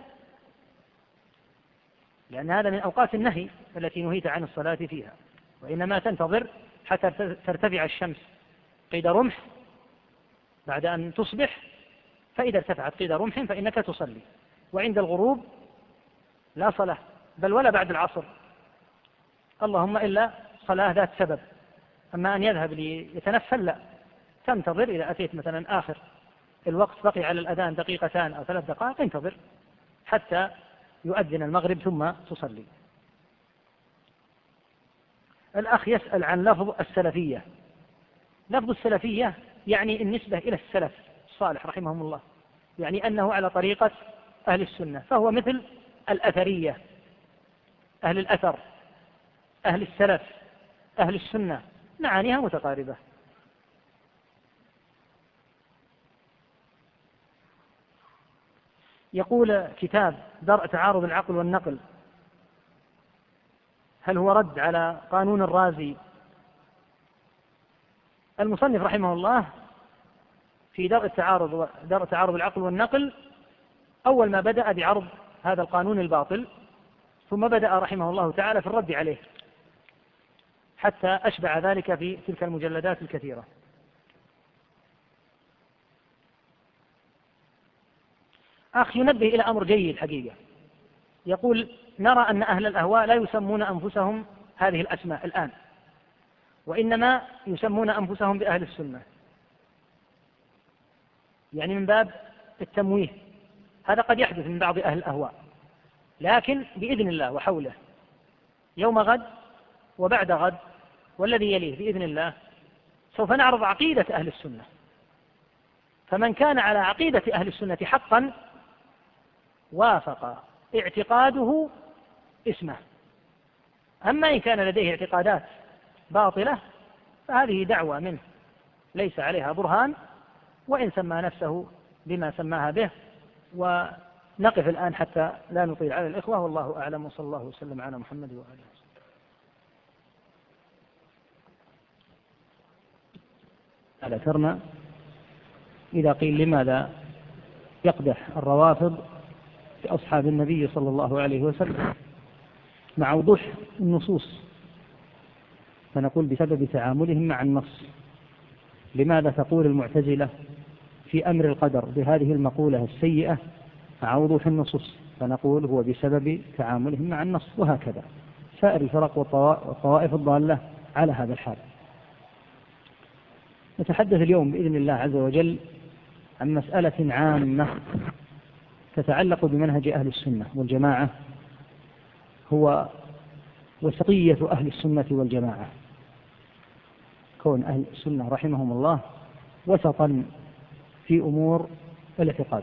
Speaker 1: لأن هذا من أوقات النهي التي نهيت عن الصلاة فيها، وإنما تنتظر حتى ترتفع الشمس قيد رمح بعد أن تصبح، فإذا ارتفعت قيد رمح فإنك تصلي. وعند الغروب لا صلاة، بل ولا بعد العصر، اللهم إلا صلاة ذات سبب. أما أن يذهب ليتنفل لا، تنتظر إذا أتيت مثلا آخر الوقت بقي على الأذان دقيقتان أو 3 دقائق، انتظر حتى يؤذن المغرب ثم تصلي. الأخ يسأل عن لفظ السلفية. لفظ السلفية يعني النسبة إلى السلف الصالح رحمهم الله، يعني أنه على طريقة أهل السنة، فهو مثل الأثرية، أهل الأثر، أهل السلف، أهل السنة، معانيها متقاربة. يقول: كتاب درء تعارض العقل والنقل، هل هو رد على قانون الرازي؟ المصنف رحمه الله في درء تعارض العقل والنقل أول ما بدأ بعرض هذا القانون الباطل، ثم بدأ رحمه الله تعالى في الرد عليه، حتى أشبع ذلك في تلك المجلدات الكثيرة. أخ ينبه إلى أمر جيد حقيقة، يقول: نرى أن أهل الأهواء لا يسمون أنفسهم هذه الأسماء الآن، وإنما يسمون أنفسهم بأهل السنة، يعني من باب التمويه. هذا قد يحدث من بعض أهل الأهواء، لكن بإذن الله وحوله يوم غد وبعد غد والذي يليه بإذن الله سوف نعرض عقيدة أهل السنة، فمن كان على عقيدة أهل السنة حقا وافق اعتقاده اسمه، أما إن كان لديه اعتقادات باطلة فهذه دعوة منه ليس عليها برهان، وإن سمى نفسه بما سماها به. ونقف الآن حتى لا نطيل على الإخوة، والله أعلم، وصلى الله وسلم على محمد وآله وسلم. ذكرنا إذا قيل لماذا يقدح الروافض في أصحاب النبي صلى الله عليه وسلم مع وضوح النصوص، فنقول بسبب تعاملهم مع النص. لماذا تقول المعتزلة في أمر القدر بهذه المقولة السيئة مع وضوح النصوص؟ فنقول هو بسبب تعاملهم مع النص. وهكذا سائر الفرق والطوائف الضالة على هذا الحال. نتحدث اليوم بإذن الله عز وجل عن مسألة عامة تتعلق بمنهج أهل السنة والجماعة، هو وسطية أهل السنة والجماعة، كون أهل السنة رحمهم الله وسطا في أمور الاعتقاد.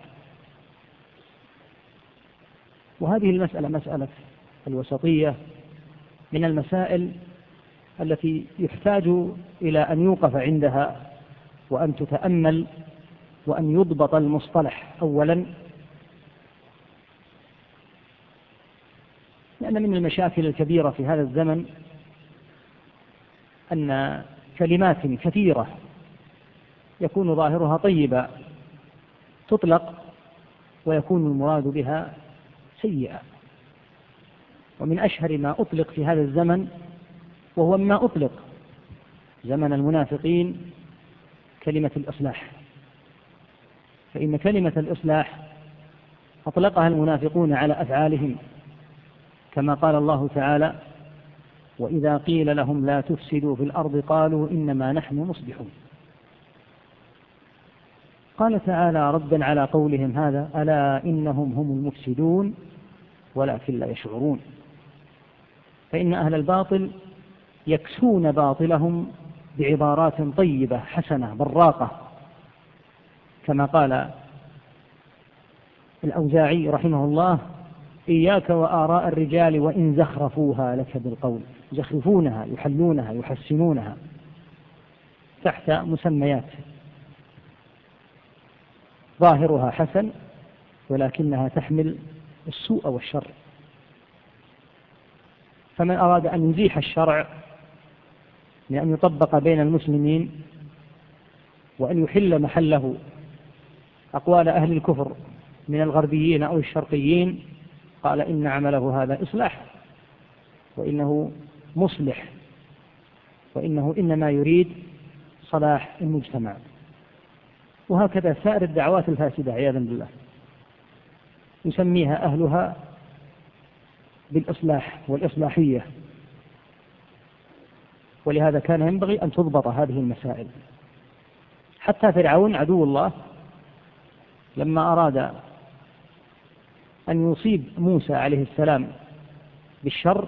Speaker 1: وهذه المسألة، مسألة الوسطية، من المسائل التي يحتاج إلى أن يوقف عندها وأن تتأمل وأن يضبط المصطلح أولا، لأن من المشاكل الكبيرة في هذا الزمن أن كلمات كثيرة يكون ظاهرها طيبا تطلق ويكون المراد بها سيئا. ومن أشهر ما أطلق في هذا الزمن، وهو ما أطلق زمن المنافقين، كلمة الإصلاح. فإن كلمة الإصلاح أطلقها المنافقون على أفعالهم، كما قال الله تعالى: وإذا قيل لهم لا تفسدوا في الأرض قالوا إنما نحن مصلحون. قال تعالى ردا على قولهم هذا: ألا إنهم هم المفسدون ولكن لا يشعرون. فإن أهل الباطل يكسون باطلهم بعبارات طيبة حسنة براقة، كما قال الأوزاعي رحمه الله: إياك وآراء الرجال وإن زخرفوها لك بالقول. يزخرفونها، يحلونها، يحسنونها تحت مسميات ظاهرها حسن ولكنها تحمل السوء والشر. فمن أراد أن يزيح الشرع لأن يطبق بين المسلمين وأن يحل محله أقوال أهل الكفر من الغربيين أو الشرقيين، قال إن عمله هذا إصلاح، وإنه مصلح، وإنه إنما يريد صلاح المجتمع. وهكذا سائر الدعوات الفاسدة عياذا بالله يسميها أهلها بالإصلاح والإصلاحية. ولهذا كان ينبغي أن تضبط هذه المسائل. حتى فرعون عدو الله لما أراد أن يصيب موسى عليه السلام بالشر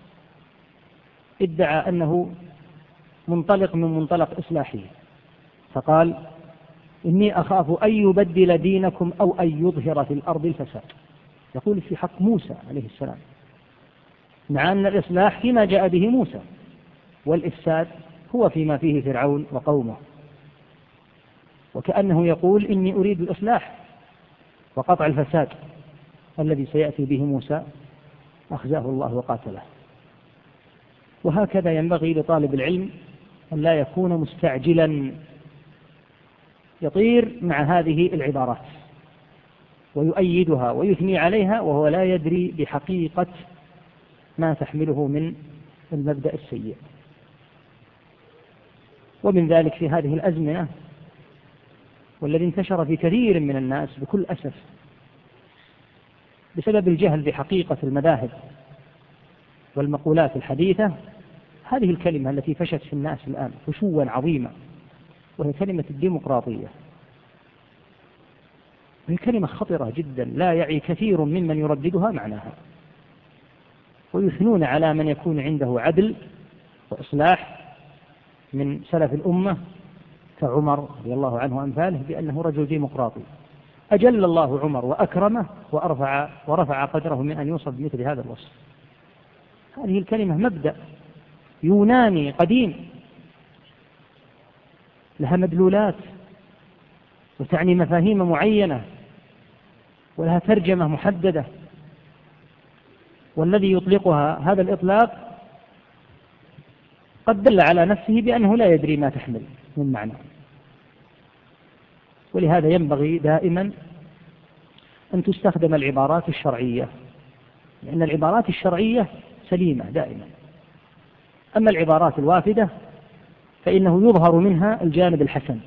Speaker 1: ادعى أنه منطلق من منطلق إصلاحه، فقال: إني أخاف أن يبدل دينكم أو أن يظهر في الأرض الفساد. يقول في حق موسى عليه السلام، مع أن الإصلاح فيما جاء به موسى، والإفساد هو فيما فيه فرعون وقومه. وكأنه يقول: إني أريد الإصلاح وقطع الفساد الذي سيأتي به موسى، أخزاه الله وقاتله. وهكذا ينبغي لطالب العلم أن لا يكون مستعجلا يطير مع هذه العبارات ويؤيدها ويثني عليها وهو لا يدري بحقيقة ما تحمله من المبدأ السيء. ومن ذلك في هذه الأزمنة، والذي انتشر في كثير من الناس بكل أسف، بسبب الجهل بحقيقة المذاهب والمقولات الحديثة هذه الكلمة التي فشت في الناس الآن فشوا عظيما، وهي كلمة الديمقراطية. وهي كلمة خطرة جدا لا يعي كثير ممن يرددها معناها، ويثنون على من يكون عنده عدل وإصلاح من سلف الأمة كعمر رضي الله عنه وأمثاله بأنه رجل ديمقراطي. أجل الله عمر وأكرمه ورفع قدره من أن يوصف بمثل هذا الوصف. هذه الكلمة مبدأ يوناني قديم لها مدلولات وتعني مفاهيم معينة ولها ترجمة محددة، والذي يطلقها هذا الإطلاق قد دل على نفسه بأنه لا يدري ما تحمل من معنى. ولهذا ينبغي دائما أن تستخدم العبارات الشرعية، لأن العبارات الشرعية سليمة دائما. أما العبارات الوافدة فإنه يظهر منها الجانب الحسن،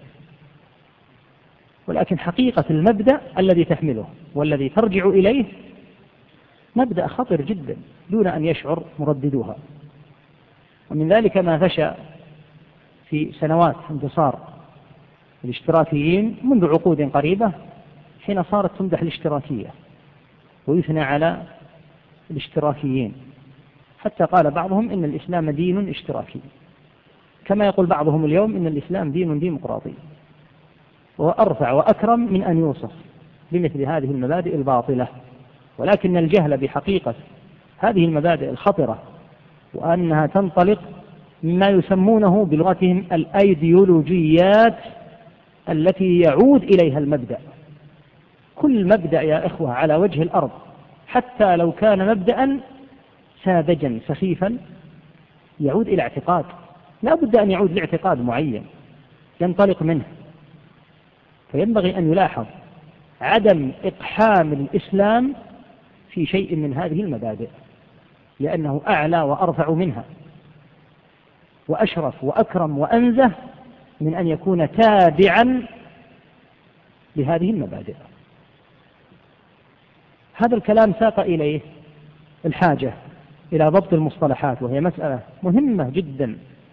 Speaker 1: ولكن حقيقة المبدأ الذي تحمله والذي ترجع إليه مبدأ خطر جدا دون أن يشعر مرددوها. ومن ذلك ما فشى في سنوات انتصار الاشتراكيين منذ عقود قريبة، حين صارت تمدح الاشتراكية ويثنى على الاشتراكيين، حتى قال بعضهم إن الإسلام دين اشتراكي، كما يقول بعضهم اليوم إن الإسلام دين ديمقراطي. وهو أرفع وأكرم من أن يوصف بمثل هذه المبادئ الباطلة، ولكن الجهل بحقيقة هذه المبادئ الخطرة وأنها تنطلق مما يسمونه بلغتهم الأيديولوجيات التي يعود إليها المبدأ. كل مبدأ يا إخوة على وجه الأرض حتى لو كان مبدأ ساذجا سخيفا يعود إلى اعتقاد، لا بد أن يعود لاعتقاد معين ينطلق منه. فينبغي أن يلاحظ عدم إقحام الإسلام في شيء من هذه المبادئ، لأنه أعلى وأرفع منها وأشرف وأكرم وأنزه من أن يكون تابعا لهذه المبادئ. هذا الكلام ساق إليه الحاجة إلى ضبط المصطلحات، وهي مسألة مهمة جدا،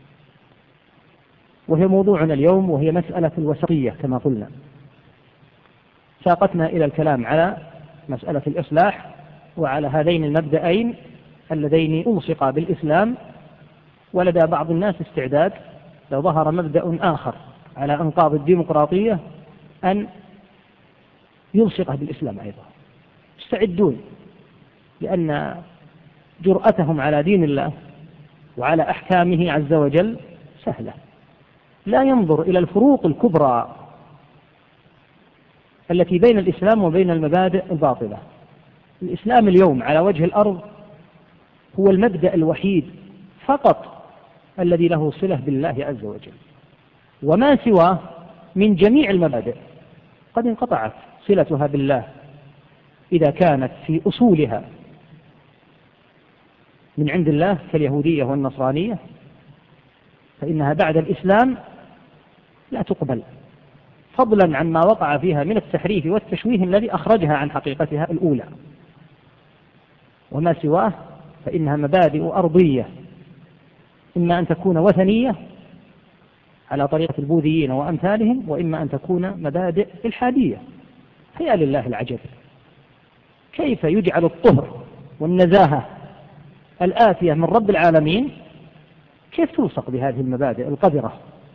Speaker 1: وهي موضوعنا اليوم، وهي مسألة الوسطية كما قلنا. ساقتنا إلى الكلام على مسألة الإصلاح وعلى هذين المبدأين اللذين ألصقا بالإسلام، ولدى بعض الناس استعداد لو ظهر مبدأ آخر على أنقاض الديمقراطية أن يلصقه بالإسلام أيضا. يستعدون، لأن جرأتهم على دين الله وعلى أحكامه عز وجل سهلة. لا ينظر إلى الفروق الكبرى التي بين الإسلام وبين المبادئ الباطلة. الإسلام اليوم على وجه الأرض هو المبدأ الوحيد فقط الذي له صلة بالله عز وجل، وما سواه من جميع المبادئ قد انقطعت صلتها بالله إذا كانت في أصولها من عند الله كاليهودية والنصرانية، فإنها بعد الإسلام لا تقبل، فضلا عما وقع فيها من التحريف والتشويه الذي أخرجها عن حقيقتها الأولى. وما سواه فإنها مبادئ أرضية، إما أن تكون وثنية على طريقة البوذيين وأمثالهم، وإما أن تكون مبادئ إلحادية. فيا لله العجب، كيف يجعل الطهر والنزاهة الآتية من رب العالمين كيف تلصق بهذه المبادئ القذرة؟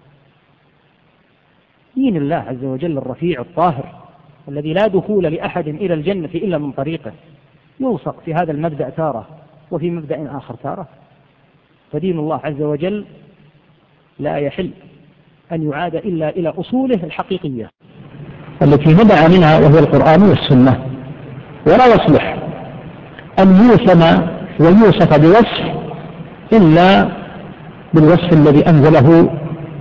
Speaker 1: دين الله عز وجل الرفيع الطاهر الذي لا دخول لأحد إلى الجنة إلا من طريقه يلصق في هذا المبدأ تارة وفي مبدأ آخر تارة. فدين الله عز وجل لا يحل أن يعاد إلا إلى أصوله الحقيقية
Speaker 2: التي نبع منها، وهي القرآن والسنة. ولا يصلح أن يوسم ويوصف بوصف إلا بالوصف الذي أنزله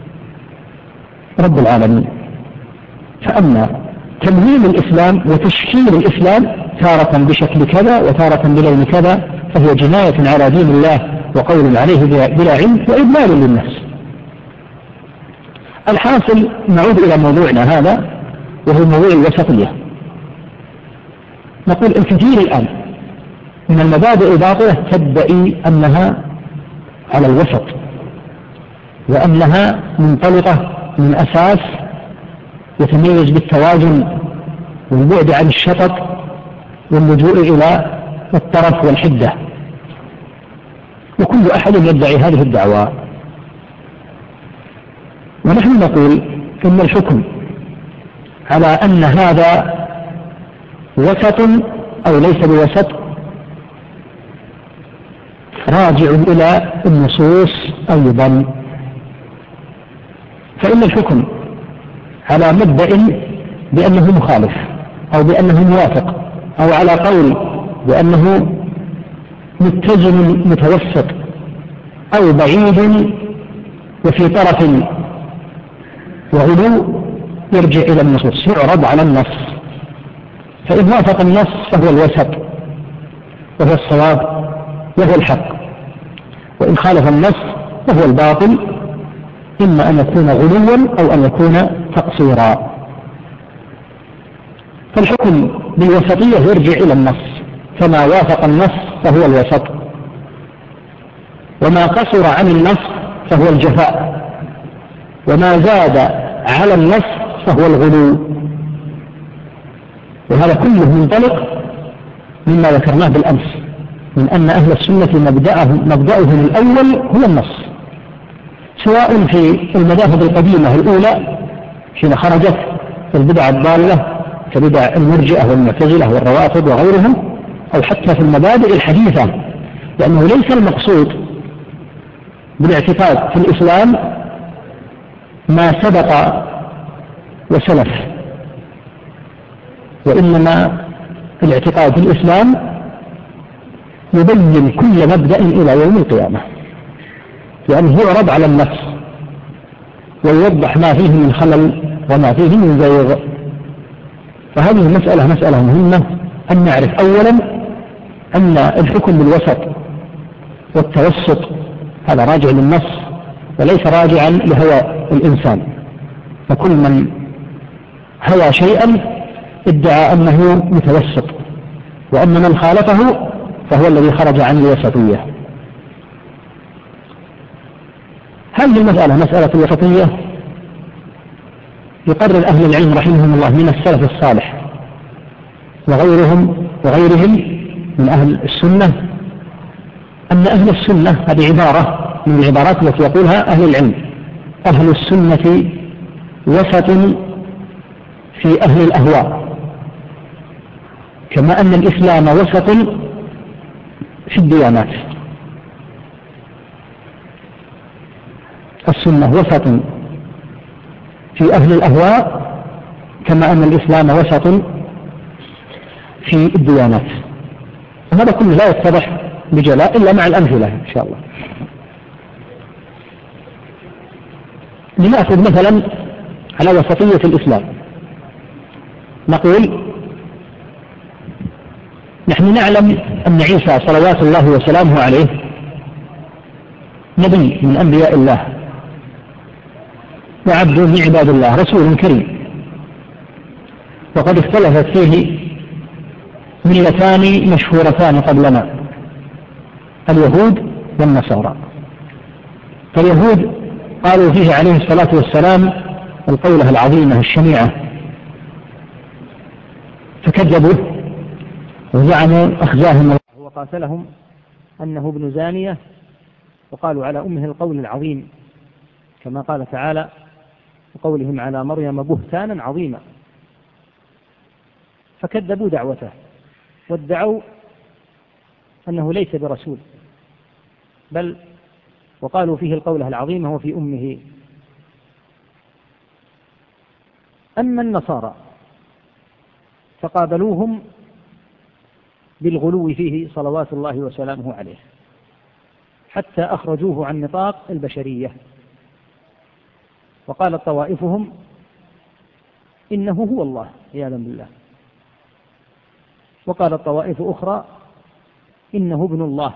Speaker 2: رب العالمين. فأما تنوين الإسلام وتشكيل الإسلام تارة بشكل كذا وتارة بلون كذا فهي جناية على دين الله وقول عليه بلا علم وإضلال للناس. الحاصل نعود إلى موضوعنا هذا، وهو موضوع الوسطية. نقول الكثير الآن من المبادئ الباطلة تدعي أنها على الوسط، وأنها منطلقة من أساس يتميز بالتوازن والبعد عن الشطط واللجوء إلى الطرف والحدة، وكل أحد يدعي هذه الدعوة. ونحن نقول إن الحكم على أن هذا وسط أو ليس بوسط راجع إلى النصوص أيضا. فإن الحكم على مبدأ بأنه مخالف أو بأنه موافق أو على قول بأنه متزن متوسط أو بعيد وفي طرف وغلو يرجع إلى النصوص، يعرض على النص، فإن وافق النص فهو الوسط وهو الصواب وهو الحق، وإن خالف النص فهو الباطل، إما أن يكون غلوا أو أن يكون تقصيرا. فالحكم بالوسطية يرجع إلى النص، فما وافق النص فهو الوسط، وما قصر عن النص فهو الجفاء، وما زاد على النص فهو الغلو. وهذا كله منطلق مما ذكرناه بالأمس من أن أهل السنة مبدأهم الأول هو النص، سواء في المذاهب القديمة الأولى حين خرجت البدع الضالة كبدع المرجئة والمعتزلة والروافض وغيرهم، أو حتى في المبادئ الحديثة، لأنه ليس المقصود بالاعتقاد في الإسلام ما سبق وسلف، وإنما الاعتقاد في الإسلام يبين كل مبدأ إلى يوم القيامة، لأنه يعرض على النص ويوضح ما فيه من خلل وما فيه من زيغ. فهذه المسألة مسألة مهمة أن نعرف أولا أن الحكم بالوسط والتوسط هذا راجع للنص وليس راجعا لهوى الإنسان، فكل من هوى شيئا ادعى أنه متوسط، وأن من خالفه فهو الذي خرج عن الوسطية. هذه المسألة مسألة الوسطية يقرر أهل العلم رحمهم الله من السلف الصالح وغيرهم من أهل السنة أن أهل السنة هذه عبارة من العبارات التي يقولها أهل العلم: أهل السنة وسط في أهل الأهواء، كما أن الإسلام وسط في الديانات. السنة وسط في أهل الأهواء كما أن الإسلام وسط في الديانات. وهذا كله لا يتضح بجلاء إلا مع الأمثلة إن شاء الله. لنأخذ مثلا على وسطية الإسلام، نقول نحن نعلم أن عيسى صلوات الله وسلامه عليه نبي من أنبياء الله وعبد من عباد الله، رسول كريم، وقد اختلفت فيه ملتان مشهورتان قبلنا، اليهود والنصارى. فاليهود قالوا فيه عليه الصلاة والسلام القولة العظيمة الشنيعة، فكذبوه وزعموا أخزاهم الله
Speaker 1: وقاتلهم أنه ابن زانية، وقالوا على أمه القول العظيم كما قال تعالى وقولهم على مريم بهتانا عظيما. فكذبوا دعوته وادعوا أنه ليس برسول، بل وقالوا فيه القولة العظيمة وفي أمه. أما النصارى فقابلوهم بالغلو فيه صلوات الله وسلامه عليه، حتى أخرجوه عن نطاق البشرية، وقال طوائفهم إنه هو الله عياذا بالله، وقال الطوائف أخرى إنه ابن الله،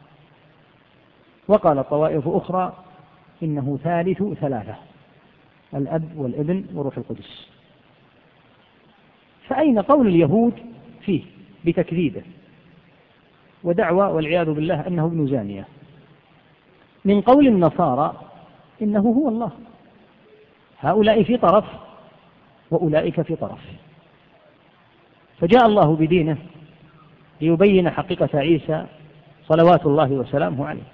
Speaker 1: وقال الطوائف أخرى إنه ثالث ثلاثة، الأب والابن وروح القدس. فأين قول اليهود فيه بتكذيبه ودعوى والعياذ بالله أنه ابن زانية. من قول النصارى إنه هو الله، هؤلاء في طرف وأولئك في طرف. فجاء الله بدينه ليبين حقيقة عيسى صلوات الله وسلامه عليه،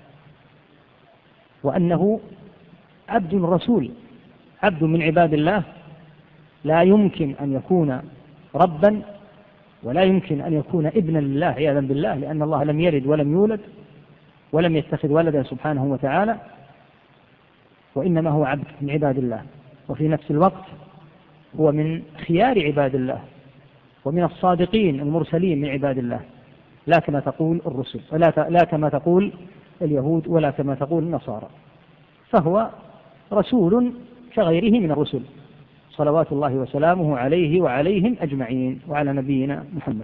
Speaker 1: وأنه عبد رسول، عبد من عباد الله، لا يمكن أن يكون ربا ولا يمكن أن يكون ابنا لله عياذا بالله، لأن الله لم يلد ولم يولد ولم يتخذ ولدا سبحانه وتعالى، وإنما هو عبد من عباد الله، وفي نفس الوقت هو من خيار عباد الله ومن الصادقين المرسلين من عباد الله، لا كما تقول الرسل، لا كما تقول اليهود ولا كما تقول النصارى، فهو رسول كغيره من الرسل صلوات الله وسلامه عليه وعليهم أجمعين، وعلى نبينا محمد.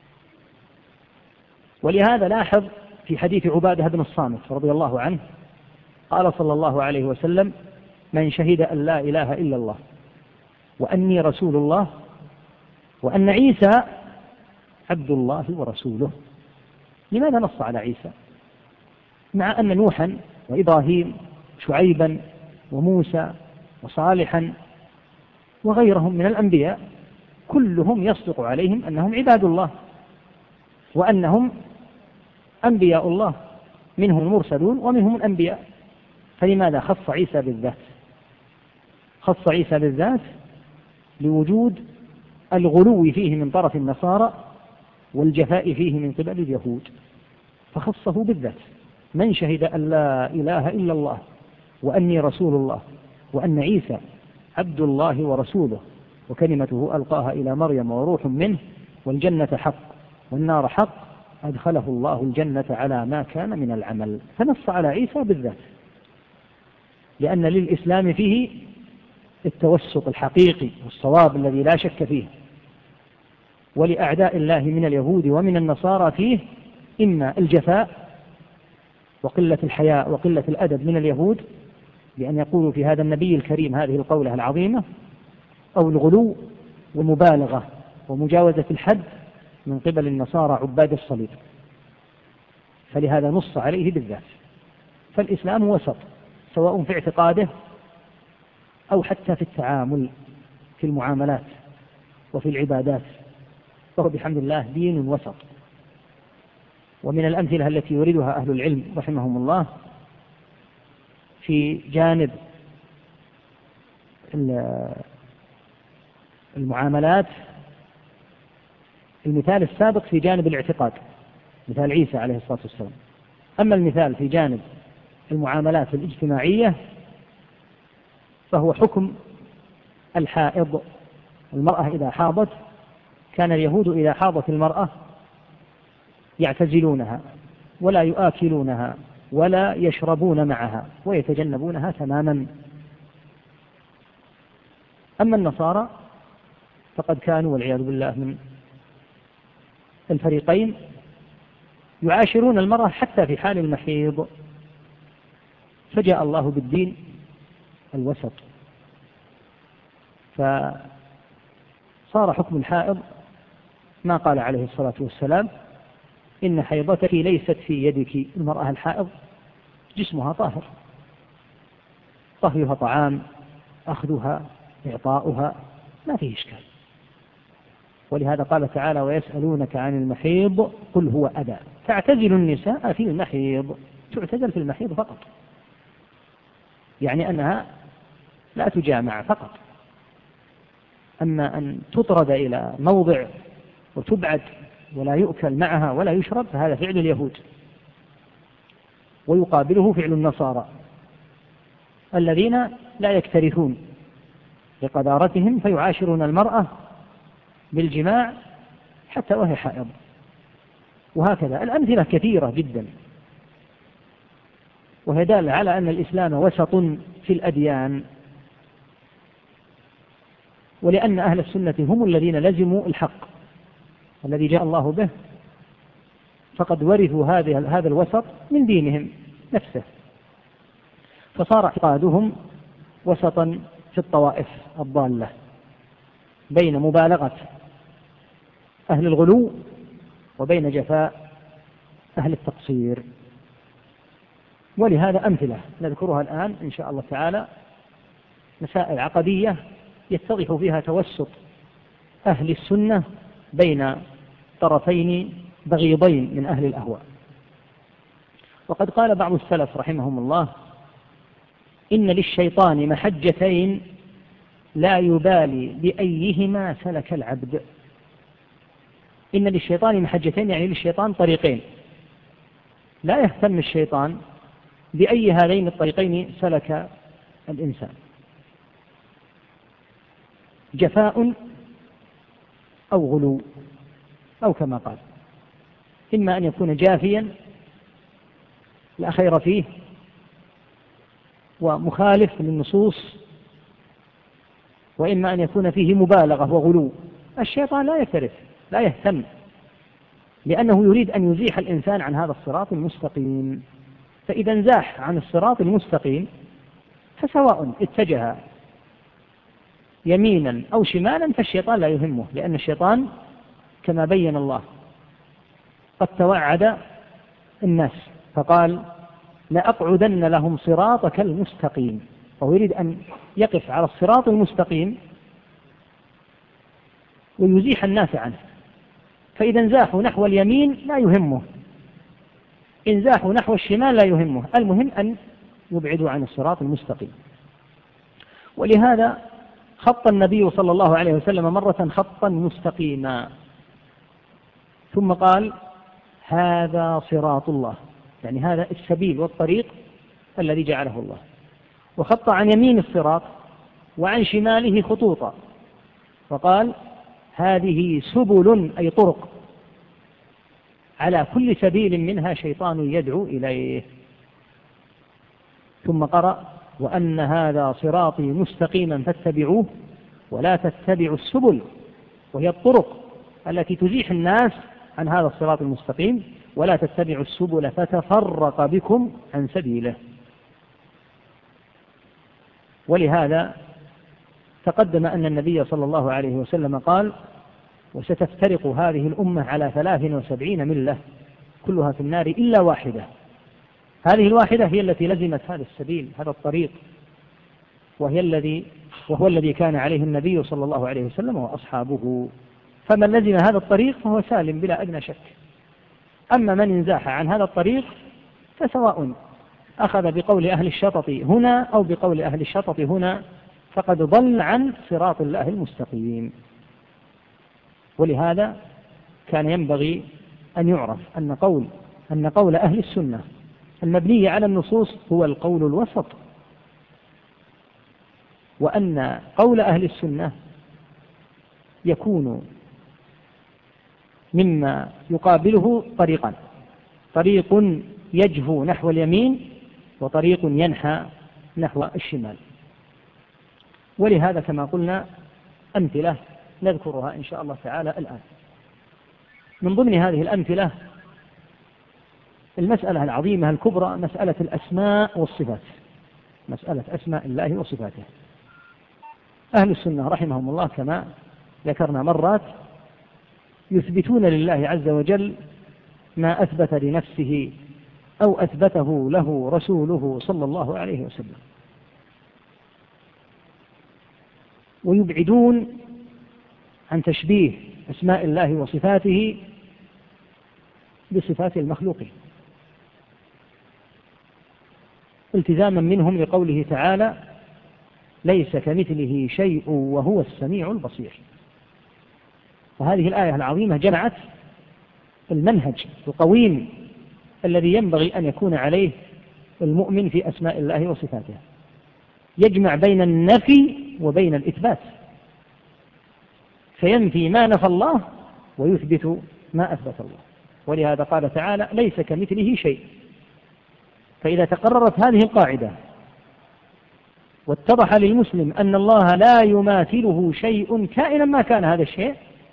Speaker 1: ولهذا لاحظ في حديث عبادة بن الصامت رضي الله عنه قال صلى الله عليه وسلم: من شهد أن لا إله إلا الله وأني رسول الله وأن عيسى عبد الله ورسوله. لماذا نص على عيسى مع أن نوحا وإبراهيم وشعيبا وموسى وصالحا وغيرهم من الأنبياء كلهم يصدق عليهم أنهم عباد الله وأنهم أنبياء الله، منهم المرسلون ومنهم الأنبياء، فلماذا خص عيسى بالذات؟ خص عيسى بالذات لوجود الغلو فيه من طرف النصارى والجفاء فيه من قبل اليهود، فخصه بالذات: من شهد أن لا إله إلا الله وأني رسول الله وأن عيسى عبد الله ورسوله وكلمته ألقاها إلى مريم وروح منه والجنة حق والنار حق أدخله الله الجنة على ما كان من العمل. فنص على عيسى بالذات، لأن للإسلام فيه التوسط الحقيقي والصواب الذي لا شك فيه، ولأعداء الله من اليهود ومن النصارى فيه إما الجفاء وقلة الحياء وقلة الأدب من اليهود بأن يقولوا في هذا النبي الكريم هذه القولة العظيمة، أو الغلو والمبالغة ومجاوزة الحد من قبل النصارى عباد الصليب، فلهذا نص عليه بالذات. فالإسلام وسط، سواء في اعتقاده أو حتى في التعامل في المعاملات وفي العبادات، فهو بحمد الله دين وسط. ومن الأمثلة التي يريدها أهل العلم رحمهم الله في جانب المعاملات، المثال السابق في جانب الاعتقاد مثال عيسى عليه الصلاة والسلام، أما المثال في جانب المعاملات الاجتماعية فهو حكم الحائض. المرأة إذا حاضت كان اليهود إذا حاضت المرأة يعتزلونها ولا يؤكلونها ولا يشربون معها ويتجنبونها تماما. أما النصارى فقد كانوا والعياذ بالله من الفريقين يعاشرون المرأة حتى في حال المحيض، فجاء الله بالدين الوسط، فصار حكم الحائض ما قال عليه الصلاة والسلام: إن حيضتك ليست في يدك. المرأة الحائض جسمها طاهر، طهيها طعام، أخذها، إعطاؤها، ما فيه إشكال. ولهذا قال تعالى: ويسألونك عن المحيض قل هو أذى فاعتزلوا النساء في المحيض. تعتزل في المحيض فقط، يعني أنها لا تجامع فقط. أما أن تطرد إلى موضع وتبعد ولا يؤكل معها ولا يشرب فهذا فعل اليهود، ويقابله فعل النصارى الذين لا يكترثون لقدارتهم فيعاشرون المرأة بالجماع حتى وهي حائض. وهكذا الأمثلة كثيرة جدا، وهي دالة على أن الإسلام وسط في الأديان، ولأن أهل السنة هم الذين لزموا الحق الذي جاء الله به، فقد ورثوا هذا الوسط من دينهم نفسه، فصار اعتقادهم وسطا في الطوائف الضالة بين مبالغة أهل الغلو وبين جفاء أهل التقصير. ولهذا أمثلة نذكرها الآن إن شاء الله تعالى، مسائل عقدية يتضح فيها توسط أهل السنة بين طرفين بغيضين من أهل الأهواء. وقد قال بعض السلف رحمهم الله: إن للشيطان محجتين لا يبالي بأيهما سلك العبد. إن للشيطان محجتين يعني للشيطان طريقين، لا يهتم الشيطان بأي هذين الطريقين سلك الإنسان، جفاء أو غلو، أو كما قال: إما أن يكون جافيا لا خير فيه ومخالف للنصوص، وإما أن يكون فيه مبالغة وغلو. الشيطان لا يكترث، لا يهتم، لأنه يريد أن يزيح الإنسان عن هذا الصراط المستقيم. فإذا انزاح عن الصراط المستقيم فسواء اتجه يمينا أو شمالا فالشيطان لا يهمه، لأن الشيطان كما بين الله قد توعد الناس فقال: لأقعدن لهم صراطك المستقيم. وهو يريد أن يقف على الصراط المستقيم ويزيح الناس عنه. فإذا انزاحوا نحو اليمين لا يهمه، انزاحوا نحو الشمال لا يهمه، المهم أن يبعدوا عن الصراط المستقيم. ولهذا خط النبي صلى الله عليه وسلم مرة خطا مستقيما، ثم قال: هذا صراط الله، يعني هذا السبيل والطريق الذي جعله الله. وخط عن يمين الصراط وعن شماله خطوطا، وقال: هذه سبل أي طرق، على كل سبيل منها شيطان يدعو إليه. ثم قرأ: وأن هذا صراطي مستقيما فاتبعوه ولا تتبعوا السبل، وهي الطرق التي تزيح الناس عن هذا الصراط المستقيم، ولا تتبعوا السبل فتفرق بكم عن سبيله. ولهذا تقدم أن النبي صلى الله عليه وسلم قال: وستفترق هذه الأمة على 73 ملة كلها في النار إلا واحدة. هذه الواحدة هي التي لزمت هذا السبيل، هذا الطريق، وهو الذي كان عليه النبي صلى الله عليه وسلم وأصحابه. فمن لزم هذا الطريق فهو سالم بلا أدنى شك. أما من انزاح عن هذا الطريق فسواء أخذ بقول أهل الشطط هنا أو بقول أهل الشطط هنا، فقد ضل عن صراط الله المستقيم. ولهذا كان ينبغي أن يعرف أن قول أهل السنة المبني على النصوص هو القول الوسط، وأن قول أهل السنة يكون مما يقابله طريقان: طريق يجفو نحو اليمين، وطريق ينحى نحو الشمال. ولهذا كما قلنا أمثلة نذكرها إن شاء الله تعالى الآن. من ضمن هذه الأمثلة المسألة العظيمة الكبرى، مسألة الأسماء والصفات، مسألة أسماء الله وصفاته. أهل السنة رحمهم الله كما ذكرنا مرات يثبتون لله عز وجل ما أثبت لنفسه أو أثبته له رسوله صلى الله عليه وسلم، ويبعدون عن تشبيه أسماء الله وصفاته بصفات المخلوقين، التزاما منهم لقوله تعالى: ليس كمثله شيء وهو السميع البصير. وهذه الآية العظيمة جمعت المنهج القويم الذي ينبغي أن يكون عليه المؤمن في أسماء الله وصفاته، يجمع بين النفي وبين الإثبات، فينفي ما نفى الله ويثبت ما أثبت الله. ولهذا قال تعالى: ليس كمثله شيء. فإذا تقررت هذه القاعدة واتضح للمسلم أن الله لا يماثله شيء كائنا ما كان هذا الشيء،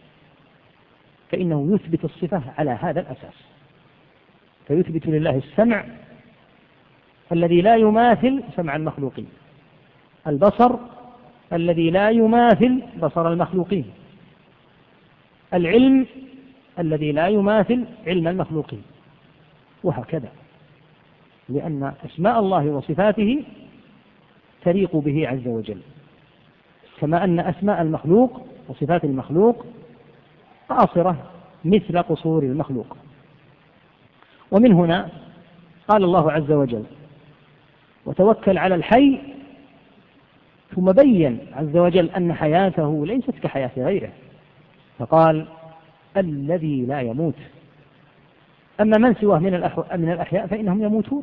Speaker 1: فإنه يثبت الصفة على هذا الأساس، فيثبت لله السمع الذي لا يماثل سمع المخلوقين، البصر الذي لا يماثل بصر المخلوقين، العلم الذي لا يماثل علم المخلوقين، وهكذا، لأن أسماء الله وصفاته تليق به عز وجل، كما أن أسماء المخلوق وصفات المخلوق قاصرة مثل قصور المخلوق. ومن هنا قال الله عز وجل: وتوكل على الحي، ثم بين عز وجل أن حياته ليست كحياة غيره، فقال: الذي لا يموت. أما من سواه من الأحياء فإنهم يموتون.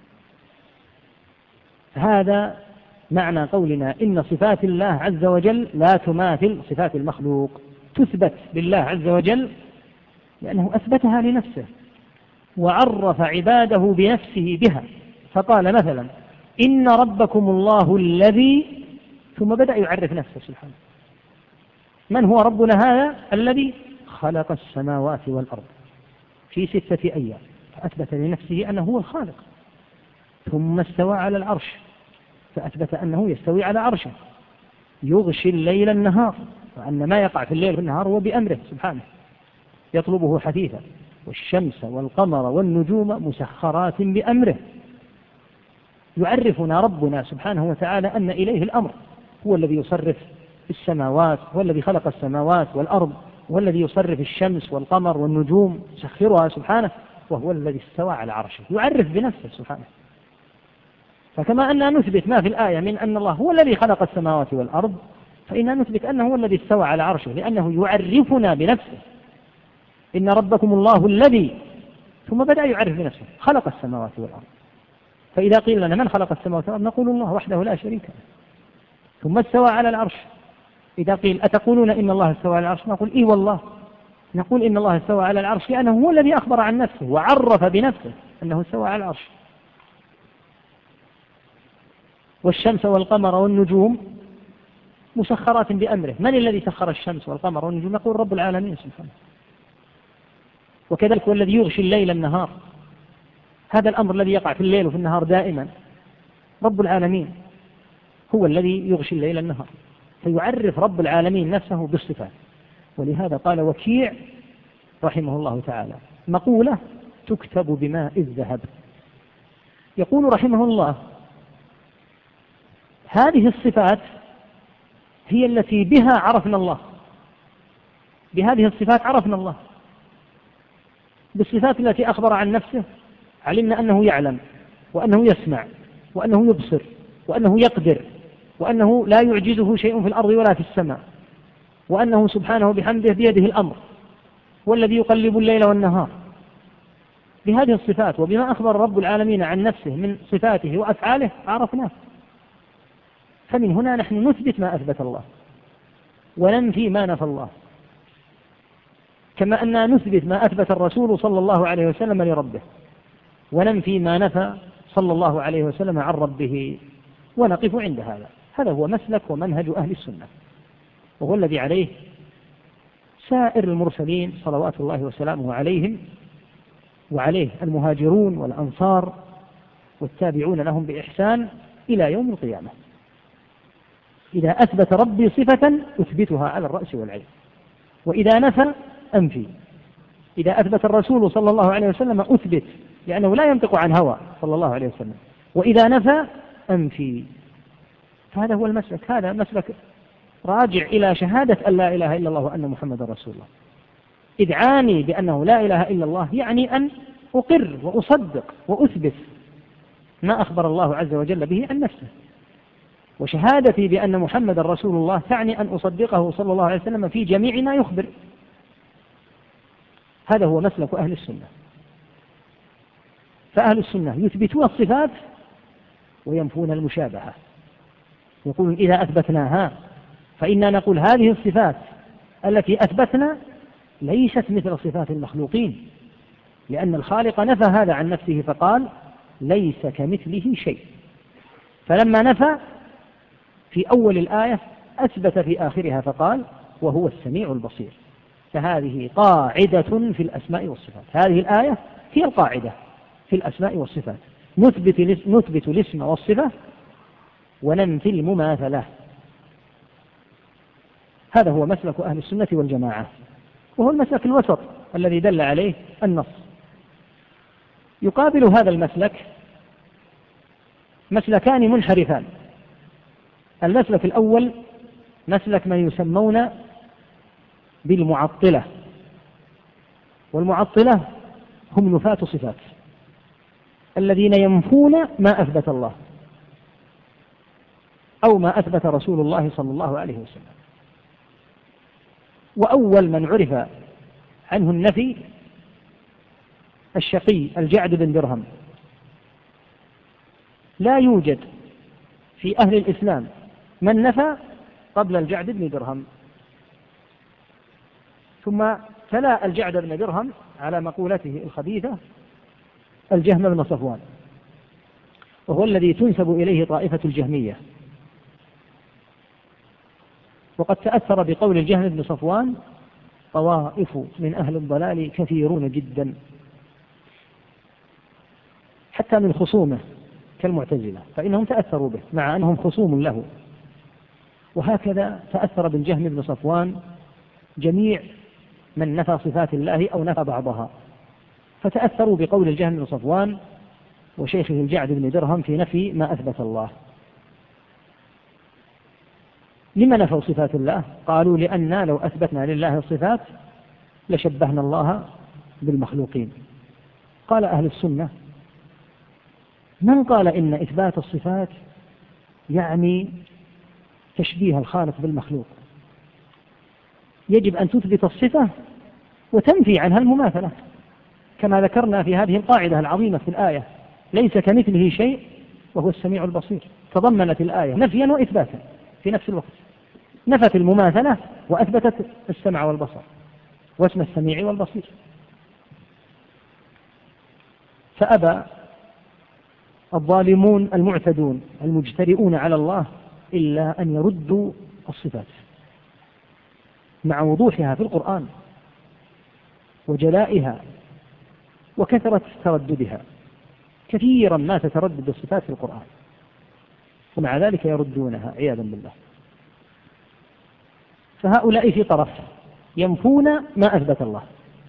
Speaker 1: هذا معنى قولنا إن صفات الله عز وجل لا تماثل صفات المخلوق، تثبت لله عز وجل لأنه أثبتها لنفسه وعرف عباده بنفسه بها، فقال مثلا: إن ربكم الله الذي، ثم بدأ يعرف نفسه سبحانه. من هو ربنا هذا؟ الذي خلق السماوات والأرض في 6 أيام، فأثبت لنفسه أنه هو الخالق. ثم استوى على العرش، فأثبت أنه يستوي على عرشه. يغشي الليل النهار، وأن ما يقع في الليل والنهار هو بأمره سبحانه، يطلبه حثيثا. والشمس والقمر والنجوم مسخرات بأمره. يعرفنا ربنا سبحانه وتعالى أن إليه الأمر، هو الذي يصرف السماوات، هو الذي خلق السماوات والأرض، هو الذي يصرف الشمس والقمر والنجوم يسخرها سبحانه، وهو الذي استوى على عرشه. يعرف بنفسه سبحانه. فكما أننا نثبت ما في الآية من أن الله هو الذي خلق السماوات والأرض، فإننا نثبت أنه هو الذي استوى على عرشه، لأنه يعرفنا بنفسه. إن ربكم الله الذي، ثم بدأ يعرف بنفسه، خلق السماوات والأرض. فإذا قيل لنا من خلق السماوات والأرض نقول الله وحده لا شريك له. ثم استوى على العرش. إذا قيل أتقولون إن الله استوى على العرش نقول إيه والله، نقول إن الله استوى على العرش لأنه هو الذي أخبر عن نفسه وعرف بنفسه أنه استوى على العرش. والشمس والقمر والنجوم مسخرات بأمره. من الذي سخر الشمس والقمر والنجوم؟ نقول رب العالمين سبحانه. وكذلك هو الذي يغشي الليل النهار، هذا الأمر الذي يقع في الليل وفي النهار دائما، رب العالمين هو الذي يغشي الليل النهار. فيعرف رب العالمين نفسه بالصفات. ولهذا قال وكيع رحمه الله تعالى مقولة تكتب بماء الذهب، يقول رحمه الله: هذه الصفات هي التي بها عرفنا الله، بهذه الصفات عرفنا الله. بالصفات التي أخبر عن نفسه علمنا أنه يعلم، وأنه يسمع، وأنه يبصر، وأنه يقدر، وأنه لا يعجزه شيء في الأرض ولا في السماء، وأنه سبحانه بحمده بيده الأمر، والذي يقلب الليل والنهار. بهذه الصفات وبما أخبر رب العالمين عن نفسه من صفاته وأفعاله عرفناه. فمن هنا نحن نثبت ما أثبت الله وننفي ما نفى الله، كما أننا نثبت ما أثبت الرسول صلى الله عليه وسلم لربه، وننفي ما نفى صلى الله عليه وسلم عن ربه، ونقف عند هذا. هذا هو مسلك ومنهج أهل السنة، وهو الذي عليه سائر المرسلين صلوات الله وسلامه عليهم، وعليه المهاجرون والأنصار والتابعون لهم بإحسان إلى يوم القيامة. إذا أثبت ربي صفة أثبتها على الرأس والعين، وإذا نفى أنفي. إذا أثبت الرسول صلى الله عليه وسلم أثبت، لأنه لا ينطق عن هوى صلى الله عليه وسلم، وإذا نفى أنفي. فهذا هو المسلك، هذا مسلك راجع إلى شهادة أن لا إله إلا الله وأن محمد رسول الله. إذ عاني بأنه لا إله إلا الله يعني أن أقر وأصدق وأثبت ما أخبر الله عز وجل به عن نفسه. وشهادتي بأن محمد رسول الله تعني أن أصدقه صلى الله عليه وسلم في جميع ما يخبر. هذا هو مسلك أهل السنة. فأهل السنة يثبتون الصفات وينفون المشابهة، يقولون إذا أثبتناها فإننا نقول هذه الصفات التي أثبتنا ليست مثل صفات المخلوقين، لأن الخالق نفى هذا عن نفسه فقال ليس كمثله شيء. فلما نفى في أول الآية أثبت في آخرها فقال وهو السميع البصير. فهذه قاعدة في الأسماء والصفات، هذه الآية هي القاعدة في الأسماء والصفات، نثبت الاسم والصفة وننفي المماثلة. هذا هو مسلك أهل السنة والجماعة، وهو المسلك الوسط الذي دل عليه النص. يقابل هذا المسلك مسلكان منحرفان. المسلك الأول مسلك من يسمون بالمعطلة، والمعطلة هم نفاة صفات الذين ينفون ما أثبت الله أو ما أثبت رسول الله صلى الله عليه وسلم. وأول من عرف عنه النفي الشقي الجعد بن درهم. لا يوجد في أهل الإسلام من نفى قبل الجعد بن درهم. ثم تلا الجعد بن درهم على مقولته الخبيثة الجهم بن صفوان، وهو الذي تنسب إليه طائفة الجهمية. وقد تأثر بقول الجهم بن صفوان طوائف من أهل الضلال كثيرون جدا، حتى من خصومه كالمعتزلة، فإنهم تأثروا به مع أنهم خصوم له. وهكذا تأثر بالجهم بن صفوان جميع من نفى صفات الله أو نفى بعضها، فتأثروا بقول الجهم بن صفوان وشيخه الجعد بن درهم في نفي ما أثبت الله. لما نفوا صفات الله؟ قالوا لأننا لو أثبتنا لله الصفات لشبهنا الله بالمخلوقين. قال أهل السنة: من قال إن إثبات الصفات يعني تشبيه الخالق بالمخلوق؟ يجب أن تثبت الصفة وتنفي عنها المماثلة، كما ذكرنا في هذه القاعدة العظيمة في الآية: ليس كمثله شيء وهو السميع البصير. تضمنت الآية نفيا وإثباتا في نفس الوقت، نفت المماثلة وأثبتت السمع والبصر واسم السميع والبصير. فأبى الظالمون المعتدون المجترئون على الله إلا أن يردوا الصفات مع وضوحها في القرآن وجلائها وكثرة ترددها. كثيرا ما تتردد الصفات في القرآن ومع ذلك يردونها عياذا بالله. فهؤلاء في طرف ينفون ما أثبت الله.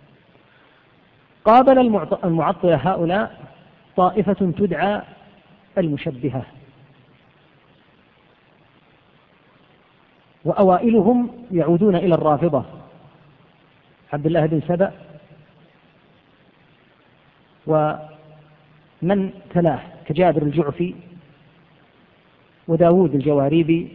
Speaker 1: قابل المعطلة هؤلاء طائفة تدعى المشبهة، وأوائلهم يعودون إلى الرافضة: عبد الله بن سبأ ومن تلاه كجابر الجعفي وداود الجواريبي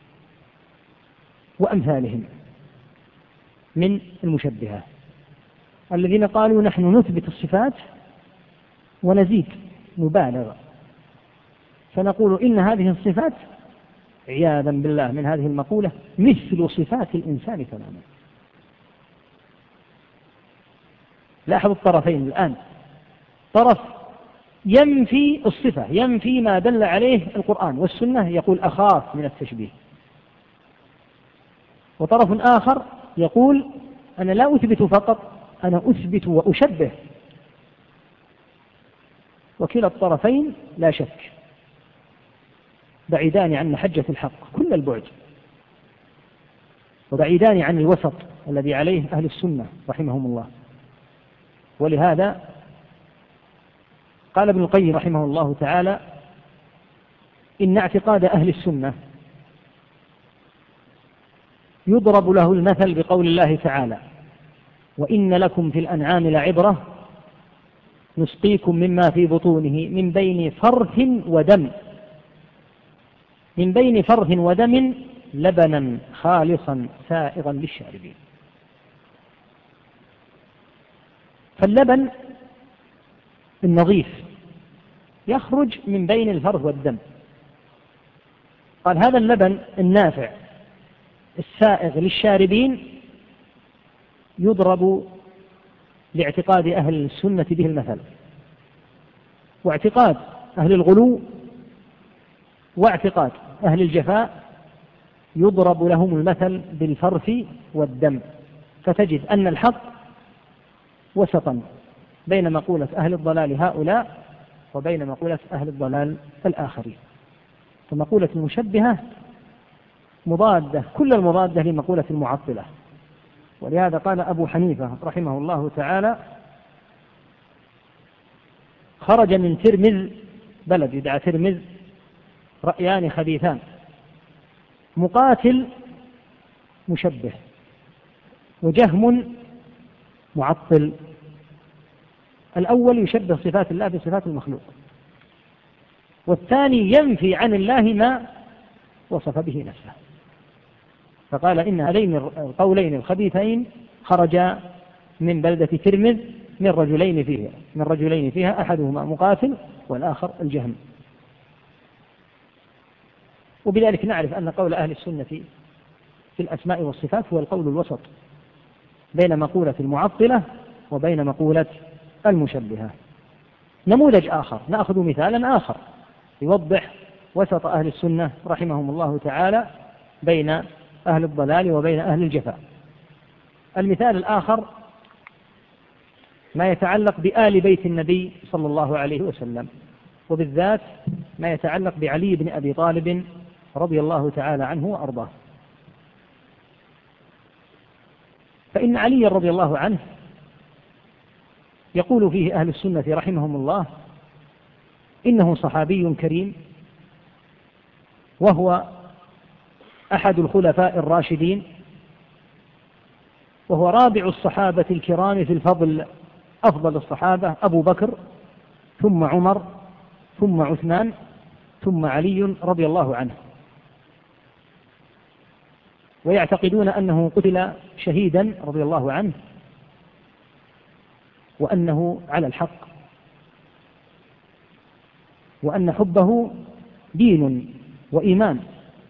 Speaker 1: وأمثالهم من المشبهة، الذين قالوا: نحن نثبت الصفات ونزيد نبالغ، فنقول إن هذه الصفات عياذا بالله من هذه المقولة مثل صفات الإنسان تماما. لاحظوا الطرفين الآن: طرف ينفي الصفة، ينفي ما دل عليه القرآن والسنة، يقول أخاف من التشبيه، وطرف آخر يقول أنا لا أثبت فقط، أنا أثبت وأشبه. وكلا الطرفين لا شك بعيدان عن محجة الحق كل البعد، وبعيدان عن الوسط الذي عليه أهل السنة رحمهم الله. ولهذا قال ابن القيم رحمه الله تعالى: إن اعتقاد أهل السنة يضرب له المثل بقول الله تعالى: وإن لكم في الأنعام لعبرة نسقيكم مما في بطونه من بين فرث ودم، من بين فرث ودم لبنا خالصا سائغا للشاربين. فاللبن النظيف يخرج من بين الفرث والدم. قال هذا اللبن النافع السائغ للشاربين يضرب لاعتقاد أهل السنة به المثل، واعتقاد أهل الغلو واعتقاد أهل الجفاء يضرب لهم المثل بالفرث والدم. فتجد أن الحق وسطا بين مقولة أهل الضلال هؤلاء وبين مقولة أهل الضلال الآخرين. فمقولة المشبهة مضادة كل المضادة لمقولة المعطلة، ولهذا قال أبو حنيفة رحمه الله تعالى: خرج من ترمذ، بلد يدعى ترمذ، رأيان خبيثان: مقاتل مشبه، وجهم معطل. الأول يشبه صفات الله بصفات المخلوق، والثاني ينفي عن الله ما وصف به نفسه. فقال إن هذين القولين الخبيثين خرجا من بلدة ترمذ من رجلين فيها أحدهما مقاتل والآخر الجهم. وبذلك نعرف أن قول أهل السنة في الأسماء والصفات هو القول الوسط بين مقولة المعطلة وبين مقولة المشبهة. نموذج آخر، نأخذ مثالا آخر يوضح وسط أهل السنة رحمهم الله تعالى بين أهل الضلال وبين أهل الجفاء. المثال الآخر ما يتعلق بآل بيت النبي صلى الله عليه وسلم، وبالذات ما يتعلق بعلي بن أبي طالب رضي الله تعالى عنه وأرضاه. فإن علي رضي الله عنه يقول فيه أهل السنة رحمهم الله إنه صحابي كريم، وهو أحد الخلفاء الراشدين، وهو رابع الصحابة الكرام في الفضل، أفضل الصحابة أبو بكر ثم عمر ثم عثمان ثم علي رضي الله عنه. ويعتقدون أنه قتل شهيدا رضي الله عنه، وأنه على الحق، وأن حبه دين وإيمان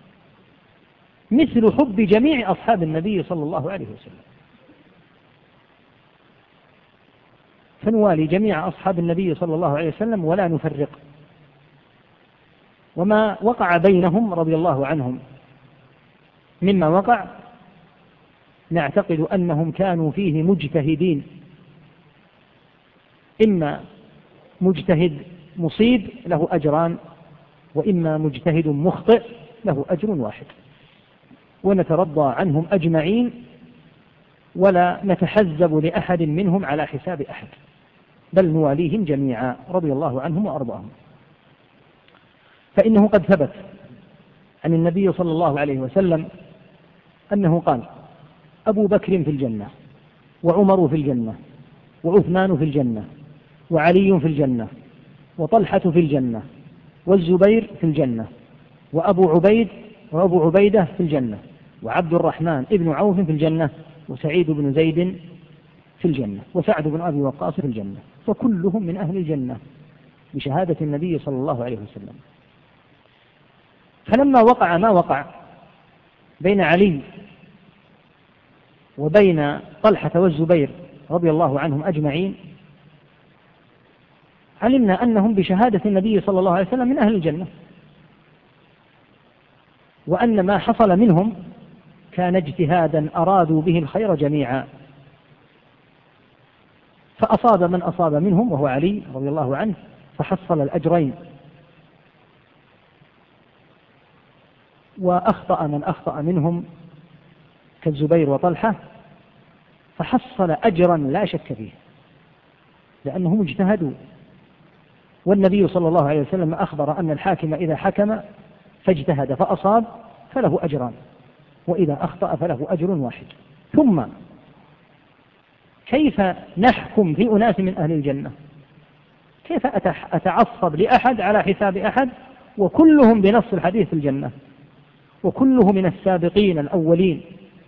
Speaker 1: مثل حب جميع أصحاب النبي صلى الله عليه وسلم. فنوالي جميع أصحاب النبي صلى الله عليه وسلم ولا نفرق. وما وقع بينهم رضي الله عنهم مما وقع نعتقد أنهم كانوا فيه مجتهدين، إما مجتهد مصيب له أجران، وإما مجتهد مخطئ له أجر واحد، ونترضى عنهم أجمعين ولا نتحزب لأحد منهم على حساب أحد، بل نواليهم جميعا رضي الله عنهم وأرضاهم. فإنه قد ثبت عن النبي صلى الله عليه وسلم أنه قال: أبو بكر في الجنة، وعمر في الجنة، وعثمان في الجنة، وعلي في الجنة، وطلحة في الجنة، والزبير في الجنة، وأبو عبيدة في الجنة، وعبد الرحمن ابن عوف في الجنة، وسعيد بن زيد في الجنة، وسعد بن أبي وقاص في الجنة، فكلهم من أهل الجنة بشهادة النبي صلى الله عليه وسلم. فلما وقع ما وقع بين علي وبين طلحة والزبير رضي الله عنهم أجمعين، علمنا أنهم بشهادة النبي صلى الله عليه وسلم من أهل الجنة، وأن ما حصل منهم كان اجتهادا أرادوا به الخير جميعا، فأصاب من أصاب منهم وهو علي رضي الله عنه فحصل الأجرين، وأخطأ من أخطأ منهم كالزبير وطلحة فحصل أجرا لا شك فيه، لأنهم اجتهدوا. والنبي صلى الله عليه وسلم أخبر أن الحاكم إذا حكم فاجتهد فأصاب فله أجران، وإذا أخطأ فله أجر واحد. ثم كيف نحكم في أناس من أهل الجنة؟ كيف أتعصب لأحد على حساب أحد وكلهم بنص الحديث في الجنة، وكله من السابقين الأولين؟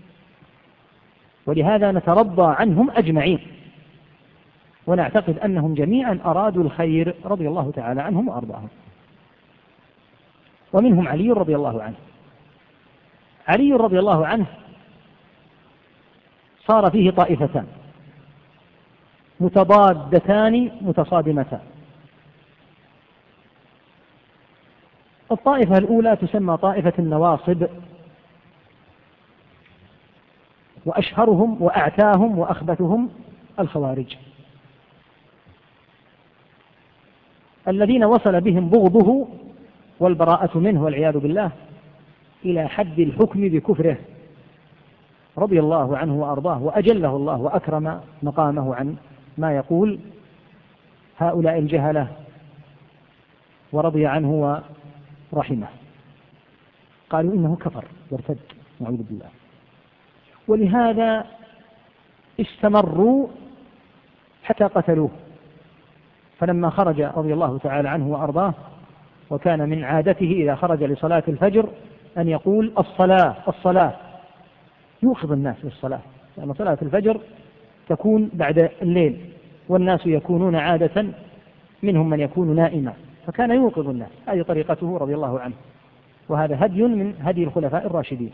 Speaker 1: ولهذا نترضى عنهم أجمعين، ونعتقد أنهم جميعا أرادوا الخير رضي الله تعالى عنهم وأرضاهم. ومنهم علي رضي الله عنه. علي رضي الله عنه صار فيه طائفتان متضادتان متصادمتان. الطائفة الأولى تسمى طائفة النواصب، وأشهرهم وأعتاهم وأخبثهم الخوارج، الذين وصل بهم بغضه والبراءة منه والعياذ بالله إلى حد الحكم بكفره، رضي الله عنه وأرضاه وأجله الله وأكرم مقامه عن ما يقول هؤلاء الجهلة ورضي عنه ورحمه. قالوا إنه كفر وارتد، نعوذ بالله. ولهذا استمروا حتى قتلوه. فلما خرج رضي الله تعالى عنه وأرضاه، وكان من عادته إذا خرج لصلاة الفجر أن يقول الصلاة الصلاة، يوقظ الناس للصلاة، لأن صلاة الفجر تكون بعد الليل والناس يكونون عادة منهم من يكون نائما، فكان يوقظ الناس. هذه طريقته رضي الله عنه، وهذا هدي من هدي الخلفاء الراشدين.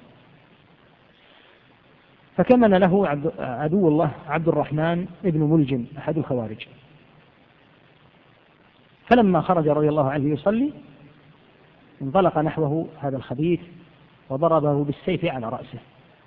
Speaker 1: فكمن له عدو الله عبد الرحمن ابن ملجم أحد الخوارج. فلما خرج رضي الله عنه يصلي انطلق نحوه هذا الخبيث وضربه بالسيف على رأسه،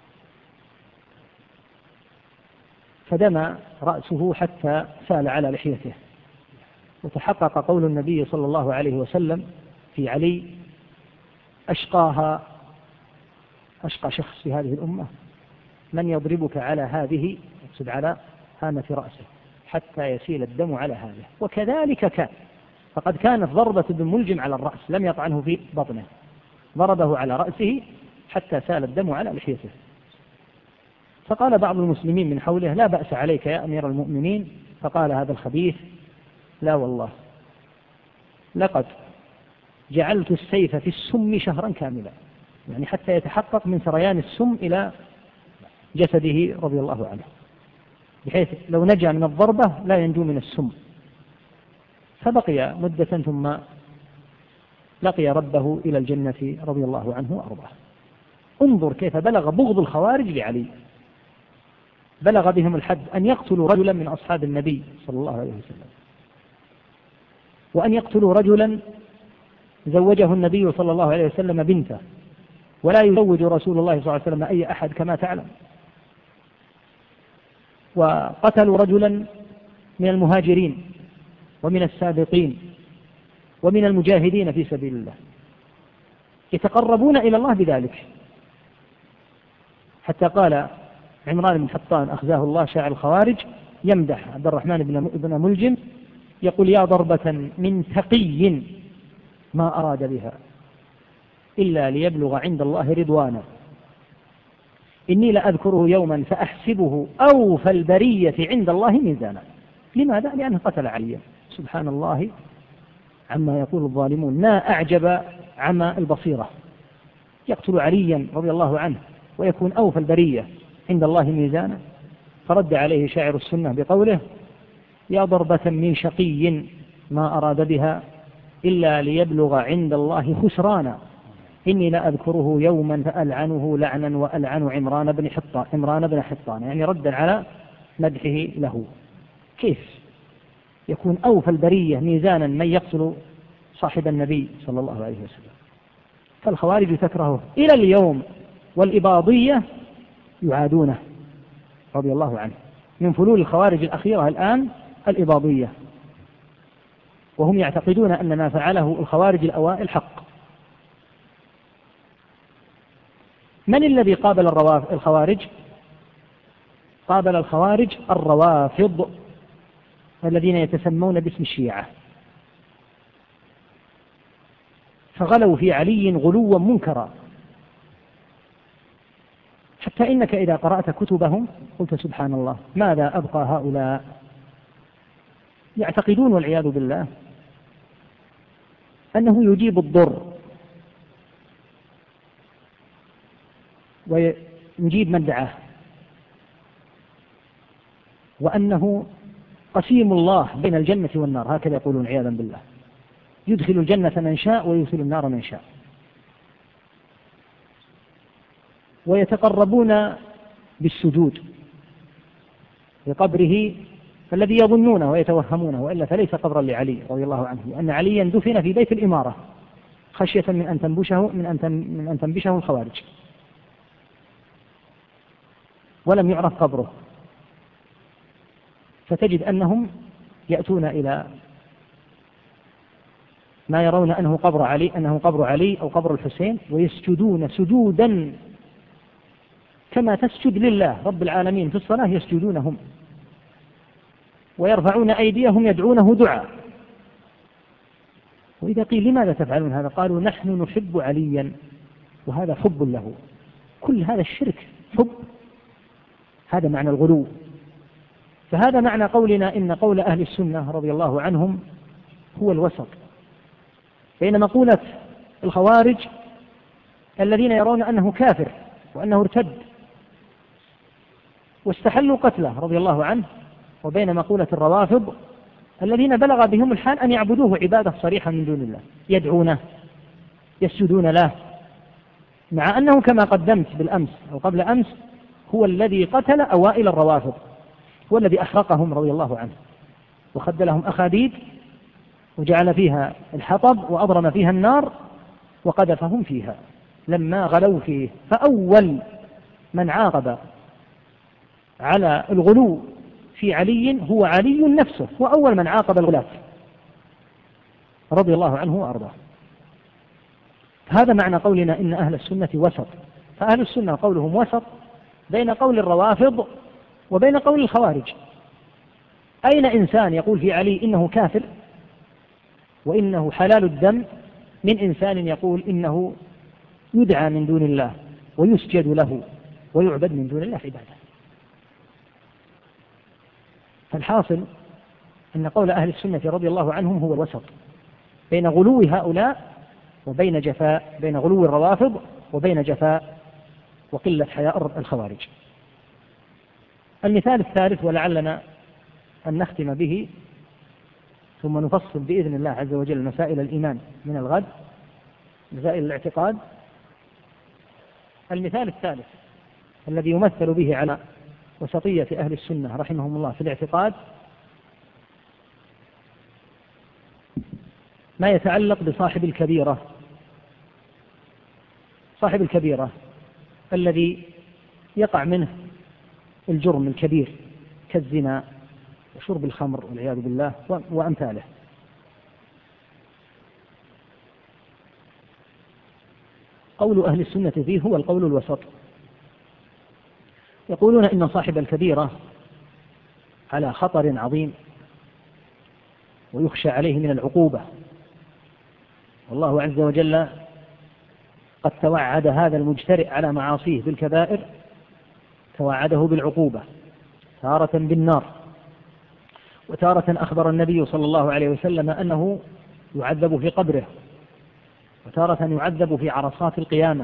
Speaker 1: فدم رأسه حتى سال على لحيته. وتحقق قول النبي صلى الله عليه وسلم في علي: أشقى شخص في هذه الأمة من يضربك على هذه، يقصد على هامة رأسه، حتى يسيل الدم على هذا. وكذلك كان، فقد كانت ضربة ابن ملجم على الرأس، لم يطعنه في بطنه، ضربه على رأسه حتى سال الدم على لحيته. فقال بعض المسلمين من حوله: لا بأس عليك يا أمير المؤمنين. فقال هذا الخبيث: لا والله، لقد جعلت السيف في السم شهرا كاملا، يعني حتى يتحقق من سريان السم إلى جسده رضي الله عنه، بحيث لو نجا من الضربة لا ينجو من السم. فبقي مدة ثم لقي ربه إلى الجنة رضي الله عنه وأرضاه. انظر كيف بلغ بغض الخوارج لعلي، بلغ بهم الحد أن يقتلوا رجلا من أصحاب النبي صلى الله عليه وسلم، وأن يقتلوا رجلا زوجه النبي صلى الله عليه وسلم بنته، ولا يزوج رسول الله صلى الله عليه وسلم أي أحد كما تعلم. وقتلوا رجلا من المهاجرين ومن السابقين ومن المجاهدين في سبيل الله، يتقربون إلى الله بذلك. حتى قال عمران بن حطان أخزاه الله شاعر الخوارج يمدح عبد الرحمن بن ملجم، يقول: يا ضربة من تقي ما أراد بها إلا ليبلغ عند الله رضوانا، إني لأذكره يوما فأحسبه أوفى البرية عند الله ميزانا. لماذا؟ لأنه قتل عليا. سبحان الله عما يقول الظالمون، ما أعجب عما البصيرة. يقتل عليا رضي الله عنه ويكون أوفى البرية عند الله ميزانا. فرد عليه شاعر السنة بقوله: يا ضربة من شقي ما أراد بها إلا ليبلغ عند الله خسرانا، إني لأذكره يوما فألعنه لعنا وألعن عمران بن حطان، يعني ردا على مدحه له. كيف يكون أوفى البرية ميزانا من يقتل صاحب النبي صلى الله عليه وسلم؟ فالخوارج تكرهه إلى اليوم، والإباضية يعادونه رضي الله عنه. من فلول الخوارج الأخيرة الآن الإباضية، وهم يعتقدون أن ما فعله الخوارج الأوائل حق. من الذي قابل الخوارج؟ قابل الخوارج الروافض الذين يتسمون باسم الشيعة، فغلوا في علي غلوا منكرا، حتى إنك إذا قرأت كتبهم قلت سبحان الله، ماذا أبقى هؤلاء؟ يعتقدون والعياذ بالله أنه يجيب الضر ويجيب من دعاه، وأنه قسيم الله بين الجنة والنار، هكذا يقولون عياذا بالله، يدخل الجنة من شاء ويدخل النار من شاء. ويتقربون بالسجود لقبره الذي يظنونه ويتوهمونه، وإلا فليس قبرا لعلي رضي الله عنه، لأن عليا دفن في بيت الإمارة خشية من أن تنبشه الخوارج، ولم يعرف قبره. فتجد أنهم يأتون إلى ما يرون أنه قبر علي أو قبر الحسين، ويسجدون سجودا كما تسجد لله رب العالمين في الصلاة يسجدونهم، ويرفعون أيديهم يدعونه دعاء. وإذا قيل لماذا تفعلون هذا؟ قالوا نحن نحب عليا وهذا حب له. كل هذا الشرك حب، هذا معنى الغلو. فهذا معنى قولنا إن قول أهل السنة رضي الله عنهم هو الوسط بين مقولة الخوارج الذين يرون أنه كافر وأنه ارتد واستحلوا قتله رضي الله عنه، وبين مقولة الروافض الذين بلغ بهم الحال أن يعبدوه عبادة صريحة من دون الله، يدعونه يسجدون له، مع أنه كما قدمت بالأمس أو قبل أمس هو الذي قتل أوائل الروافض، هو الذي أحرقهم رضي الله عنه وخد لهم أخاديد وجعل فيها الحطب وأضرم فيها النار وقذفهم فيها لما غلوا فيه. فأول من عاقب على الغلو في علي هو علي نفسه، وأول من عاقب الغلاة رضي الله عنه وأرضاه. هذا معنى قولنا إن أهل السنة وسط. فأهل السنة قولهم وسط بين قول الروافض وبين قول الخوارج. أين إنسان يقول في علي إنه كافر وإنه حلال الدم من إنسان يقول إنه يدعى من دون الله ويسجد له ويعبد من دون الله عبادة؟ فالحاصل أن قول أهل السنة رضي الله عنهم هو الوسط بين غلو هؤلاء وبين جفاء، بين غلو الروافض وبين جفاء وقلة حياء الخوارج. المثال الثالث ولعلنا أن نختم به ثم نفصل بإذن الله عز وجل مسائل الإيمان من الغد، مسائل الاعتقاد. المثال الثالث الذي يمثل به على وسطية أهل السنة رحمهم الله في الاعتقاد ما يتعلق بصاحب الكبيرة. صاحب الكبيرة الذي يقع منه الجرم الكبير كالزنا وشرب الخمر والعياذ بالله وأمثاله. قول أهل السنة فيه هو القول الوسط. يقولون إن صاحب الكبيرة على خطر عظيم ويخشى عليه من العقوبة، والله عز وجل قد توعد هذا المجترئ على معاصيه بالكبائر، توعده بالعقوبة تارة بالنار، وتارة أخبر النبي صلى الله عليه وسلم أنه يعذب في قبره، وتارة يعذب في عرصات القيامة.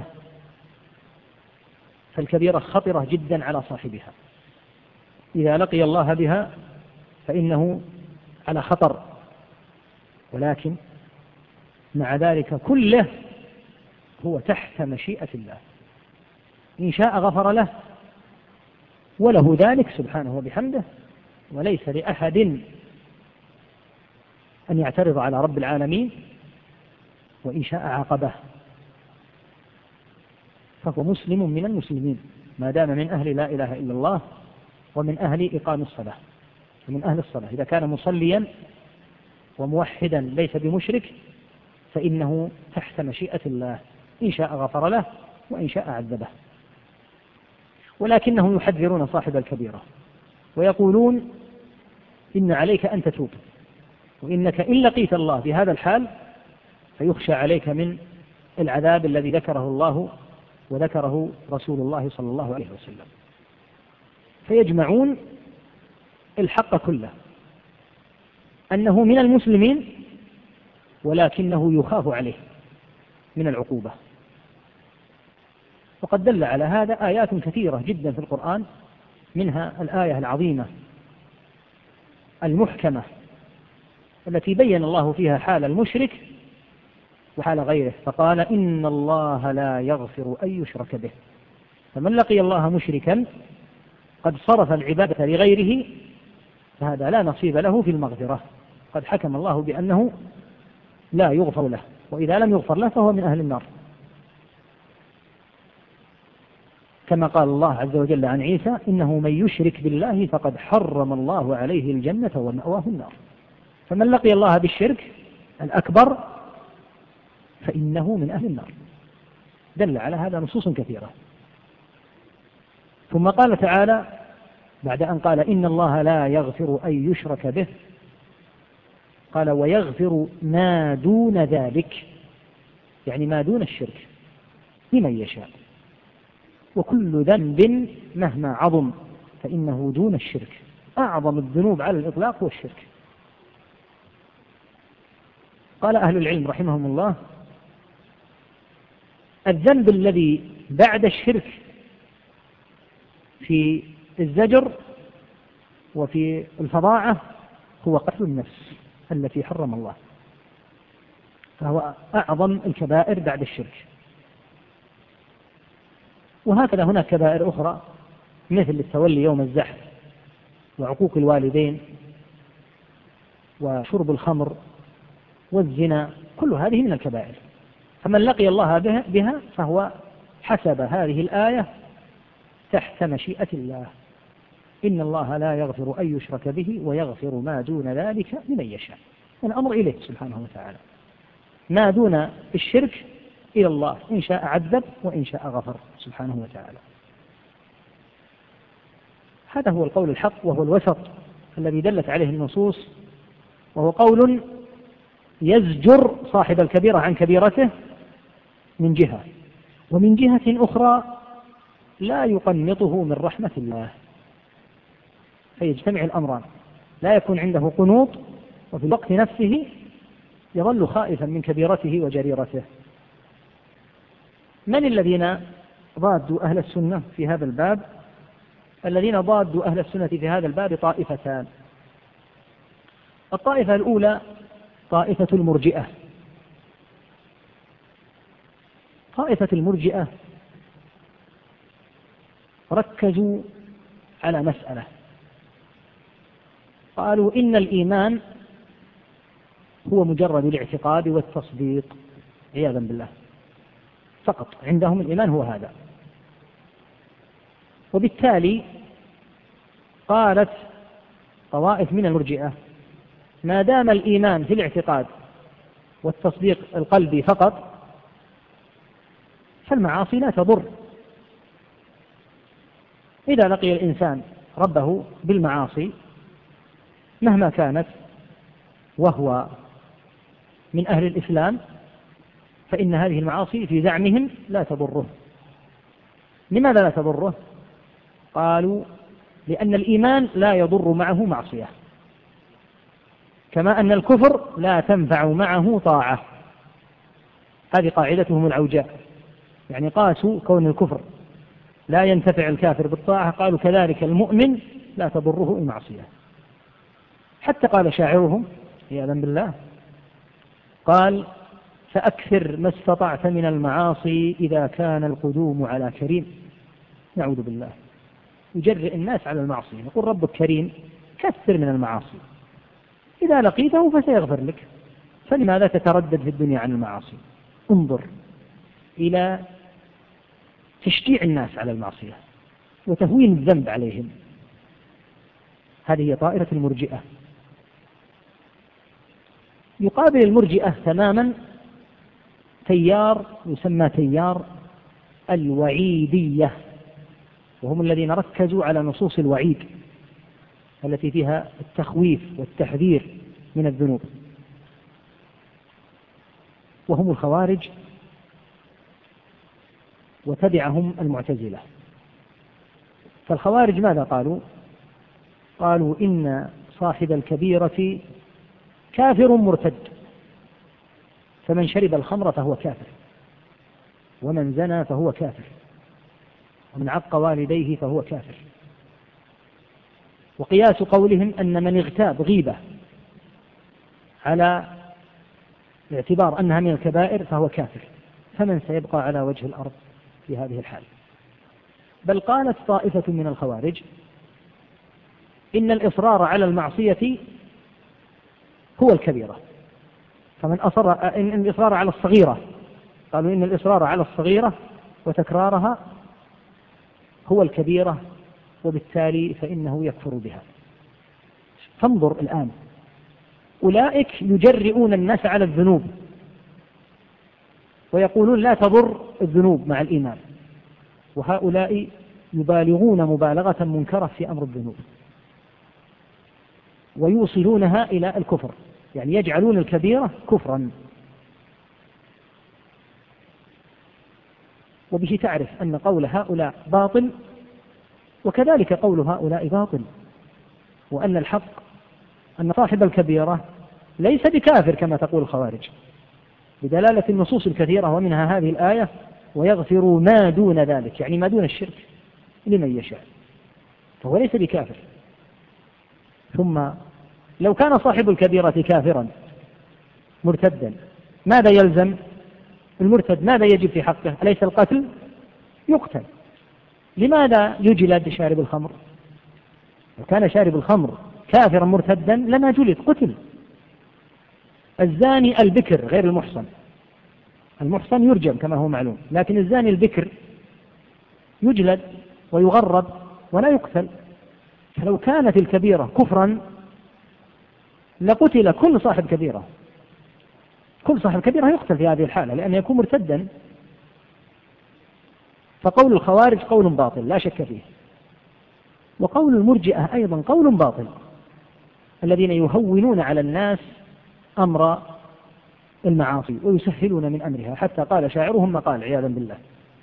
Speaker 1: فالكبيرة خطرة جدا على صاحبها، إذا لقي الله بها فإنه على خطر، ولكن مع ذلك كله هو تحت مشيئة الله، إن شاء غفر له وله ذلك سبحانه وبحمده، وليس لأحد أن يعترض على رب العالمين، وإن شاء عاقبه، فهو مسلم من المسلمين ما دام من أهل لا إله إلا الله ومن أهل إقام الصلاة ومن أهل الصلاة. إذا كان مصليا وموحدا ليس بمشرك فإنه تحت مشيئة الله، إن شاء غفر له وإن شاء عذبه. ولكنهم يحذرون صاحب الكبيرة ويقولون إن عليك أن تتوب، وإنك إن لقيت الله بهذا الحال فيخشى عليك من العذاب الذي ذكره الله وذكره رسول الله صلى الله عليه وسلم. فيجمعون الحق كله، أنه من المسلمين ولكنه يخاف عليه من العقوبة. وقد دل على هذا آيات كثيرة جدا في القرآن، منها الآية العظيمة المحكمة التي بين الله فيها حال المشرك وحال غيره، فقال إن الله لا يغفر أن يشرك به، فمن لقي الله مشركا قد صرف العبادة لغيره فهذا لا نصيب له في المغفرة، قد حكم الله بأنه لا يغفر له، وإذا لم يغفر له فهو من أهل النار، كما قال الله عز وجل عن عيسى إنه من يشرك بالله فقد حرم الله عليه الجنة ومأواه النار. فمن لقي الله بالشرك الأكبر فإنه من أهل النار. دل على هذا نصوص كثيرة. ثم قال تعالى بعد أن قال إن الله لا يغفر أن يشرك به قال ويغفر ما دون ذلك، يعني ما دون الشرك، لمن يشاء. وكل ذنب مهما عظم فإنه دون الشرك، أعظم الذنوب على الإطلاق هو الشرك. قال أهل العلم رحمهم الله الذنب الذي بعد الشرك في الزجر وفي الفظاعة هو قتل النفس التي حرم الله، فهو أعظم الكبائر بعد الشرك. وهكذا هناك كبائر أخرى مثل التولي يوم الزحف وعقوق الوالدين وشرب الخمر والزنا، كل هذه من الكبائر. فمن لقي الله بها فهو حسب هذه الآية تحت مشيئة الله. إن الله لا يغفر أن يشرك به ويغفر ما دون ذلك لمن يشاء. الأمر إليه سبحانه وتعالى، ما دون الشرك إلى الله، إن شاء عذب وإن شاء غفر سبحانه وتعالى. هذا هو القول الحق، وهو الوسط الذي دلت عليه النصوص، وهو قول يزجر صاحب الكبيرة عن كبيرته من جهة، ومن جهة أخرى لا يقنطه من رحمة الله، فيجتمع الأمران، لا يكون عنده قنوط وفي الوقت نفسه يظل خائفا من كبيرته وجريرته. من الذين ضادوا أهل السنة في هذا الباب؟ الذين ضادوا أهل السنة في هذا الباب طائفتان. الطائفة الأولى طائفة المرجئة. طائفة المرجئة ركزوا على مسألة، قالوا إن الإيمان هو مجرد الاعتقاد والتصديق عياذا بالله، فقط عندهم الإيمان هو هذا. وبالتالي قالت طوائف من المرجئة ما دام الإيمان في الاعتقاد والتصديق القلبي فقط فالمعاصي لا تضر. إذا لقي الإنسان ربه بالمعاصي مهما كانت وهو من أهل الإسلام فإن هذه المعاصي في زعمهم لا تضره. لماذا لا تضره؟ قالوا لأن الإيمان لا يضر معه معصية، كما أن الكفر لا تنفع معه طاعة. هذه قاعدتهم العوجاء، يعني قاسوا كون الكفر لا ينتفع الكافر بالطاعة، قالوا كذلك المؤمن لا تضره المعصية. حتى قال شاعرهم عياذا بالله قال فأكثر ما استطعت من المعاصي إذا كان القدوم على كريم. نعوذ بالله، يجرئ الناس على المعصية، يقول ربك كريم كثر من المعاصي، إذا لقيته فسيغفر لك، فلماذا تتردد في الدنيا عن المعاصي؟ انظر إلى تشجيع الناس على المعصية وتهوين الذنب عليهم. هذه هي طائرة المرجئة. يقابل المرجئة تماما تيار يسمى تيار الوعيدية، وهم الذين ركزوا على نصوص الوعيد التي فيها التخويف والتحذير من الذنوب، وهم الخوارج وتبعهم المعتزلة. فالخوارج ماذا قالوا؟ قالوا إن صاحب الكبيرة كافر مرتد، فمن شرب الخمر فهو كافر، ومن زنى فهو كافر، ومن عق والديه فهو كافر. وقياس قولهم أن من اغتاب غيبة على اعتبار أنها من الكبائر فهو كافر، فمن سيبقى على وجه الأرض في هذه الحال؟ بل قالت طائفة من الخوارج إن الإصرار على المعصية هو الكبيرة، فمن أصر إن الإصرار على الصغيرة، قالوا إن الإصرار على الصغيرة وتكرارها هو الكبيرة، وبالتالي فإنه يكفر بها. فانظر الآن، أولئك يجرئون الناس على الذنوب ويقولون لا تضر الذنوب مع الإيمان، وهؤلاء يبالغون مبالغة منكرة في أمر الذنوب ويوصلونها إلى الكفر، يعني يجعلون الكبيرة كفرا. وبه تعرف أن قول هؤلاء باطل، وكذلك قول هؤلاء باطل، وأن الحق أن صاحب الكبيرة ليس بكافر كما تقول الخوارج، بدلالة النصوص الكثيرة ومنها هذه الآية: ويغفر ما دون ذلك، يعني ما دون الشرك لمن يشاء، فهو ليس بكافر. ثم لو كان صاحب الكبيرة كافرا مرتدا ماذا يلزم؟ المرتد ماذا يجب في حقه؟ أليس القتل؟ يقتل. لماذا يجلد شارب الخمر؟ لو كان شارب الخمر كافرا مرتدا لما جلد، قتل. الزاني البكر غير المحصن، المحصن يرجم كما هو معلوم، لكن الزاني البكر يجلد ويغرب ولا يقتل. فلو كانت الكبيرة كفرا لقتل كل صاحب كبيرة، كل صاحب كبيرة يقتل في هذه الحالة لأنه يكون مرتدا. فقول الخوارج قول باطل لا شك فيه، وقول المرجئة أيضا قول باطل، الذين يهونون على الناس أمر المعاصي ويسهلون من أمرها، حتى قال شاعرهم مقال عياذا بالله.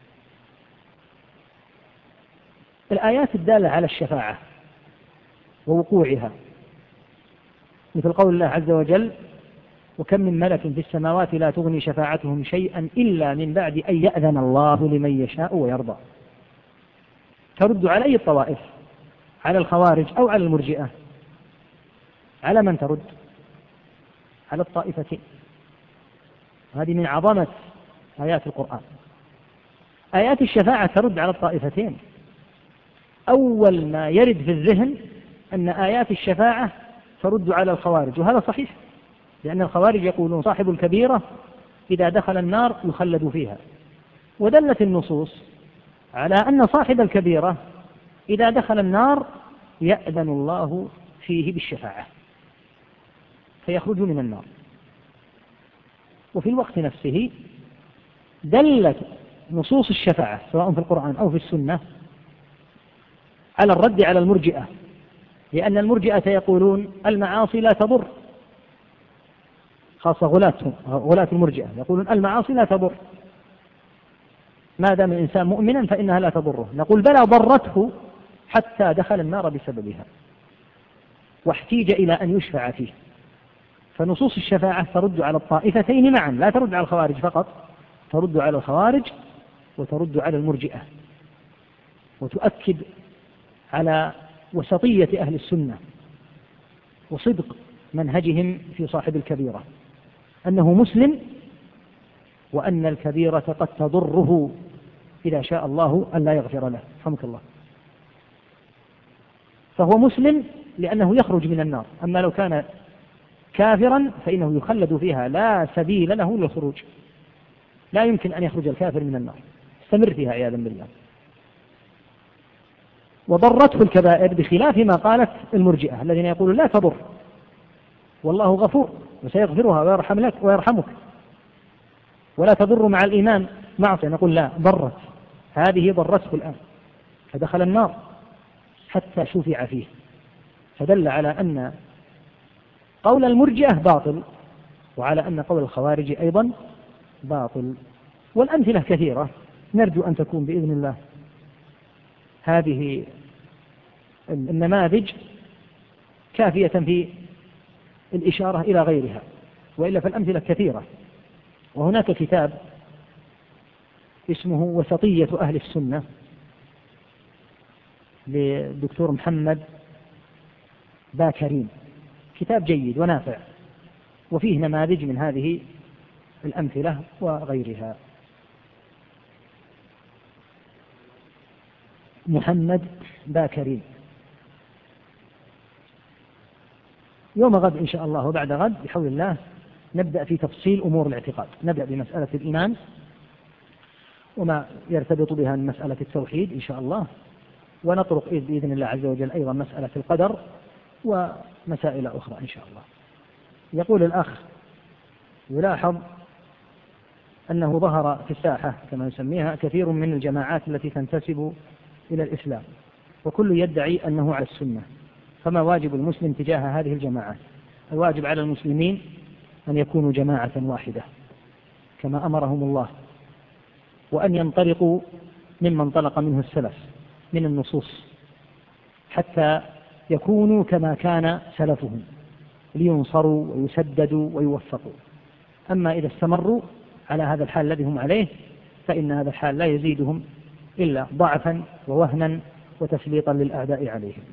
Speaker 1: الآيات الدالة على الشفاعة ووقوعها مثل قول الله عز وجل: وكم من ملك في السماوات لا تغني شفاعتهم شيئا إلا من بعد أن يأذن الله لمن يشاء ويرضى. ترد على أي الطوائف؟ على الخوارج أو على المرجئة؟ على من ترد؟ على الطائفتين. هذه من عظمة آيات القرآن. آيات الشفاعة ترد على الطائفتين. أول ما يرد في الذهن أن آيات الشفاعة ترد على الخوارج، وهذا صحيح، لأن الخوارج يقولون صاحب الكبيرة إذا دخل النار يخلد فيها، ودلت النصوص على أن صاحب الكبيرة إذا دخل النار يأذن الله فيه بالشفاعة فيخرج من النار. وفي الوقت نفسه دلت نصوص الشفاعة سواء في القرآن أو في السنة على الرد على المرجئة، لأن المرجئة يقولون المعاصي لا تضر، خاصة غلاة المرجئة يقولون المعاصي لا تضر، ما دام الإنسان مؤمنا فإنها لا تضره. نقول بلى ضرته حتى دخل النار بسببها واحتيج إلى أن يشفع فيه. فنصوص الشفاعة ترد على الطائفتين معا، لا ترد على الخوارج فقط، ترد على الخوارج وترد على المرجئة، وتؤكد على وسطية أهل السنة وصدق منهجهم في صاحب الكبيرة، أنه مسلم، وأن الكبيرة قد تضره إذا شاء الله أن لا يغفر له، رحمك الله. فهو مسلم لأنه يخرج من النار، أما لو كان كافرا فإنه يخلد فيها لا سبيل له للخروج، لا يمكن أن يخرج الكافر من النار، استمر فيها عياذا بالله. وضرته الكبائر بخلاف ما قالت المرجئة الذين يقولون لا تضر والله غفور وسيغفرها ويرحم لك ويرحمك، ولا تضر مع الإيمان معصية. نقول لا، ضرت، هذه ضرته الآن فدخل النار حتى شفع فيه، فدل على أن قول المرجئة باطل، وعلى أن قول الخوارج أيضا باطل. والأمثلة كثيرة، نرجو أن تكون بإذن الله هذه النماذج كافية في الإشارة إلى غيرها، وإلا فالأمثلة كثيرة. وهناك كتاب اسمه وسطية أهل السنة للدكتور محمد باكرين، كتاب جيد ونافع، وفيه نماذج من هذه الأمثلة وغيرها. محمد باكرين. يوم غد إن شاء الله وبعد غد بحول الله نبدأ في تفصيل أمور الاعتقاد، نبدأ بمسألة الإيمان وما يرتبط بها من مسألة التوحيد إن شاء الله، ونطرق بإذن الله عز وجل أيضا مسألة القدر ومسائل أخرى إن شاء الله. يقول الأخ: يلاحظ أنه ظهر في الساحة كما يسميها كثير من الجماعات التي تنتسب إلى الإسلام، وكل يدعي أنه على السنة. فما واجب المسلم تجاه هذه الجماعات؟ الواجب على المسلمين أن يكونوا جماعة واحدة كما أمرهم الله، وأن ينطلقوا مما انطلق منه السلف من النصوص حتى يكونوا كما كان سلفهم لينصروا ويسددوا ويوفقوا. أما إذا استمروا على هذا الحال الذي هم عليه فإن هذا الحال لا يزيدهم إلا ضعفا ووهنا وتسليطا للأعداء عليهم.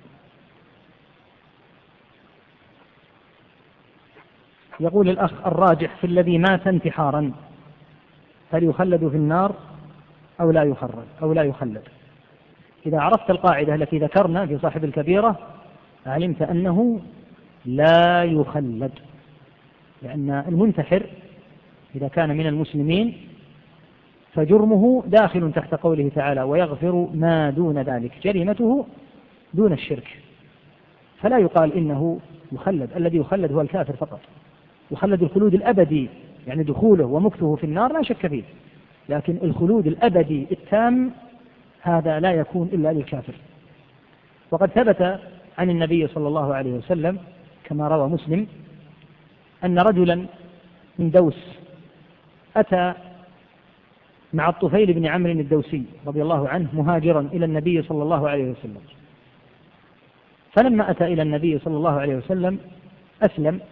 Speaker 1: يقول الأخ: الراجح في الذي مات انتحارا هل يخلد في النار أو لا يخلد؟ إذا عرفت القاعدة التي ذكرنا في صاحب الكبيرة علمت أنه لا يخلد، لأن المنتحر إذا كان من المسلمين فجرمه داخل تحت قوله تعالى: ويغفر ما دون ذلك، جريمته دون الشرك، فلا يقال إنه يخلد. الذي يخلد هو الكافر فقط، يخلد الخلود الأبدي، يعني دخوله ومكثه في النار لا شك فيه، لكن الخلود الأبدي التام هذا لا يكون إلا للكافر. وقد ثبت عن النبي صلى الله عليه وسلم كما روى مسلم أن رجلا من دوس أتى مع الطفيل بن عمرو الدوسي رضي الله عنه مهاجرا إلى النبي صلى الله عليه وسلم، فلما أتى إلى النبي صلى الله عليه وسلم أسلم،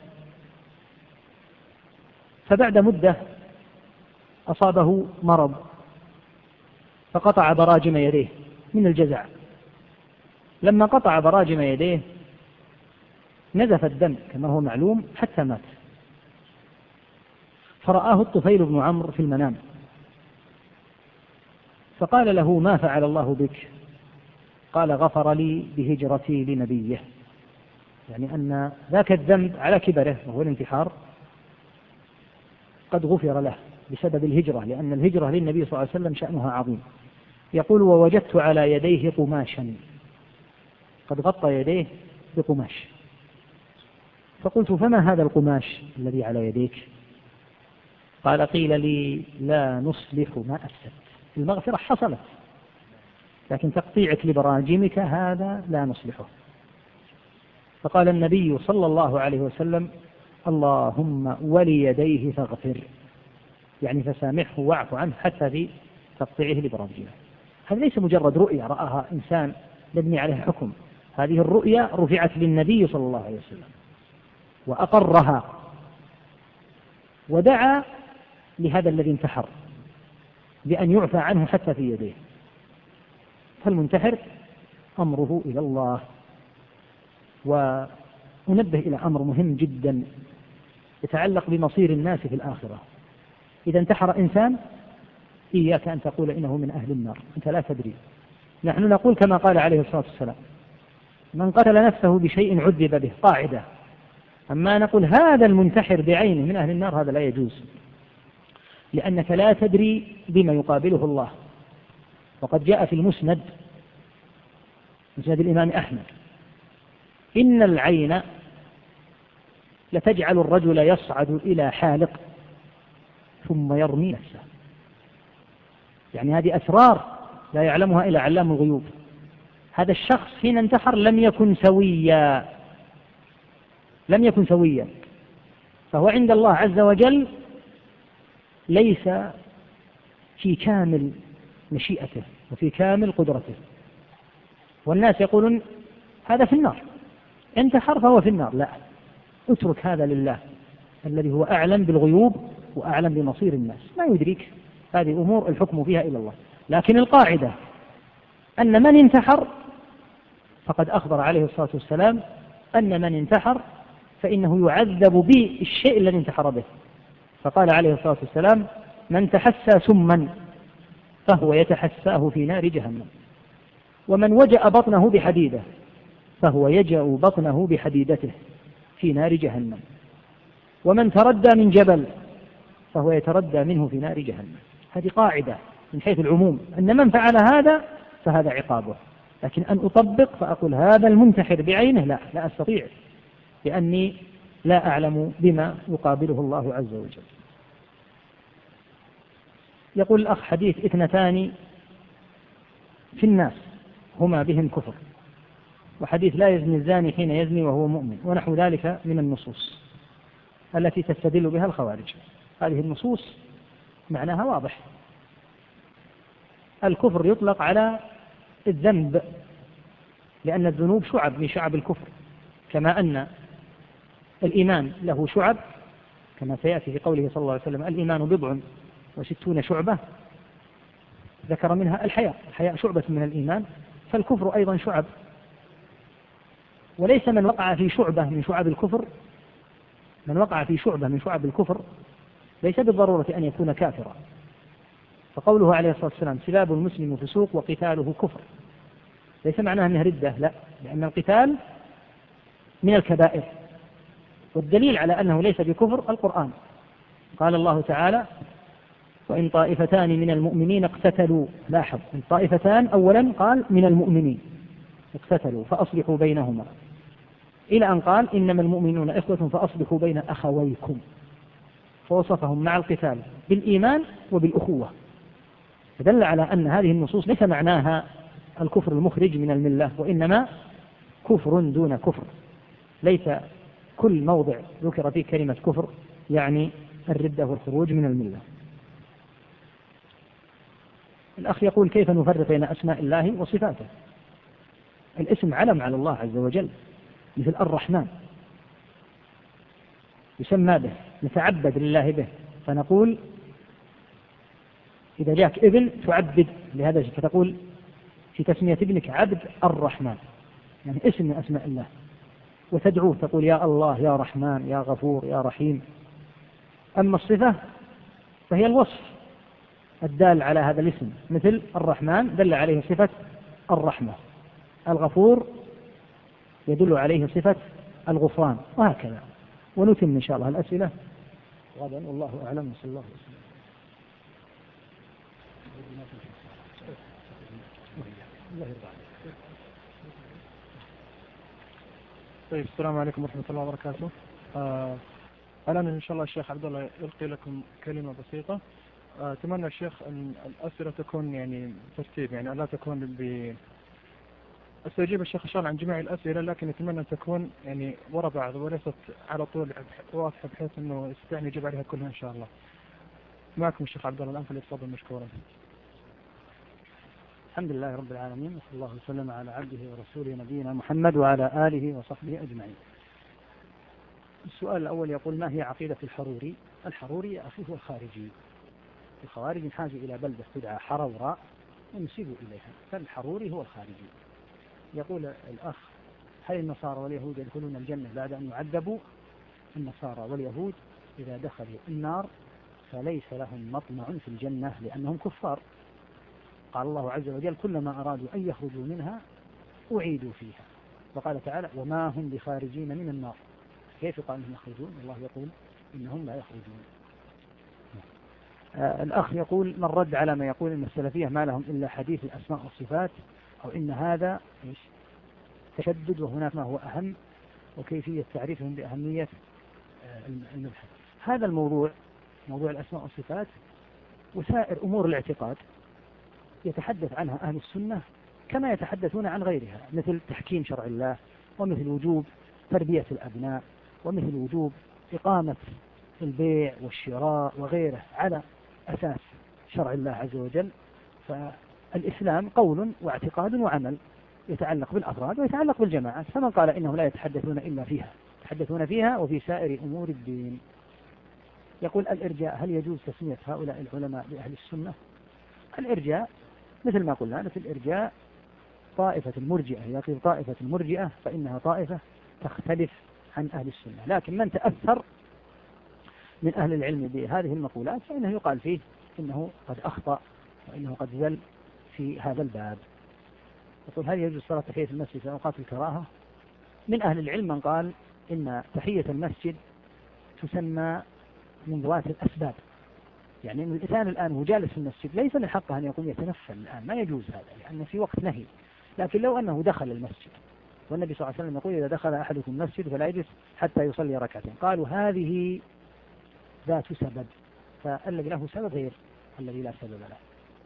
Speaker 1: فبعد مدة أصابه مرض فقطع براجم يديه من الجزع. لما قطع براجم يديه نزف الدم كما هو معلوم حتى مات، فرآه الطفيل بن عمرو في المنام فقال له: ما فعل الله بك؟ قال: غفر لي بهجرتي لنبيه، يعني أن ذاك الذنب على كبره وهو الانتحار قد غفر له بسبب الهجرة، لأن الهجرة للنبي صلى الله عليه وسلم شأنها عظيم. يقول: ووجدت على يديه قماشا، قد غطى يديه بقماش، فقلت: فما هذا القماش الذي على يديك؟ قال: قيل لي: لا نصلح ما أفسد. المغفرة حصلت، لكن تقطيعك لبراجمك هذا لا نصلحه. فقال النبي صلى الله عليه وسلم: اللهم وليديه فاغفر، يعني فسامحه واعف عنه حتى في تقطيعه لبراجمه. هذا ليس مجرد رؤيا رآها إنسان نبني عليه حكم، هذه الرؤيا رفعت للنبي صلى الله عليه وسلم وأقرها، ودعا لهذا الذي انتحر بأن يعفى عنه حتى في يديه. فالمنتحر أمره إلى الله. وننبه إلى أمر مهم جدا يتعلق بمصير الناس في الآخرة. إذا انتحر إنسان إياك أن تقول إنه من أهل النار، أنت لا تدري. نحن نقول كما قال عليه الصلاة والسلام: من قتل نفسه بشيء عذب به، قاعدة. أما نقول هذا المنتحر بعينه من أهل النار، هذا لا يجوز، لأنك لا تدري بما يقابله الله. وقد جاء في المسند الإمام أحمد: إن العين لتجعل الرجل يصعد إلى حالق ثم يرمي نفسه، يعني هذه أسرار لا يعلمها إلا علام الغيوب. هذا الشخص حين انتحر لم يكن سويا، فهو عند الله عز وجل ليس في كامل مشيئته وفي كامل قدرته. والناس يقولون هذا في النار، انتحر فهو في النار. لا، اترك هذا لله الذي هو أعلم بالغيوب وأعلم بمصير الناس، ما يدريك هذه أمور الحكم فيها إلى الله. لكن القاعدة أن من انتحر فقد أخبر عليه الصلاة والسلام أن من انتحر فإنه يعذب بالشيء الذي انتحر به. فقال عليه الصلاة والسلام: من تحسى سما فهو يتحساه في نار جهنم، ومن وجأ بطنه بحديدة فهو يجأ بطنه بحديدته في نار جهنم، ومن تردى من جبل فهو يتردى منه في نار جهنم. هذه قاعدة من حيث العموم، أن من فعل هذا فهذا عقابه. لكن أن أطبق فأقول هذا المنتحر بعينه لا أستطيع، لأني لا أعلم بما يقابله الله عز وجل. يقول الأخ: حديث 2 في الناس هما بهم كفر، وحديث لا يزني الزاني حين يزني وهو مؤمن، ونحو ذلك من النصوص التي تستدل بها الخوارج. هذه النصوص معناها واضح. الكفر يطلق على الذنب، لأن الذنوب شعب من شعب الكفر، كما أن الإيمان له شعب، كما سيأتي في قوله صلى الله عليه وسلم: الإيمان 67 شعبة، ذكر منها الحياء شعبة من الإيمان، فالكفر أيضا شعب. وليس من وقع في شعبة من شعب الكفر، من وقع في شعبة من شعب الكفر ليس بالضرورة أن يكون كافرا. فقوله عليه الصلاة والسلام: سباب المسلم فسوق وقتاله كفر، ليس معناه أنه ردة، لا، لأن القتال من الكبائر، والدليل على أنه ليس بكفر القرآن. قال الله تعالى: وإن طائفتان من المؤمنين اقتتلوا، لاحظ، إن طائفتان أولا قال من المؤمنين اقتتلوا فأصلحوا بينهما، إلى أن قال: إنما المؤمنون إخوة فأصلحوا بين أخويكم، فوصفهم مع القتال بالإيمان وبالأخوة، فدل على أن هذه النصوص ليس معناها الكفر المخرج من الملة، وإنما كفر دون كفر. ليس كل موضع ذكر فيه كلمة كفر يعني الردة والخروج من الملة. الأخ يقول: كيف نفرق بين أسماء الله وصفاته؟ الاسم علم على الله عز وجل، مثل الرحمن يسمى به، نتعبد لله به، فنقول إذا جاءك ابن تعبد لهذا الشيء، فتقول في تسمية ابنك عبد الرحمن، يعني اسم من أسماء الله، وتدعوه تقول: يا الله يا رحمن يا غفور يا رحيم. أما الصفة فهي الوصف الدال على هذا الاسم، مثل الرحمن دل عليه صفة الرحمة، الغفور يدل عليه صفة الغفران، وهكذا. ونتم إن شاء الله الأسئلة غدا، والله أعلم، وصلى الله وسلم.
Speaker 3: طيب، السلام عليكم ورحمة الله وبركاته. الآن إن شاء الله الشيخ عبد الله يلقي لكم كلمة بسيطة. أتمنى الشيخ أن الأسئلة تكون يعني ترتيب، يعني لا تكون أستجيب الشيخ إن شاء الله عن جميع الأسئلة، لكن أتمنى أن تكون يعني وراء بعض وليست على طول واضحة، بحيث أنه يستطيع يجيب عليها كلها إن شاء الله. معكم الشيخ عبد الله الآن، فليتفضل مشكورا.
Speaker 1: الحمد لله رب العالمين، وصلى الله وسلم على عبده ورسوله نبينا محمد وعلى آله وصحبه أجمعين. السؤال الأول يقول: ما هي عقيدة الحروري؟ الحروري يا أخي هو الخارجي، الخوارج من حاجة إلى بلدة تدعى حروراء ونسيبوا إليها، فالحروري هو الخارجي. يقول الأخ: هل النصارى واليهود يدخلون الجنة بعد أن يعذبوا؟ النصارى واليهود إذا دخلوا النار فليس لهم مطمع في الجنة لأنهم كفار. قال الله عز وجل: كلما أرادوا أن يخرجوا منها أعيدوا فيها. وقال تعالى: وما هم بخارجين من النار. كيف قال انهم يخرجون؟ الله يقول إنهم لا يخرجون. الأخ يقول: من رد على ما يقول إن السلفية ما لهم إلا حديث الأسماء والصفات، أو إن هذا تشدد وهناك ما هو أهم، وكيفية تعريفهم بأهمية المبحث. هذا الموضوع، موضوع الأسماء والصفات وسائر أمور الاعتقاد، يتحدث عنها أهل السنة كما يتحدثون عن غيرها، مثل تحكيم شرع الله، ومثل وجوب تربية الأبناء، ومثل وجوب إقامة البيع والشراء وغيره على أساس شرع الله عز وجل. فالإسلام قول واعتقاد وعمل، يتعلق بالأفراد ويتعلق بالجماعات، فمن قال إنه لا يتحدثون إلا فيها، يتحدثون فيها وفي سائر أمور الدين. يقول: الإرجاء هل يجوز تسمية هؤلاء العلماء بأهل السنة؟ الإرجاء مثل ما قلنا، مثل الإرجاء طائفة المرجئة، إذا قيل طائفة المرجئة فإنها طائفة تختلف عن أهل السنة، لكن من تأثر من أهل العلم بهذه المقولات فإنه يقال فيه إنه قد أخطأ وإنه قد زل في هذا الباب. يقول: هل يجوز صلاة تحية المسجد في أوقات الكراهة؟ من أهل العلم من قال إن تحية المسجد تسمى من ذوات الأسباب، يعني إن الإنسان الآن هو جالس في المسجد ليس من حقه أن يقوم يتنفل الآن، ما يجوز هذا لأنه في وقت نهي. لكن لو أنه دخل المسجد، والنبي صلى الله عليه وسلم يقول: إذا دخل أحدكم المسجد فلا يجلس حتى يصلي ركعتين، قالوا هذه ذات سبب، فالذي له سبب غير الذي لا سبب له.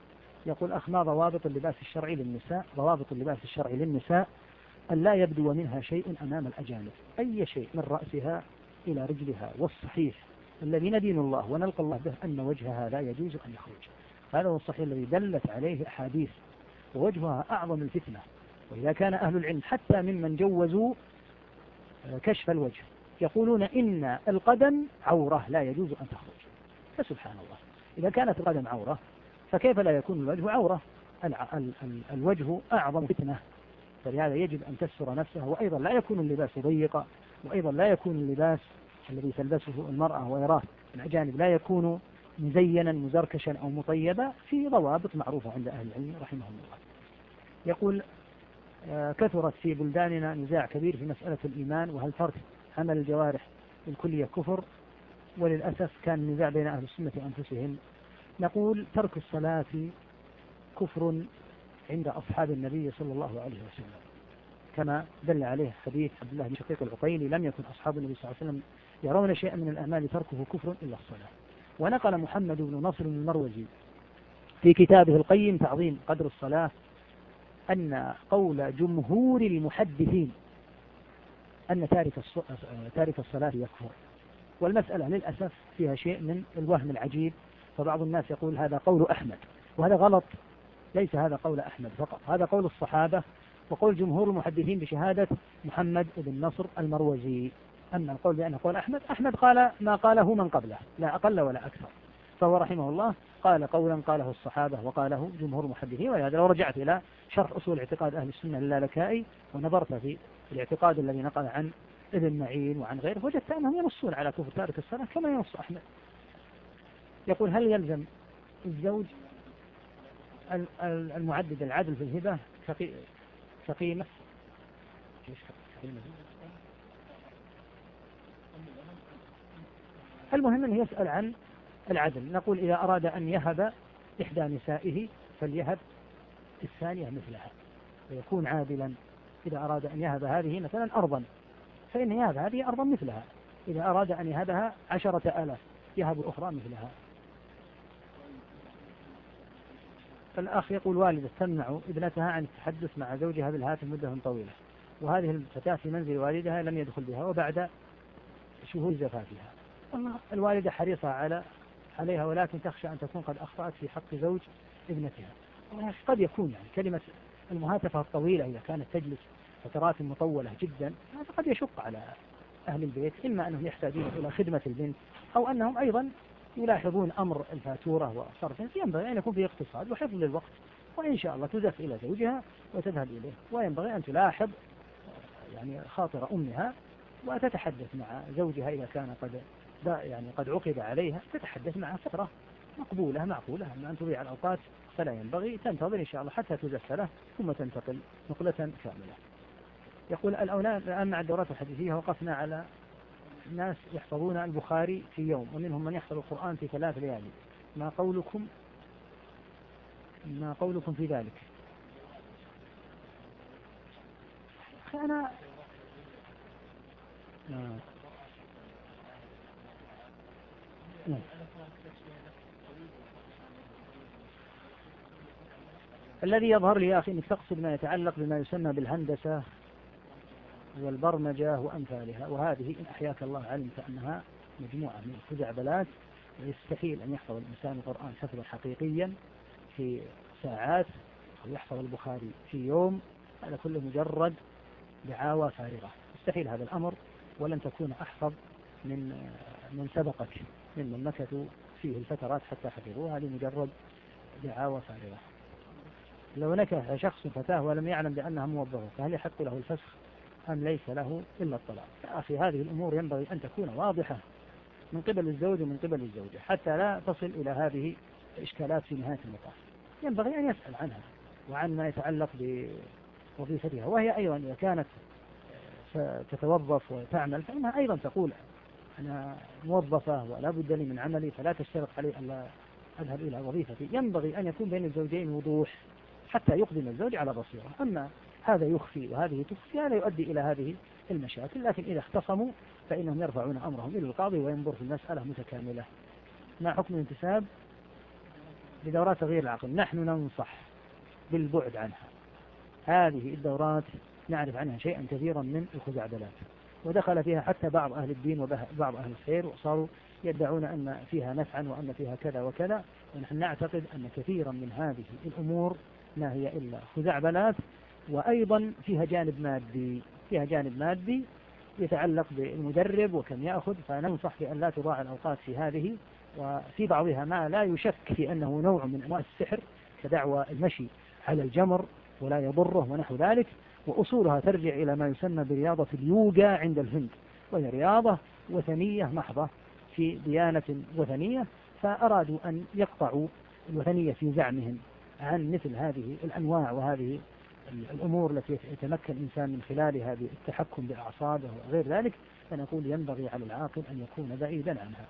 Speaker 1: يقول أخ ما ضوابط اللباس الشرعي للنساء؟ ضوابط اللباس الشرعي للنساء أن لا يبدو منها شيء أمام الأجانب، أي شيء من رأسها إلى رجلها، والصحيح الذي ندين الله ونلقى الله به أن وجهها لا يجوز أن يخرج. هذا هو الصحيح الذي دلت عليه أحاديث، ووجهها أعظم الفتنة. وإذا كان أهل العلم حتى ممن جوزوا كشف الوجه يقولون إن القدم عورة لا يجوز أن تخرج، فسبحان الله، إذا كانت القدم عورة فكيف لا يكون الوجه عورة؟ الوجه أعظم فتنة، فلهذا يجب أن تستر نفسه. وأيضا لا يكون اللباس ضيقا، وأيضا لا يكون اللباس الذي تلبسه المرأة ويراه الأجانب لا يكون مزينا مزركشا أو مطيبا، في ضوابط معروفة عند أهل العلم رحمهم الله. يقول كثرت في بلداننا نزاع كبير في مسألة الإيمان، وهل ترك عمل الجوارح بالكلية كفر؟ وللأسف كان النزاع بين أهل السنة أنفسهم. نقول ترك الصلاة كفر عند أصحاب النبي صلى الله عليه وسلم، كما دل عليه حديث عبد الله بن شقيق العقيلي: لم يكن أصحاب النبي صلى الله عليه وسلم يرون شيئا من الأعمال تركه كفر إلا الصلاة. ونقل محمد بن نصر المروزي في كتابه القيم تعظيم قدر الصلاة أن قول جمهور المحدثين أن تارك الصلاة يكفر. والمسألة للأسف فيها شيء من الوهم العجيب، فبعض الناس يقول هذا قول أحمد، وهذا غلط. ليس هذا قول أحمد فقط، هذا قول الصحابة وقول جمهور المحدثين بشهادة محمد بن نصر المروزي. أما القول بأنه قول أحمد قال ما قاله من قبله لا أقل ولا أكثر، فهو رحمه الله قال قولا قاله الصحابة وقاله جمهور المحدثين. ولهذا لو رجعت إلى شرح أصول اعتقاد أهل السنة للالكائي ونظرت في الاعتقاد الذي نقل عن ابن معين وعن غيره، وجدت أنهم ينصون على كفر تارك الصلاة كما ينص أحمد. يقول هل يلزم الزوج المعدد العدل في الهبة كقيمة؟ المهم أن يسأل عن العدل. نقول إذا أراد أن يهب إحدى نسائه فليهب الثانية مثلها ويكون عادلا. إذا أراد أن يهب هذه مثلا أرضا فإن يهب هذه أرضا مثلها، إذا أراد أن يهبها 10,000 يهب الأخرى مثلها. الأخ يقول والدة تمنع ابنتها عن التحدث مع زوجها بالهاتف مدة طويلة، وهذه الفتاة في منزل والدها لم يدخل بها وبعد شهور زفافها. الوالدة حريصة عليها، ولكن تخشى أن تكون قد أخطأت في حق زوج ابنتها. قد يكون يعني كلمة المهاتفة الطويلة إذا كانت تجلس فترات مطولة جدا هذا قد يشق على أهل البيت، إما أنهم يحتاجون إلى خدمة البنت أو أنهم أيضا يلاحظون أمر الفاتورة وصرف. ينبغي أن يكون فيه اقتصاد وحفظ للوقت، وإن شاء الله تزف إلى زوجها وتذهب إليه. وينبغي أن تلاحظ يعني خاطر أمها وتتحدث مع زوجها إذا كان قد عقد عليها، تتحدث معها فترة مقبولة معقولة. أما أن تضيع الأوقات فلا ينبغي، تنتظر إن شاء الله حتى تزف له ثم تنتقل نقلة كاملة. يقول الآن مع الدورات الحديثية وقفنا على الناس يحفظون البخاري في يوم ومنهم من يحفظ القرآن في 3 ليالي، ما قولكم في ذلك؟ أنا الذي يظهر لي يا أخي أنك تقصد ما يتعلق بما يسمى بالهندسة والبرمجة وأمثالها، وهذه إن أحياك الله علمت أنها مجموعة من الخزعبلات، ويستحيل أن يحفظ الإنسان القرآن حفظا حقيقيا في ساعات أو يحفظ البخاري في يوم. هذا كله مجرد دعاوى فارغة، يستحيل هذا الأمر، ولن تكون أحفظ من سبقك ممن مكثوا فيه الفترات حتى حفظوها. هذه مجرد دعاوى فارغة. لو نكح شخص فتاة ولم يعلم بأنها موظفة فهل يحق له الفسخ أم ليس له إلا الطلاق؟ يا أخي هذه الأمور ينبغي أن تكون واضحة من قبل الزوج ومن قبل الزوجة حتى لا تصل إلى هذه الإشكالات في نهاية المطاف. ينبغي أن يسأل عنها وعن ما يتعلق بوظيفتها، وهي أيضا إذا كانت تتوظف وتعمل فإنها أيضا تقول أنا موظفة ولا بد لي من عملي، فلا تشترط علي أن أذهب إلى وظيفتي. ينبغي أن يكون بين الزوجين وضوح حتى يقدم الزوج على بصيرة. أما هذا يخفي وهذه تخفي هذا يؤدي إلى هذه المشاكل. لكن إذا اختصموا فإنهم يرفعون أمرهم إلى القاضي وينظر في المسألة متكاملة. ما حكم الانتساب بدورات تغيير العقل نحن ننصح بالبعد عنها. هذه الدورات نعرف عنها شيئا كثيرا من الخزعبلات، ودخل فيها حتى بعض أهل الدين وبعض أهل الخير، وصاروا يدعون أن فيها نفعا وأن فيها كذا وكذا، ونحن نعتقد أن كثيرا من هذه الأمور ما هي إلا خزعبلات، وأيضا فيها جانب مادي يتعلق بالمدرب وكم يأخذ. فننصح بأن لا تضاع الأوقات في هذه، وفي بعضها ما لا يشك في أنه نوع من أنواع السحر كدعوى المشي على الجمر ولا يضره ونحو ذلك، وأصولها ترجع إلى ما يسمى برياضة اليوغا عند الهند، وهي رياضة وثنية محضة في ديانة وثنية، فأرادوا أن يقطعوا الوثنية في زعمهم عن مثل هذه الأنواع وهذه الأمور التي يتمكن الإنسان من خلالها بالتحكم بأعصابه وغير ذلك. فنقول ينبغي على العاقل أن يكون بعيدا عنها.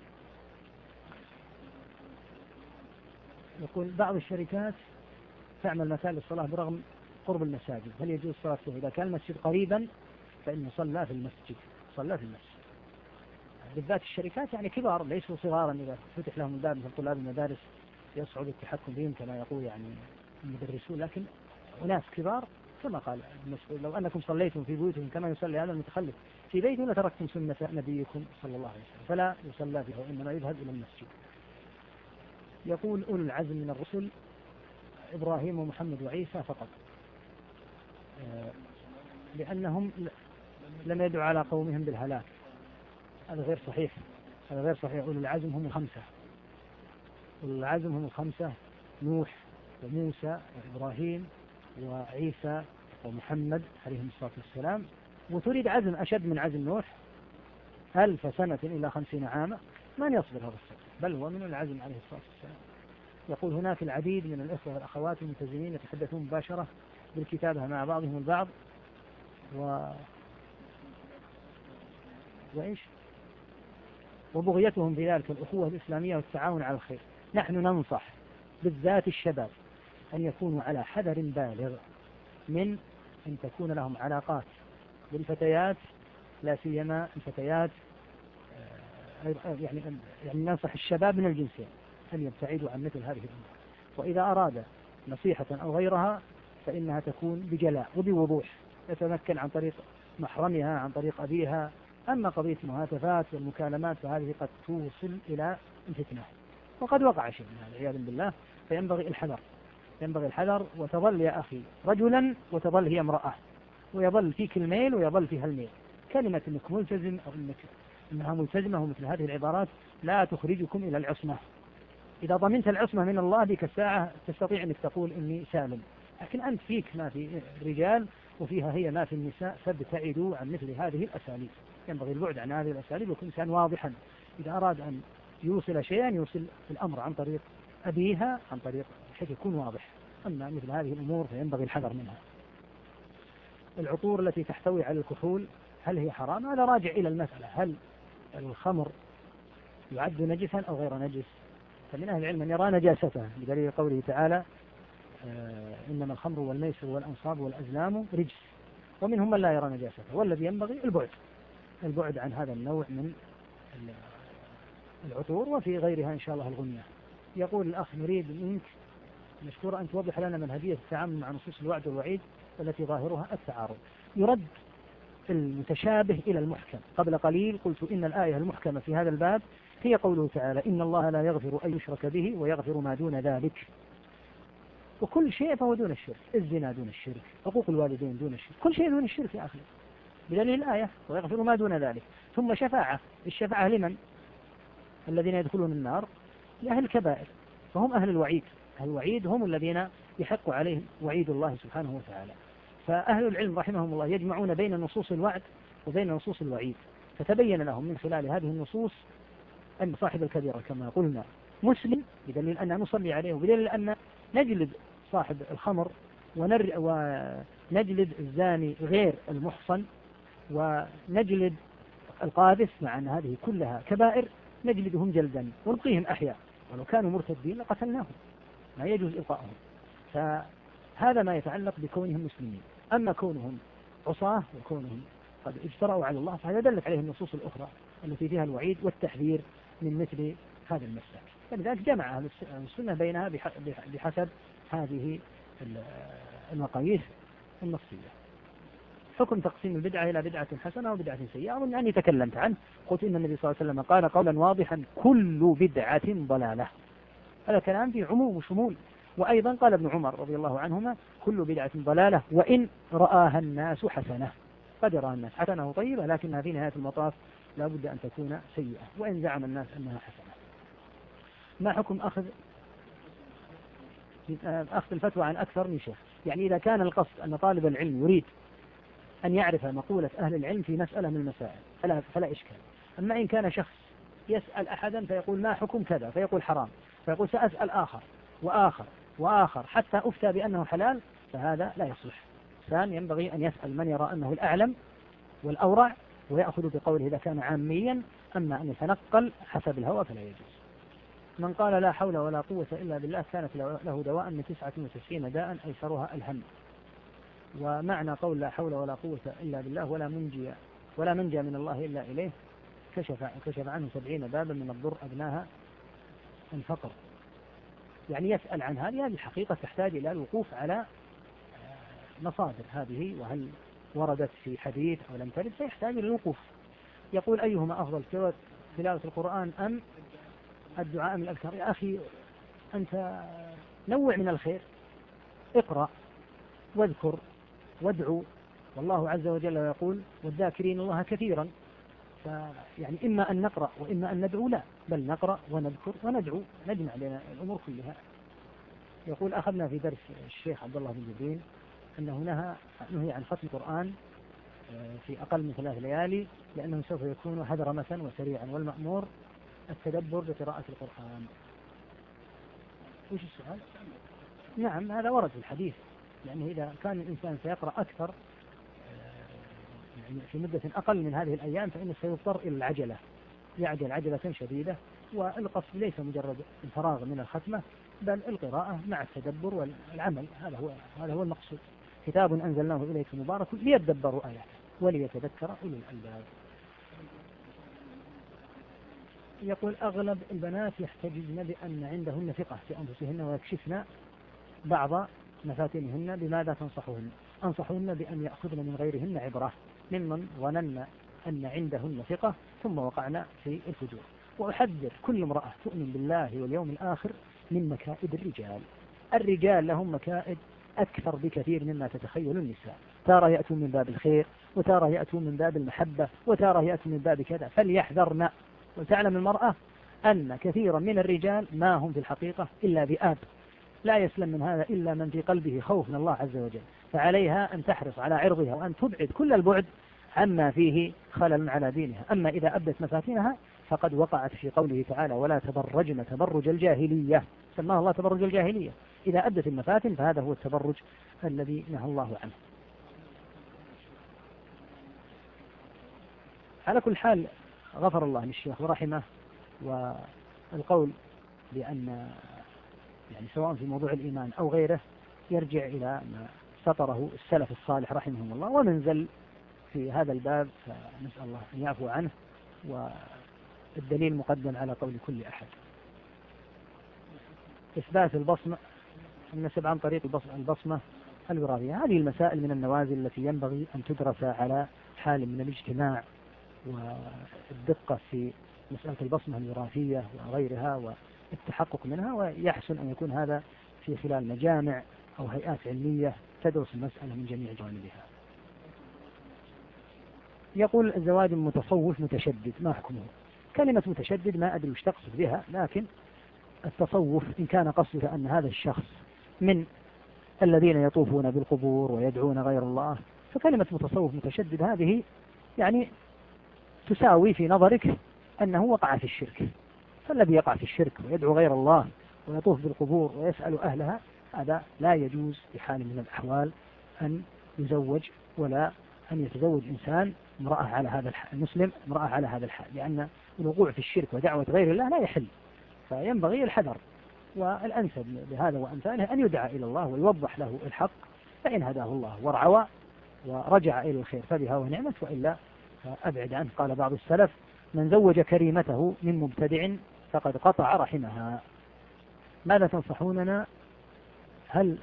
Speaker 1: يقول بعض الشركات تعمل مكان للصلاة برغم قرب المساجد، هل يجوز الصلاة فيه؟ إذا كان المسجد قريبا فإنه صلى في المسجد، بالذات الشركات يعني كبار ليسوا صغارا، إذا فتح لهم الباب مثل طلاب المدارس يصعب التحكم بهم كما يقول يعني المدرسون، لكن أناس كبار كما قال المسؤول لو أنكم صليتم في بيوتكم كما يصلي هذا المتخلف في بيته لتركتم سنة نبيكم صلى الله عليه وسلم، فلا يصلى فيه وإنما يذهب إلى المسجد. يقول أولو العزم من الرسل إبراهيم ومحمد وعيسى فقط، لأنهم لم يدعوا على قومهم بالهلاك. هذا غير صحيح. أولو العزم هم الخمسة، نوح وموسى وإبراهيم وعيسى ومحمد عليهم الصلاة والسلام. وتريد عزم أشد من عزم نوح 1000 سنة إلى 50 عاما، من يصبر هذا الصبر؟ بل هو من العزم عليه الصلاة والسلام. يقول هناك العديد من الإخوة والأخوات الملتزمين يتحدثون مباشرة بالكتابة مع بعضهم البعض وبغيتهم بذلك الأخوة الإسلامية والتعاون على الخير. نحن ننصح بالذات الشباب أن يكونوا على حذر بالغ من أن تكون لهم علاقات بالفتيات، لا سيما الفتيات، يعني ننصح الشباب من الجنسين أن يبتعدوا عن مثل هذه الأمور، وإذا أراد نصيحة أو غيرها فإنها تكون بجلاء وبوضوح، يتمكن عن طريق محرمها عن طريق أبيها. أما قضية المهاتفات والمكالمات فهذه قد توصل إلى الفتنة، وقد وقع شيء من هذا عياذا بالله. فينبغي الحذر، وتظل يا أخي رجلا وتظل هي امرأة، ويظل فيك الميل ويظل فيها الميل. كلمة أنك ملتزم أو أنها ملتزمة ومثل هذه العبارات لا تخرجكم إلى العصمة. إذا ضمنت العصمة من الله ذيك الساعة تستطيع أنك تقول إني سالم، لكن أنت فيك ما في الرجال وفيها هي ما في النساء، فابتعدوا عن مثل هذه الأساليب. ينبغي البعد عن هذه الأساليب، ويكون إنسان واضحا إذا أراد أن يوصل شيئا يوصل الأمر عن طريق أبيها، عن طريق بحيث يكون واضح. أما مثل هذه الأمور فينبغي الحذر منها. العطور التي تحتوي على الكحول هل هي حرام؟ هذا راجع إلى المسألة، هل الخمر يعد نجسا أو غير نجس؟ فمن أهل العلم من يرى نجاسته بدليل قوله تعالى إنما الخمر والميسر والأنصاب والأزلام رجس، ومنهم من لا يرى نجاسته. والذي ينبغي البعد عن هذا النوع من العطور، وفي غيرها إن شاء الله الغنية. يقول الأخ نريد منك مشكورة أن توضح لنا منهجية التعامل مع نصوص الوعد والوعيد التي ظاهرها التعارض. يرد المتشابه إلى المحكم. قبل قليل قلت إن الآية المحكمة في هذا الباب هي قوله تعالى إن الله لا يغفر أن يشرك به ويغفر ما دون ذلك، وكل شيء فهو دون الشرك. الزنا دون الشرك، حقوق الوالدين دون الشرك، كل شيء دون الشرك يا أخي بدليل الآية ويغفر ما دون ذلك. ثم الشفاعة لمن؟ الذين يدخلون النار لأهل الكبائر، فهم أهل الوعيد. أهل الوعيد هم الذين يحق عليهم وعيد الله سبحانه وتعالى. فأهل العلم رحمهم الله يجمعون بين نصوص الوعد وبين نصوص الوعيد، فتبين لهم من خلال هذه النصوص أن صاحب الكبيرة كما قلنا مسلم، بدليل أن نصلي عليه، وبدليل أن نجلد صاحب الخمر ونجلد الزاني غير المحصن ونجلد القاذف، مع أن هذه كلها كبائر نجلدهم جلدا ونبقيهم أحياء، ولو كانوا مرتدين لقتلناهم، ما يجوز إلقائهم. فهذا ما يتعلق بكونهم مسلمين. أما كونهم عصاة وكونهم قد اجترأوا على الله فهذا دلت عليه النصوص الأخرى التي فيها الوعيد والتحذير من مثل هذا المسلك. فلذلك جمع أهل السنة بينها بحسب هذه المقاييس النصية. حكم تقسيم البدعة إلى بدعة حسنة وبدعة سيئة أظن أني تكلمت عنه، قلت إن النبي صلى الله عليه وسلم قال قولا واضحا كل بدعة ضلالة، هذا كلام فيه عموم وشمول. وأيضا قال ابن عمر رضي الله عنهما كل بدعة ضلالة وإن رآها الناس حسنة، قد رأى الناس حسنة طيبة لكنها في نهاية المطاف لا بد أن تكون سيئة وإن زعم الناس أنها حسنة. ما حكم أخذ الفتوى عن أكثر من شيخ؟ يعني إذا كان القصد أن طالب العلم يريد أن يعرف مقولة أهل العلم في مسألة من المسائل فلا إشكال. أما إن كان شخص يسأل أحدا فيقول ما حكم كذا فيقول حرام، فيقول سأسأل آخر وآخر وآخر حتى أفتى بأنه حلال، فهذا لا يصلح. إنسان ينبغي أن يسأل من يرى أنه الأعلم والأورع ويأخذ بقوله إذا كان عاميا، أما أن يتنقل حسب الهوى فلا يجوز. من قال لا حول ولا قوة إلا بالله كانت له دواء من 99 داء أيسرها الهم. ومعنى قول لا حول ولا قوة إلا بالله ولا منجى من الله إلا إليه كشف عنه 70 بابا من الضر أدناها الفقر. يعني يسأل عن هذه الحقيقة تحتاج إلى الوقوف على مصادر هذه، وهل وردت في حديث أو لم ترد، فيحتاج إلى الوقوف. يقول أيهما أفضل تلاوة القرآن أم الدعاء من الأذكار؟ يا أخي أنت نوع من الخير، اقرأ واذكر وادعو، والله عز وجل يقول والذاكرين الله كثيرا. يعني إما أن نقرأ وإما أن ندعو، لا بل نقرأ ونذكر وندعو، نجمع بين الأمور كلها. يقول أخذنا في درس الشيخ عبد الله بن جبرين أنه نهي عن ختم القرآن في أقل من 3 ليالي لأنه سوف يكون هدرمة وسريعا، والمأمور التدبر بقراءة القرآن. وش السؤال؟ نعم هذا ورد في الحديث، لأنه إذا كان الإنسان سيقرأ أكثر يعني في مدة أقل من هذه الأيام فإنه سيضطر إلى العجلة، يعجل عجلة شديدة. والقصد ليس مجرد الفراغ من الختمة بل القراءة مع التدبر والعمل، هذا هو المقصود. كتاب أنزلناه إليك مبارك ليدبروا آياته وليتذكر أولو الألباب. يقول أغلب البنات يحتجزن بأن عندهن ثقة في أنفسهن ويكشفن بعض مفاتنهن، بماذا تنصحهن؟ أنصحهن بأن يأخذن من غيرهن عبرة ممن ظنن أن عندهن ثقة ثم وقعنا في الفجور. وأحذر كل امرأة تؤمن بالله واليوم الآخر من مكائد الرجال. الرجال لهم مكائد أكثر بكثير مما تتخيل النساء، تارى يأتون من باب الخير وتارى يأتون من باب المحبة وتارى يأتون من باب كذا، فليحذرن. وتعلم المرأة أن كثيرا من الرجال ما هم في الحقيقة إلا ذئاب، لا يسلم من هذا إلا من في قلبه خوف من الله عز وجل، فعليها أن تحرص على عرضها وأن تبعد كل البعد عما فيه خلل على دينها. أما إذا أبدت مفاتنها فقد وقعت في قوله تعالى ولا تبرجن تبرج الجاهلية، سماه الله تبرج الجاهلية. إذا أبدت المفاتن فهذا هو التبرج الذي نهى الله عنه. على كل حال غفر الله للشيخ ورحمه، والقول بأن يعني سواء في موضوع الإيمان أو غيره يرجع إلى ما سطره السلف الصالح رحمهم الله، ومن زل في هذا الباب فنسأل الله أن يعفو عنه، والدليل مقدم على قول كل أحد. إثبات البصمة النسب عن طريق البصمة الوراثية، هذه المسائل من النوازل التي ينبغي أن تدرس على حال من الاجتماع والدقة في مسألة البصمة الوراثية وغيرها والتحقق منها، ويحسن أن يكون هذا في خلال مجامع أو هيئات علمية تدرس المسألة من جميع جوانبها. يقول الزواج متصوف متشدد ما حكمه؟ كلمة متشدد ما أدري وش تقصد بها، لكن التصوف إن كان قصدك أن هذا الشخص من الذين يطوفون بالقبور ويدعون غير الله، فكلمة متصوف متشدد هذه يعني تساوي في نظرك أنه وقع في الشرك. فالذي يقع في الشرك ويدعو غير الله ويطوف بالقبور ويسأل أهلها هذا لا يجوز بحال من الأحوال أن يزوج، ولا أن يتزوج إنسان امرأة على هذا الحال، المسلم امرأة على هذا الحال، لأن الوقوع في الشرك ودعوة غير الله لا يحل، فينبغي الحذر. والأنسب لهذا وأمثاله أن يدعى إلى الله ويوضح له الحق، فإن هداه الله ورعوى ورجع إلى الخير فبها ونعمت، وإلا فأبعد عنه. قال بعض السلف من زوج كريمته من مبتدع فقد قطع رحمها. ماذا تنصحوننا؟ هل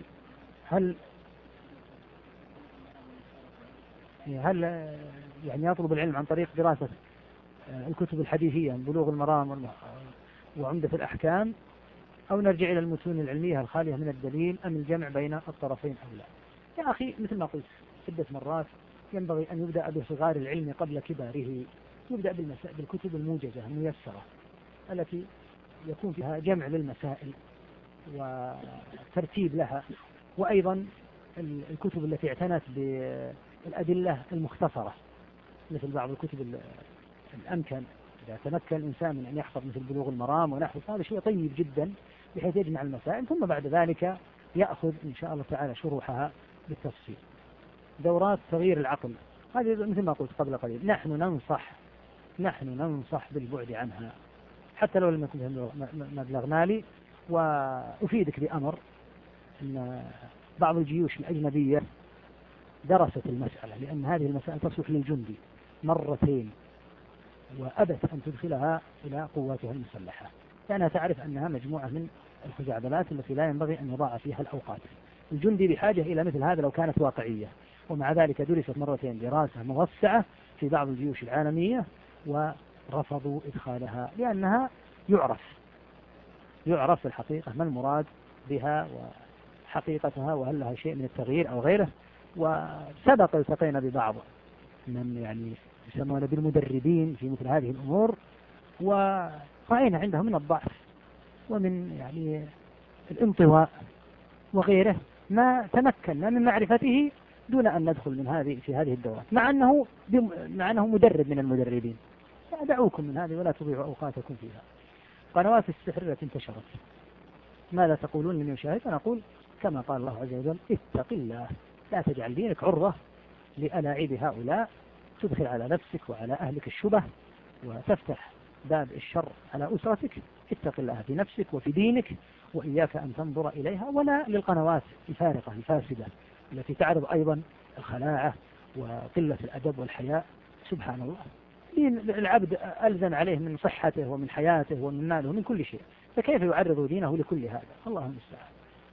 Speaker 1: يعني يطلب العلم عن طريق دراسة الكتب الحديثية من بلوغ المرام وعمدة الأحكام، أو نرجع إلى المتون العلمية الخالية من الدليل، أم الجمع بين الطرفين أو لا؟ يا أخي مثل ما قلت عدة مرات، ينبغي أن يبدأ بصغار العلم قبل كباره. يبدأ بالكتب الموجزة الميسرة التي يكون فيها جمع للمسائل وترتيب لها، وأيضا الكتب التي اعتنت بالأدلة المختصرة مثل بعض الكتب الأمكن. إذا تمكن الإنسان من أن يحفظ مثل بلوغ المرام ونحو، هذا شيء طيب جدا بحيث يجمع المسائل، ثم بعد ذلك يأخذ إن شاء الله تعالى شروحها بالتفصيل. دورات تغيير العقل هذه مثل ما قلت قبل قليل، نحن ننصح بالبعد عنها حتى لو لم يكن مبلغ مالي. وأفيدك بأمر، أن بعض الجيوش الأجنبية درست المسألة، لأن هذه المسألة تصلح للجندي مرتين، وأبت أن تدخلها إلى قواتها المسلحة، لأنها تعرف أنها مجموعة من الخزعبلات التي لا ينبغي أن يضاع فيها الأوقات. الجندي بحاجة إلى مثل هذا لو كانت واقعية. ومع ذلك درست مرتين دراسة موسعة في بعض الجيوش العالمية، ورفضوا إدخالها لأنها يعرف الحقيقة ما المراد بها وحقيقتها، وهل لها شيء من التغيير أو غيره. وسبق التقينا ببعض من يعني يسمون بالمدربين في مثل هذه الأمور، ورأينا عندهم من الضعف ومن يعني الانطواء وغيره ما تمكنا من معرفته دون أن ندخل في هذه الدورات، مع أنه مدرب من المدربين. دعوكم من هذه ولا تضيعوا أوقاتكم فيها. قنوات السحر التي انتشرت، ماذا تقولون من يشاهد؟ أنا أقول كما قال الله عز وجل: اتق الله، لا تجعل دينك عرضة لألاعب هؤلاء، تدخل على نفسك وعلى أهلك الشبه وتفتح باب الشر على أسرتك. اتق الله في نفسك وفي دينك، وإياك أن تنظر إليها ولا للقنوات الفارقة الفاسدة التي تعرض أيضا الخلاعة وقلة الأدب والحياء. سبحان الله، العبد ألزم عليه من صحته ومن حياته ومن ماله ومن كل شيء، فكيف يعرض دينه لكل هذا؟ الله المستعان.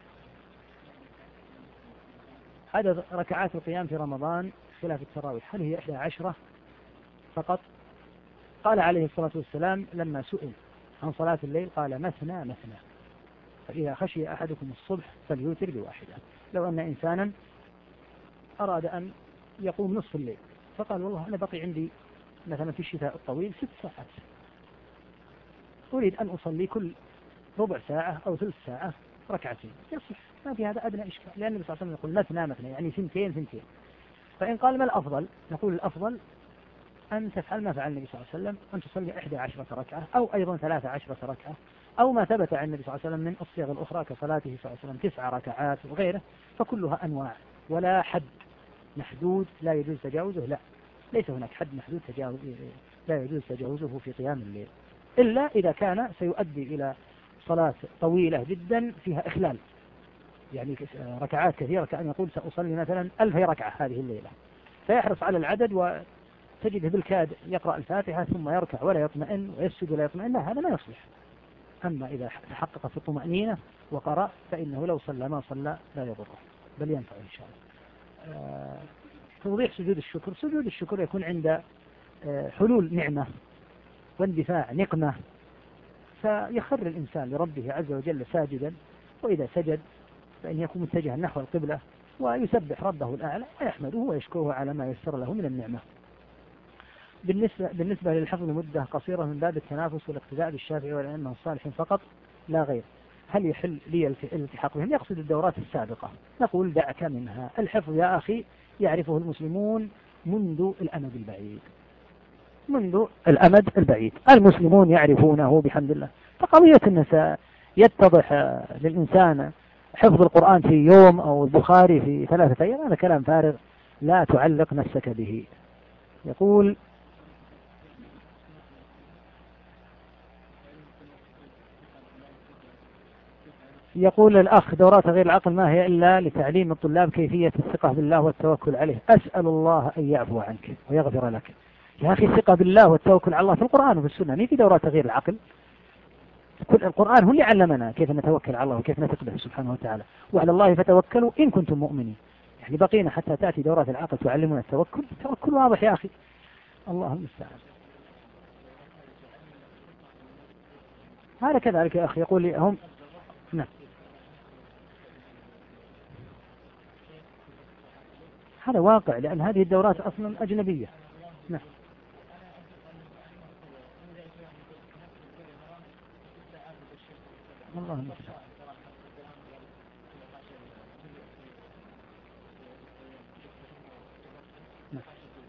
Speaker 1: عدد ركعات القيام في رمضان خلاف التراويح، هل هي 11 فقط؟ قال عليه الصلاة والسلام لما سئل عن صلاة الليل قال: مثنى مثنى، فإذا خشي أحدكم الصبح فليوتر بواحدة. لو أن إنسانا أراد أن يقوم نصف الليل فقال: والله أنا بقي عندي مثلا في الشتاء الطويل 6 ساعات، أريد أن أصلي كل ربع ساعة أو ثلث ساعة ركعتين، يصح، ما في هذا أدنى إشكال، لأن النبي صلى الله عليه وسلم يقول مثنى مثنى، يعني 2 2. فإن قال ما الأفضل؟ نقول الأفضل أن تفعل ما فعل النبي صلى الله عليه وسلم، أن تصلي 11 ركعة أو أيضا 13 ركعة، أو ما ثبت عن النبي صلى الله عليه وسلم من الصيغ الأخرى كصلاته صلى الله عليه وسلم 9 ركعات وغيره، فكلها أنواع ولا حد محدود لا يجوز تجاوزه. لا، ليس هناك حد محدود لا يجوز تجاوزه في قيام الليل، إلا إذا كان سيؤدي إلى صلاة طويلة جدا فيها إخلال، يعني ركعات كثيرة، كأن يقول سأصلي مثلا 1000 ركعة هذه الليلة، فيحرص على العدد وتجده بالكاد يقرأ الفاتحة ثم يركع ولا يطمئن ويسجد ولا يطمئن، لا، هذا ما يصلح. أما إذا تحقق في الطمأنينة وقرأ فإنه لو صلى ما صلى لا يضره بل ينفع إن شاء الله. توضيح سجود الشكر. سجود الشكر يكون عند حلول نعمة واندفاع نقمة، فيخر الإنسان لربه عز وجل ساجدا، وإذا سجد فإن يكون متجها نحو القبلة ويسبح ربه الأعلى ويحمده ويشكره على ما يسر له من النعمة. بالنسبة للحفظ لمدة قصيرة من باب التنافس والاقتداء بالشافعي والأئمة الصالحين فقط لا غير، هل يحل لي الالتحاق بهم؟ يقصد الدورات السابقة. نقول دعك منها، الحفظ يا أخي يعرفه المسلمون منذ الأمد البعيد، المسلمون يعرفونه بحمد الله. فقضية أن يتضح للإنسان حفظ القرآن في يوم أو البخاري في 3 أيام هذا كلام فارغ، لا تعلق نفسك به. يقول الأخ: دورات غير العقل ما هي إلا لتعليم الطلاب كيفية الثقة بالله والتوكل عليه، أسأل الله أن يعفو عنك ويغفر لك. يا أخي الثقة بالله والتوكل على الله في القرآن وفي السنة، مين في دورات غير العقل؟ كل القرآن هو اللي علمنا كيف نتوكل على الله وكيف نثق به سبحانه وتعالى، وعلى الله فتوكلوا إن كنتم مؤمنين. يعني بقينا حتى تأتي دورات العقل تعلمنا التوكل. التوكل واضح يا أخي، الله المستعان. هذا كذلك يا أخي، يقول لي هم نعم، هذا واقع، لأن هذه الدورات أصلا أجنبية. نعم. الله المستعان. نعم.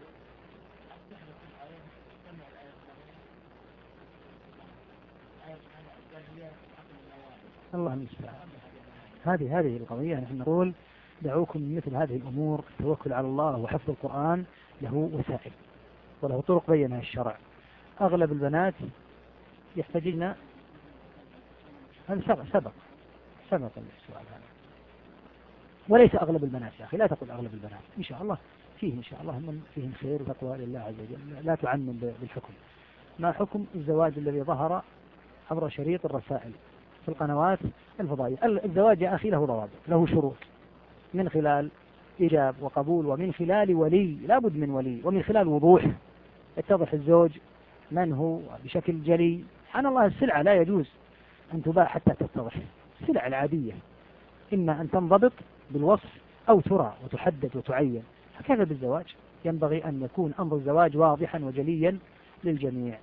Speaker 1: الله المستعان. هذه القضية نحن نقول دعوكم من مثل هذه الأمور. التوكل على الله وحفظ القرآن له وسائل وله طرق بينها الشرع. أغلب البنات يحتاجين، هذا سبق السؤال هذا، وليس أغلب البنات يا أخي، لا تقل أغلب البنات، إن شاء الله فيه إن شاء الله من فيهم خير وتقوى لله عز وجل، لا تعمم بالحكم. ما حكم الزواج الذي ظهر عبر شريط الرسائل في القنوات الفضائية؟ الزواج يا أخي له ضوابط، له شروط، من خلال إجاب وقبول، ومن خلال ولي، لا بد من ولي، ومن خلال وضوح، يتضح الزوج من هو بشكل جلي. سبحان الله، السلعة لا يجوز أن تباع حتى تتضح. السلع العادية إما أن تنضبط بالوصف أو ترى وتحدد وتعين، هكذا بالزواج ينبغي أن يكون أمر الزواج واضحا وجليا للجميع.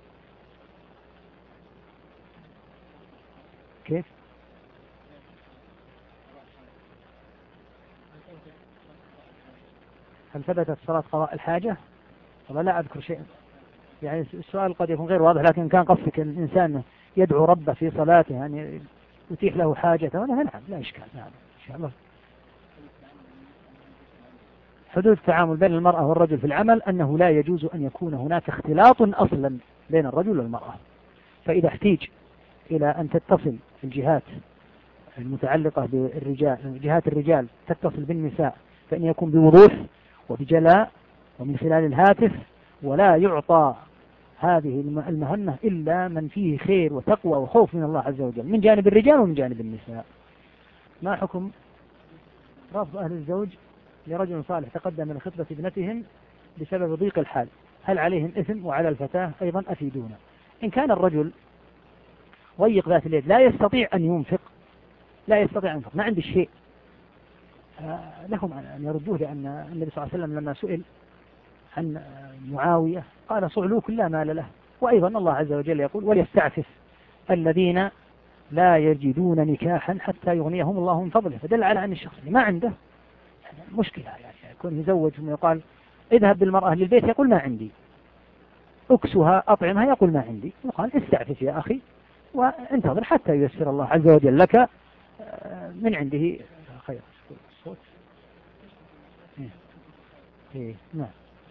Speaker 1: كيف؟ هل ثبتت صلاة قضاء الحاجة؟ والله لا أذكر شيء، يعني السؤال قد يكون غير واضح، لكن كان قصدك الإنسان يدعو ربه في صلاته يعني يتيح له حاجته، نعم لا إشكال، نعم إن شاء الله. حدود التعامل بين المرأة والرجل في العمل أنه لا يجوز أن يكون هناك اختلاط أصلا بين الرجل والمرأة، فإذا احتيج إلى أن تتصل الجهات المتعلقة بالرجال، جهات الرجال تتصل بالنساء، فإن يكون بوضوح وبجلاء ومن خلال الهاتف، ولا يعطى هذه المهمة إلا من فيه خير وتقوى وخوف من الله عز وجل من جانب الرجال ومن جانب النساء. ما حكم رفض أهل الزوج لرجل صالح تقدم من خطبة ابنتهم بسبب ضيق الحال؟ هل عليهم إثم وعلى الفتاة أيضا؟ أفيدونا. إن كان الرجل ضيق ذات اليد لا يستطيع أن ينفق، ما عنده شيء، لهم أن يردوه، لأن النبي صلى الله عليه وسلم لما سئل عن معاوية قال صعلوك لا مال له. وأيضا الله عز وجل يقول وليستعفف الذين لا يجدون نكاحا حتى يغنيهم الله من فضله، فدل على أن الشخص اللي ما عنده مشكلة، يعني يكون يزوج ثم يقال اذهب بالمرأة للبيت يقول ما عندي، اكسها أطعمها يقول ما عندي، يقال استعفف يا أخي وانتظر حتى ييسر الله عز وجل لك من عنده خير. الصوت نعم.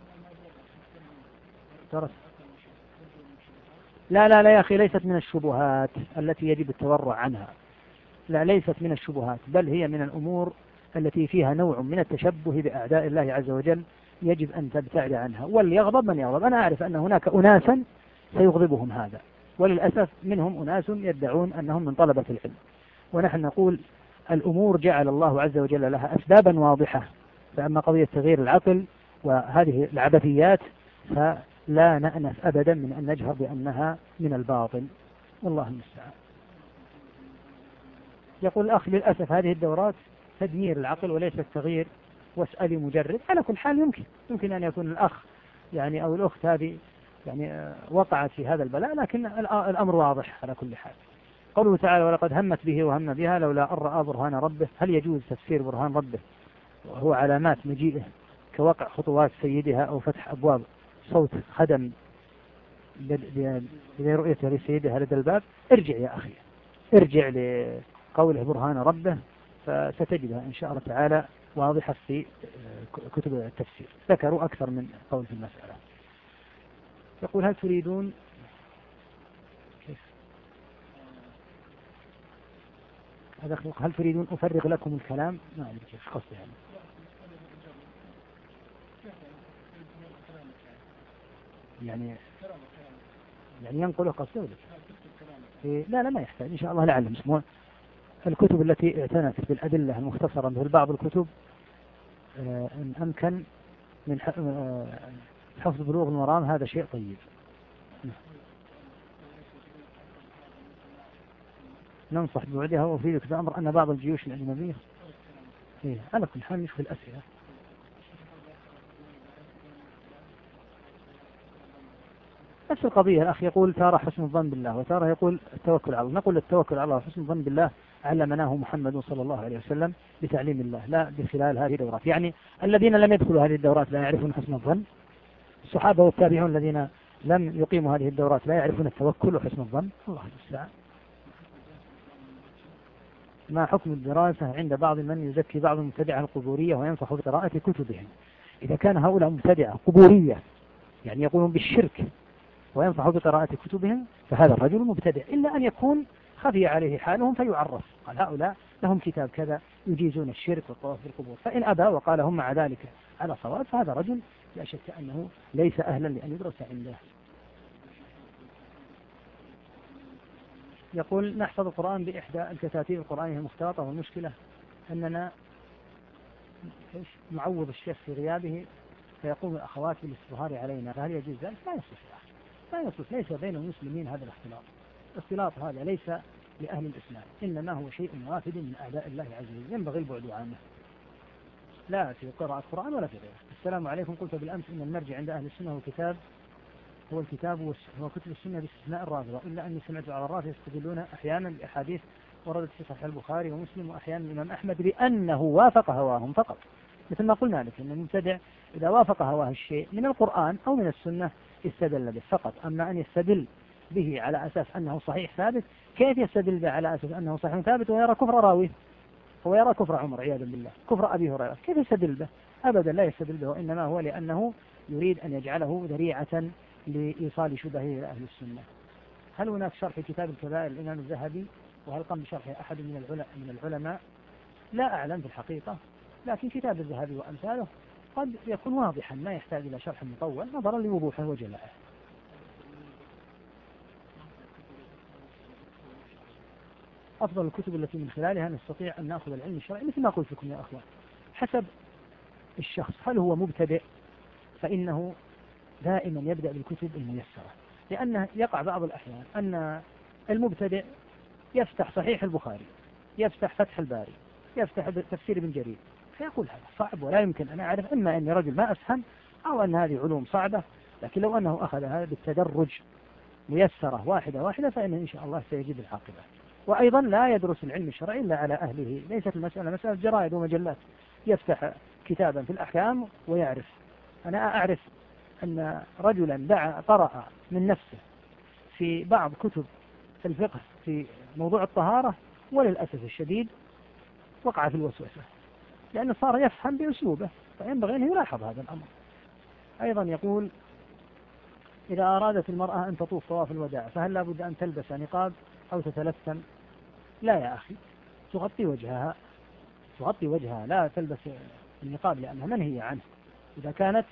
Speaker 1: لا يا أخي، ليست من الشبهات التي يجب التورع عنها، لا ليست من الشبهات، بل هي من الأمور التي فيها نوع من التشبه بأعداء الله عز وجل، يجب أن تبتعد عنها. وليغضب من يغضب، أنا أعرف أن هناك أناسا سيغضبهم هذا، وللأسف منهم أناس يدعون أنهم من طلبة العلم، ونحن نقول الأمور جعل الله عز وجل لها أسبابا واضحة، فأما قضية تغيير العقل وهذه العبثيات فلا نأنف أبدا من أن نجهر بأنها من الباطل، والله المستعان. يقول الأخ للأسف هذه الدورات تدمير العقل وليس التغيير، واسألي مجرد. على كل حال يمكن أن يكون الأخ يعني أو الأخت هذه يعني وقعت في هذا البلاء، لكن الأمر واضح على كل حال. قوله تعالى ولقد همت به وهم بها لولا أن رأى برهان ربه، هل يجوز تفسير برهان ربه وهو علامات مجيئه كوقع خطوات سيدها أو فتح أبواب صوت خدم لرؤيته لسيدها لدى الباب؟ ارجع يا أخي، ارجع لقوله برهان ربه، فستجدها إن شاء الله تعالى واضحة في كتب التفسير، ذكروا أكثر من قول في المسألة. يقول هل تريدون هل تريدون أفرغ لكم الكلام؟ ما أدري كيف قصدي يعني. يعني ينقله قصده. لا ما يحتاج إن شاء الله لعلم اسمه الكتب التي اعتنت بالأدلة المختصرة مثل بعض الكتب إن أمكن من حفظ بلوغ المرام هذا شيء طيب. ننصح بوعدها وفي ذلك الأمر أن بعض الجيوش الأجنبية على كل حال نشوف الأسئلة. نفس القضية الأخ يقول ترى حسن الظن بالله وترى يقول التوكل على الله. نقول التوكل على الله وحسن الظن بالله علمناه محمد صلى الله عليه وسلم بتعليم الله لا بخلال هذه الدورات. يعني الذين لم يدخلوا هذه الدورات لا يعرفون حسن الظن، الصحابة والتابعون الذين لم يقيموا هذه الدورات لا يعرفون التوكل وحسن الظن. الله المستعان. ما حكم الدراسة عند بعض من يزكي بعض المبتدعة القبورية وينصح بقراءة كتبهم؟ إذا كان هؤلاء مبتدعة قبورية يعني يقولون بالشرك وينصح بقراءة كتبهم فهذا الرجل مبتدع، إلا أن يكون خفي عليه حالهم فيعرف قال هؤلاء لهم كتاب كذا يجيزون الشرك والطواف بالقبور، فإن أبى وقال هم مع ذلك على صواب فهذا رجل لا شك أنه ليس أهلا لأن يدرس عنده. يقول نحفظ القرآن بإحدى الكتاتيب القرآنية المختلطة والمشكلة أننا نعوض الشيخ في غيابه فيقوم الأخوات بالاستظهار علينا، فهل يجوز ذلك؟ لا يصلح يا أخي، لا يصلح، ليس بين المسلمين هذا الاختلاط. الاختلاط هذا ليس لأهل الإسلام، إنما هو شيء وافد من أعداء الله عز وجل ينبغي البعد عنه، لا في قراءة القرآن ولا في غيره. السلام عليكم. قلت بالأمس إن المرجع عند أهل السنة هو الكتاب هو كتب السنة باستثناء الرافضة، إلا أني سمعت على الرافضة يستدلون أحيانا بأحاديث وردت في صحيح البخاري ومسلم وأحيانا الإمام أحمد بأنه وافق هواهم فقط، مثل ما قلنا لك أن المبتدع إذا وافق هواه الشيء من القرآن أو من السنة استدل به فقط. أما أن يستدل به على أساس أنه صحيح ثابت، كيف يستدل به على أساس أنه صحيح ثابت ويرى كفر راويه؟ هو يرى كفر عمر عياذا بالله، كفر أبي هريرة، كيف يستدل به؟ أبدا لا يستدل به، إنما هو لأنه يريد أن يجعله ذريعة لإيصال شبهه إلى أهل السنة. هل هناك شرح كتاب الكبائر الإمام الذهبي وهل قام بشرحه أحد من العلماء؟ لا أعلم في الحقيقة، لكن كتاب الذهبي وأمثاله قد يكون واضحا ما يحتاج إلى شرح مطول نظرا لوضوحه وجلائه. أفضل الكتب التي من خلالها نستطيع أن نأخذ العلم الشرعي مثل ما قلت لكم يا أخوان حسب الشخص، هل هو مبتدئ فإنه دائما يبدأ بالكتب الميسرة، لأنه يقع بعض الأحيان أن المبتدئ يفتح صحيح البخاري، يفتح فتح الباري، يفتح تفسير ابن جرير، فيقول هذا صعب ولا يمكن أن أعرف، إما أني رجل ما أفهم أو أن هذه علوم صعبة، لكن لو أنه أخذها بالتدرج ميسرة واحدة واحدة فإنه إن شاء الله سيجد العاقبة. وأيضا لا يدرس العلم الشرعي إلا على أهله، ليست المسألة مسألة جرائد ومجلات يفتح كتابا في الأحكام ويعرف. أنا أعرف أن رجلا قرأ من نفسه في بعض كتب الفقه في موضوع الطهارة وللأسف الشديد وقع في الوسوسة لأنه صار يفهم بأسلوبه، فينبغي أن يلاحظ هذا الأمر. أيضا يقول إذا أرادت المرأة أن تطوف طواف الوداع فهل لابد أن تلبس نقاب أو تتلثم؟ لا يا أخي، تغطي وجهها، لا تلبس النقاب لأنها منهية عنه. إذا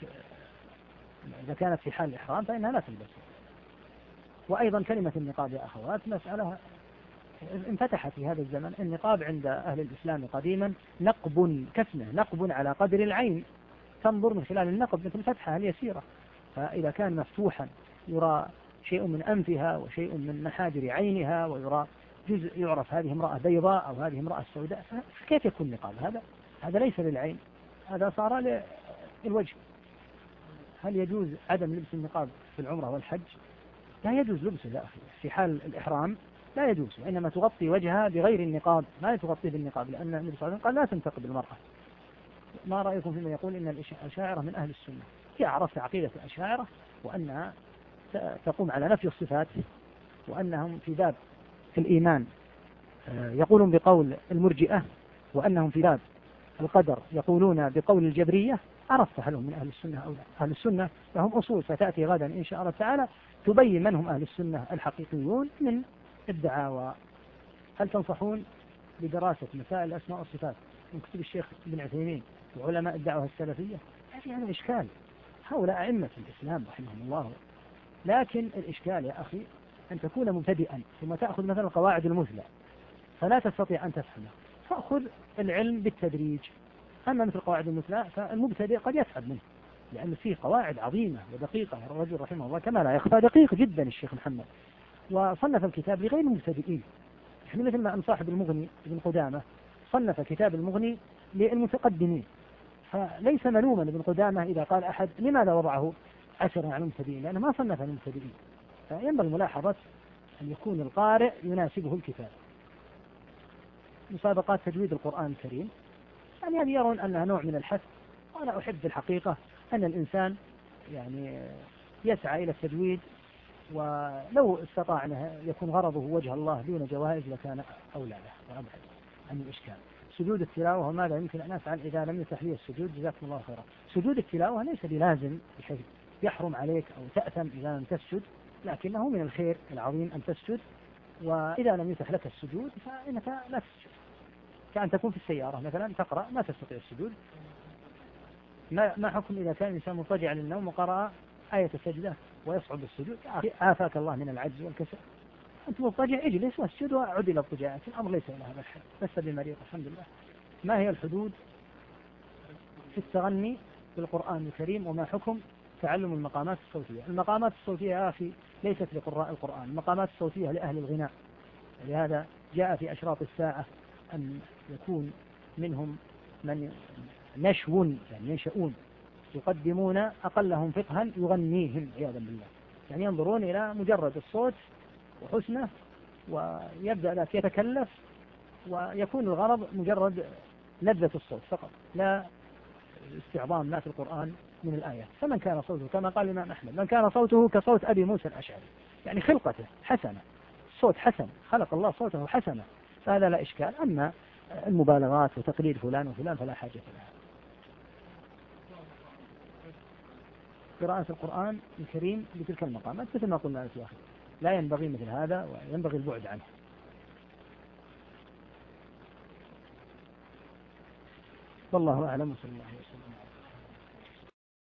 Speaker 1: كانت في حال الإحرام فإنها لا تلبسه. وأيضا كلمة النقاب يا أخوات مسألة انفتحت في هذا الزمن. النقاب عند أهل الإسلام قديما نقب كسنة، نقب على قدر العين، تنظر من خلال النقب مثل فتحها اليسيرة، فإذا كان مفتوحا يرى شيء من أنفها وشيء من محاجر عينها ويرى جزء يعرف هذه امرأة بيضاء أو هذه امرأة سوداء، فكيف يكون نقاب؟ هذا ليس للعين، هذا صار للوجه. هل يجوز عدم لبس النقاب في العمرة والحج؟ لا يجوز لبسه يا أخي، في حال الإحرام لا يجوز، وإنما تغطي وجهها بغير النقاب، ما تغطيه بالنقاب، لأن النبي صلى الله عليه وسلم قال لا تنتقب المرأة. ما رأيكم فيما يقول إن الأشاعرة من أهل السنة؟ هي عرفت عقيدة الأشاعرة وأنها تقوم على نفي الصفات، وأنهم في باب الإيمان يقولون بقول المرجئة، وأنهم في باب القدر يقولون بقول الجبرية. عرفت هل هم من أهل السنة أو لا؟ أهل السنة لهم أصول ستأتي غدا إن شاء الله تعالى تبين من هم أهل السنة الحقيقيون من الدعاوى. هل تنصحون بدراسة مسائل الأسماء والصفات من كتب الشيخ ابن عثيمين وعلماء الدعوة السلفية؟ هذا إشكال، هؤلاء أئمة الإسلام رحمهم الله، لكن الإشكال يا أخي أن تكون مبتدئا ثم تأخذ مثلا القواعد المثلى فلا تستطيع أن تفهمه، فأخذ العلم بالتدريج. أما مثل القواعد المثلى فالمبتدئ قد يتعب منه، لأن فيه قواعد عظيمة ودقيقة. الرجل رحمه الله كما لا يخفى دقيق جدا الشيخ محمد، وصنف الكتاب لغير المبتدئين. يعني مثل ما أن صاحب المغني ابن قدامة صنف كتاب المغني للمتقدمين، فليس ملوما ابن قدامة إذا قال أحد لماذا وضعه 10 على المبتدئين، لأنه ما صنف المبتدئين. فينبغي ملاحظة أن يكون القارئ يناسبه الكتاب. مسابقات تجويد القرآن الكريم يعني هذه يرون أنها نوع من الحث، وأنا أحب في الحقيقة أن الإنسان يعني يسعى إلى التجويد، ولو استطاع أن يكون غرضه وجه الله دون جوائز لكان أولى له وأبعد عن الإشكال. سجود التلاوة وماذا يمكن أن أفعل إذا لم يتح لي السجود؟ جزاكم الله خيرا. سجود التلاوة ليس بلازم بحيث يحرم عليك أو تأثم إذا لم تسجد، لكنه من الخير العظيم أن تسجد، وإذا لم يتح لك السجود فإنك لا تسجد. كأن تكون في السيارة مثلا تقرأ ما تستطيع السجود، ما حكم إذا كان الإنسان مضطجعا للنوم وقرأ آية السجدة ويصعب السجود؟ عافاك الله من العجز والكسل، أنت مضطجع اجلس واسجد وعد إلى اضطجاعك، الأمر ليس إلى هذا الحد، لست بمريض الحمد لله. ما هي الحدود في التغني بالقرآن الكريم، وما حكم تعلم المقامات الصوتية؟ المقامات الصوتية يا أخي ليست لقراء القرآن، المقامات الصوتية لأهل الغناء، لهذا جاء في أشراط الساعة أن يكون منهم من نشو يعني ينشؤون يقدمون أقلهم فقها يغنيهم عياذا بالله، يعني ينظرون إلى مجرد الصوت وحسنه ويبدأ ذاك يتكلف، ويكون الغرض مجرد لذة الصوت فقط لا استعظام ما في القرآن من الآيات. فمن كان صوته كما قال الإمام أحمد من كان صوته كصوت أبي موسى الأشعري، يعني خلقته حسنة، الصوت حسن، خلق الله صوته حسنة، فهذا لا إشكال. أما المبالغات وتقليد فلان وفلان فلا حاجة لها. قراءة القرآن الكريم بتلك المقامات مثل ما قلنا في آخر لا ينبغي مثل هذا وينبغي البعد عنه. والله أعلم وصلى الله عليه وسلم.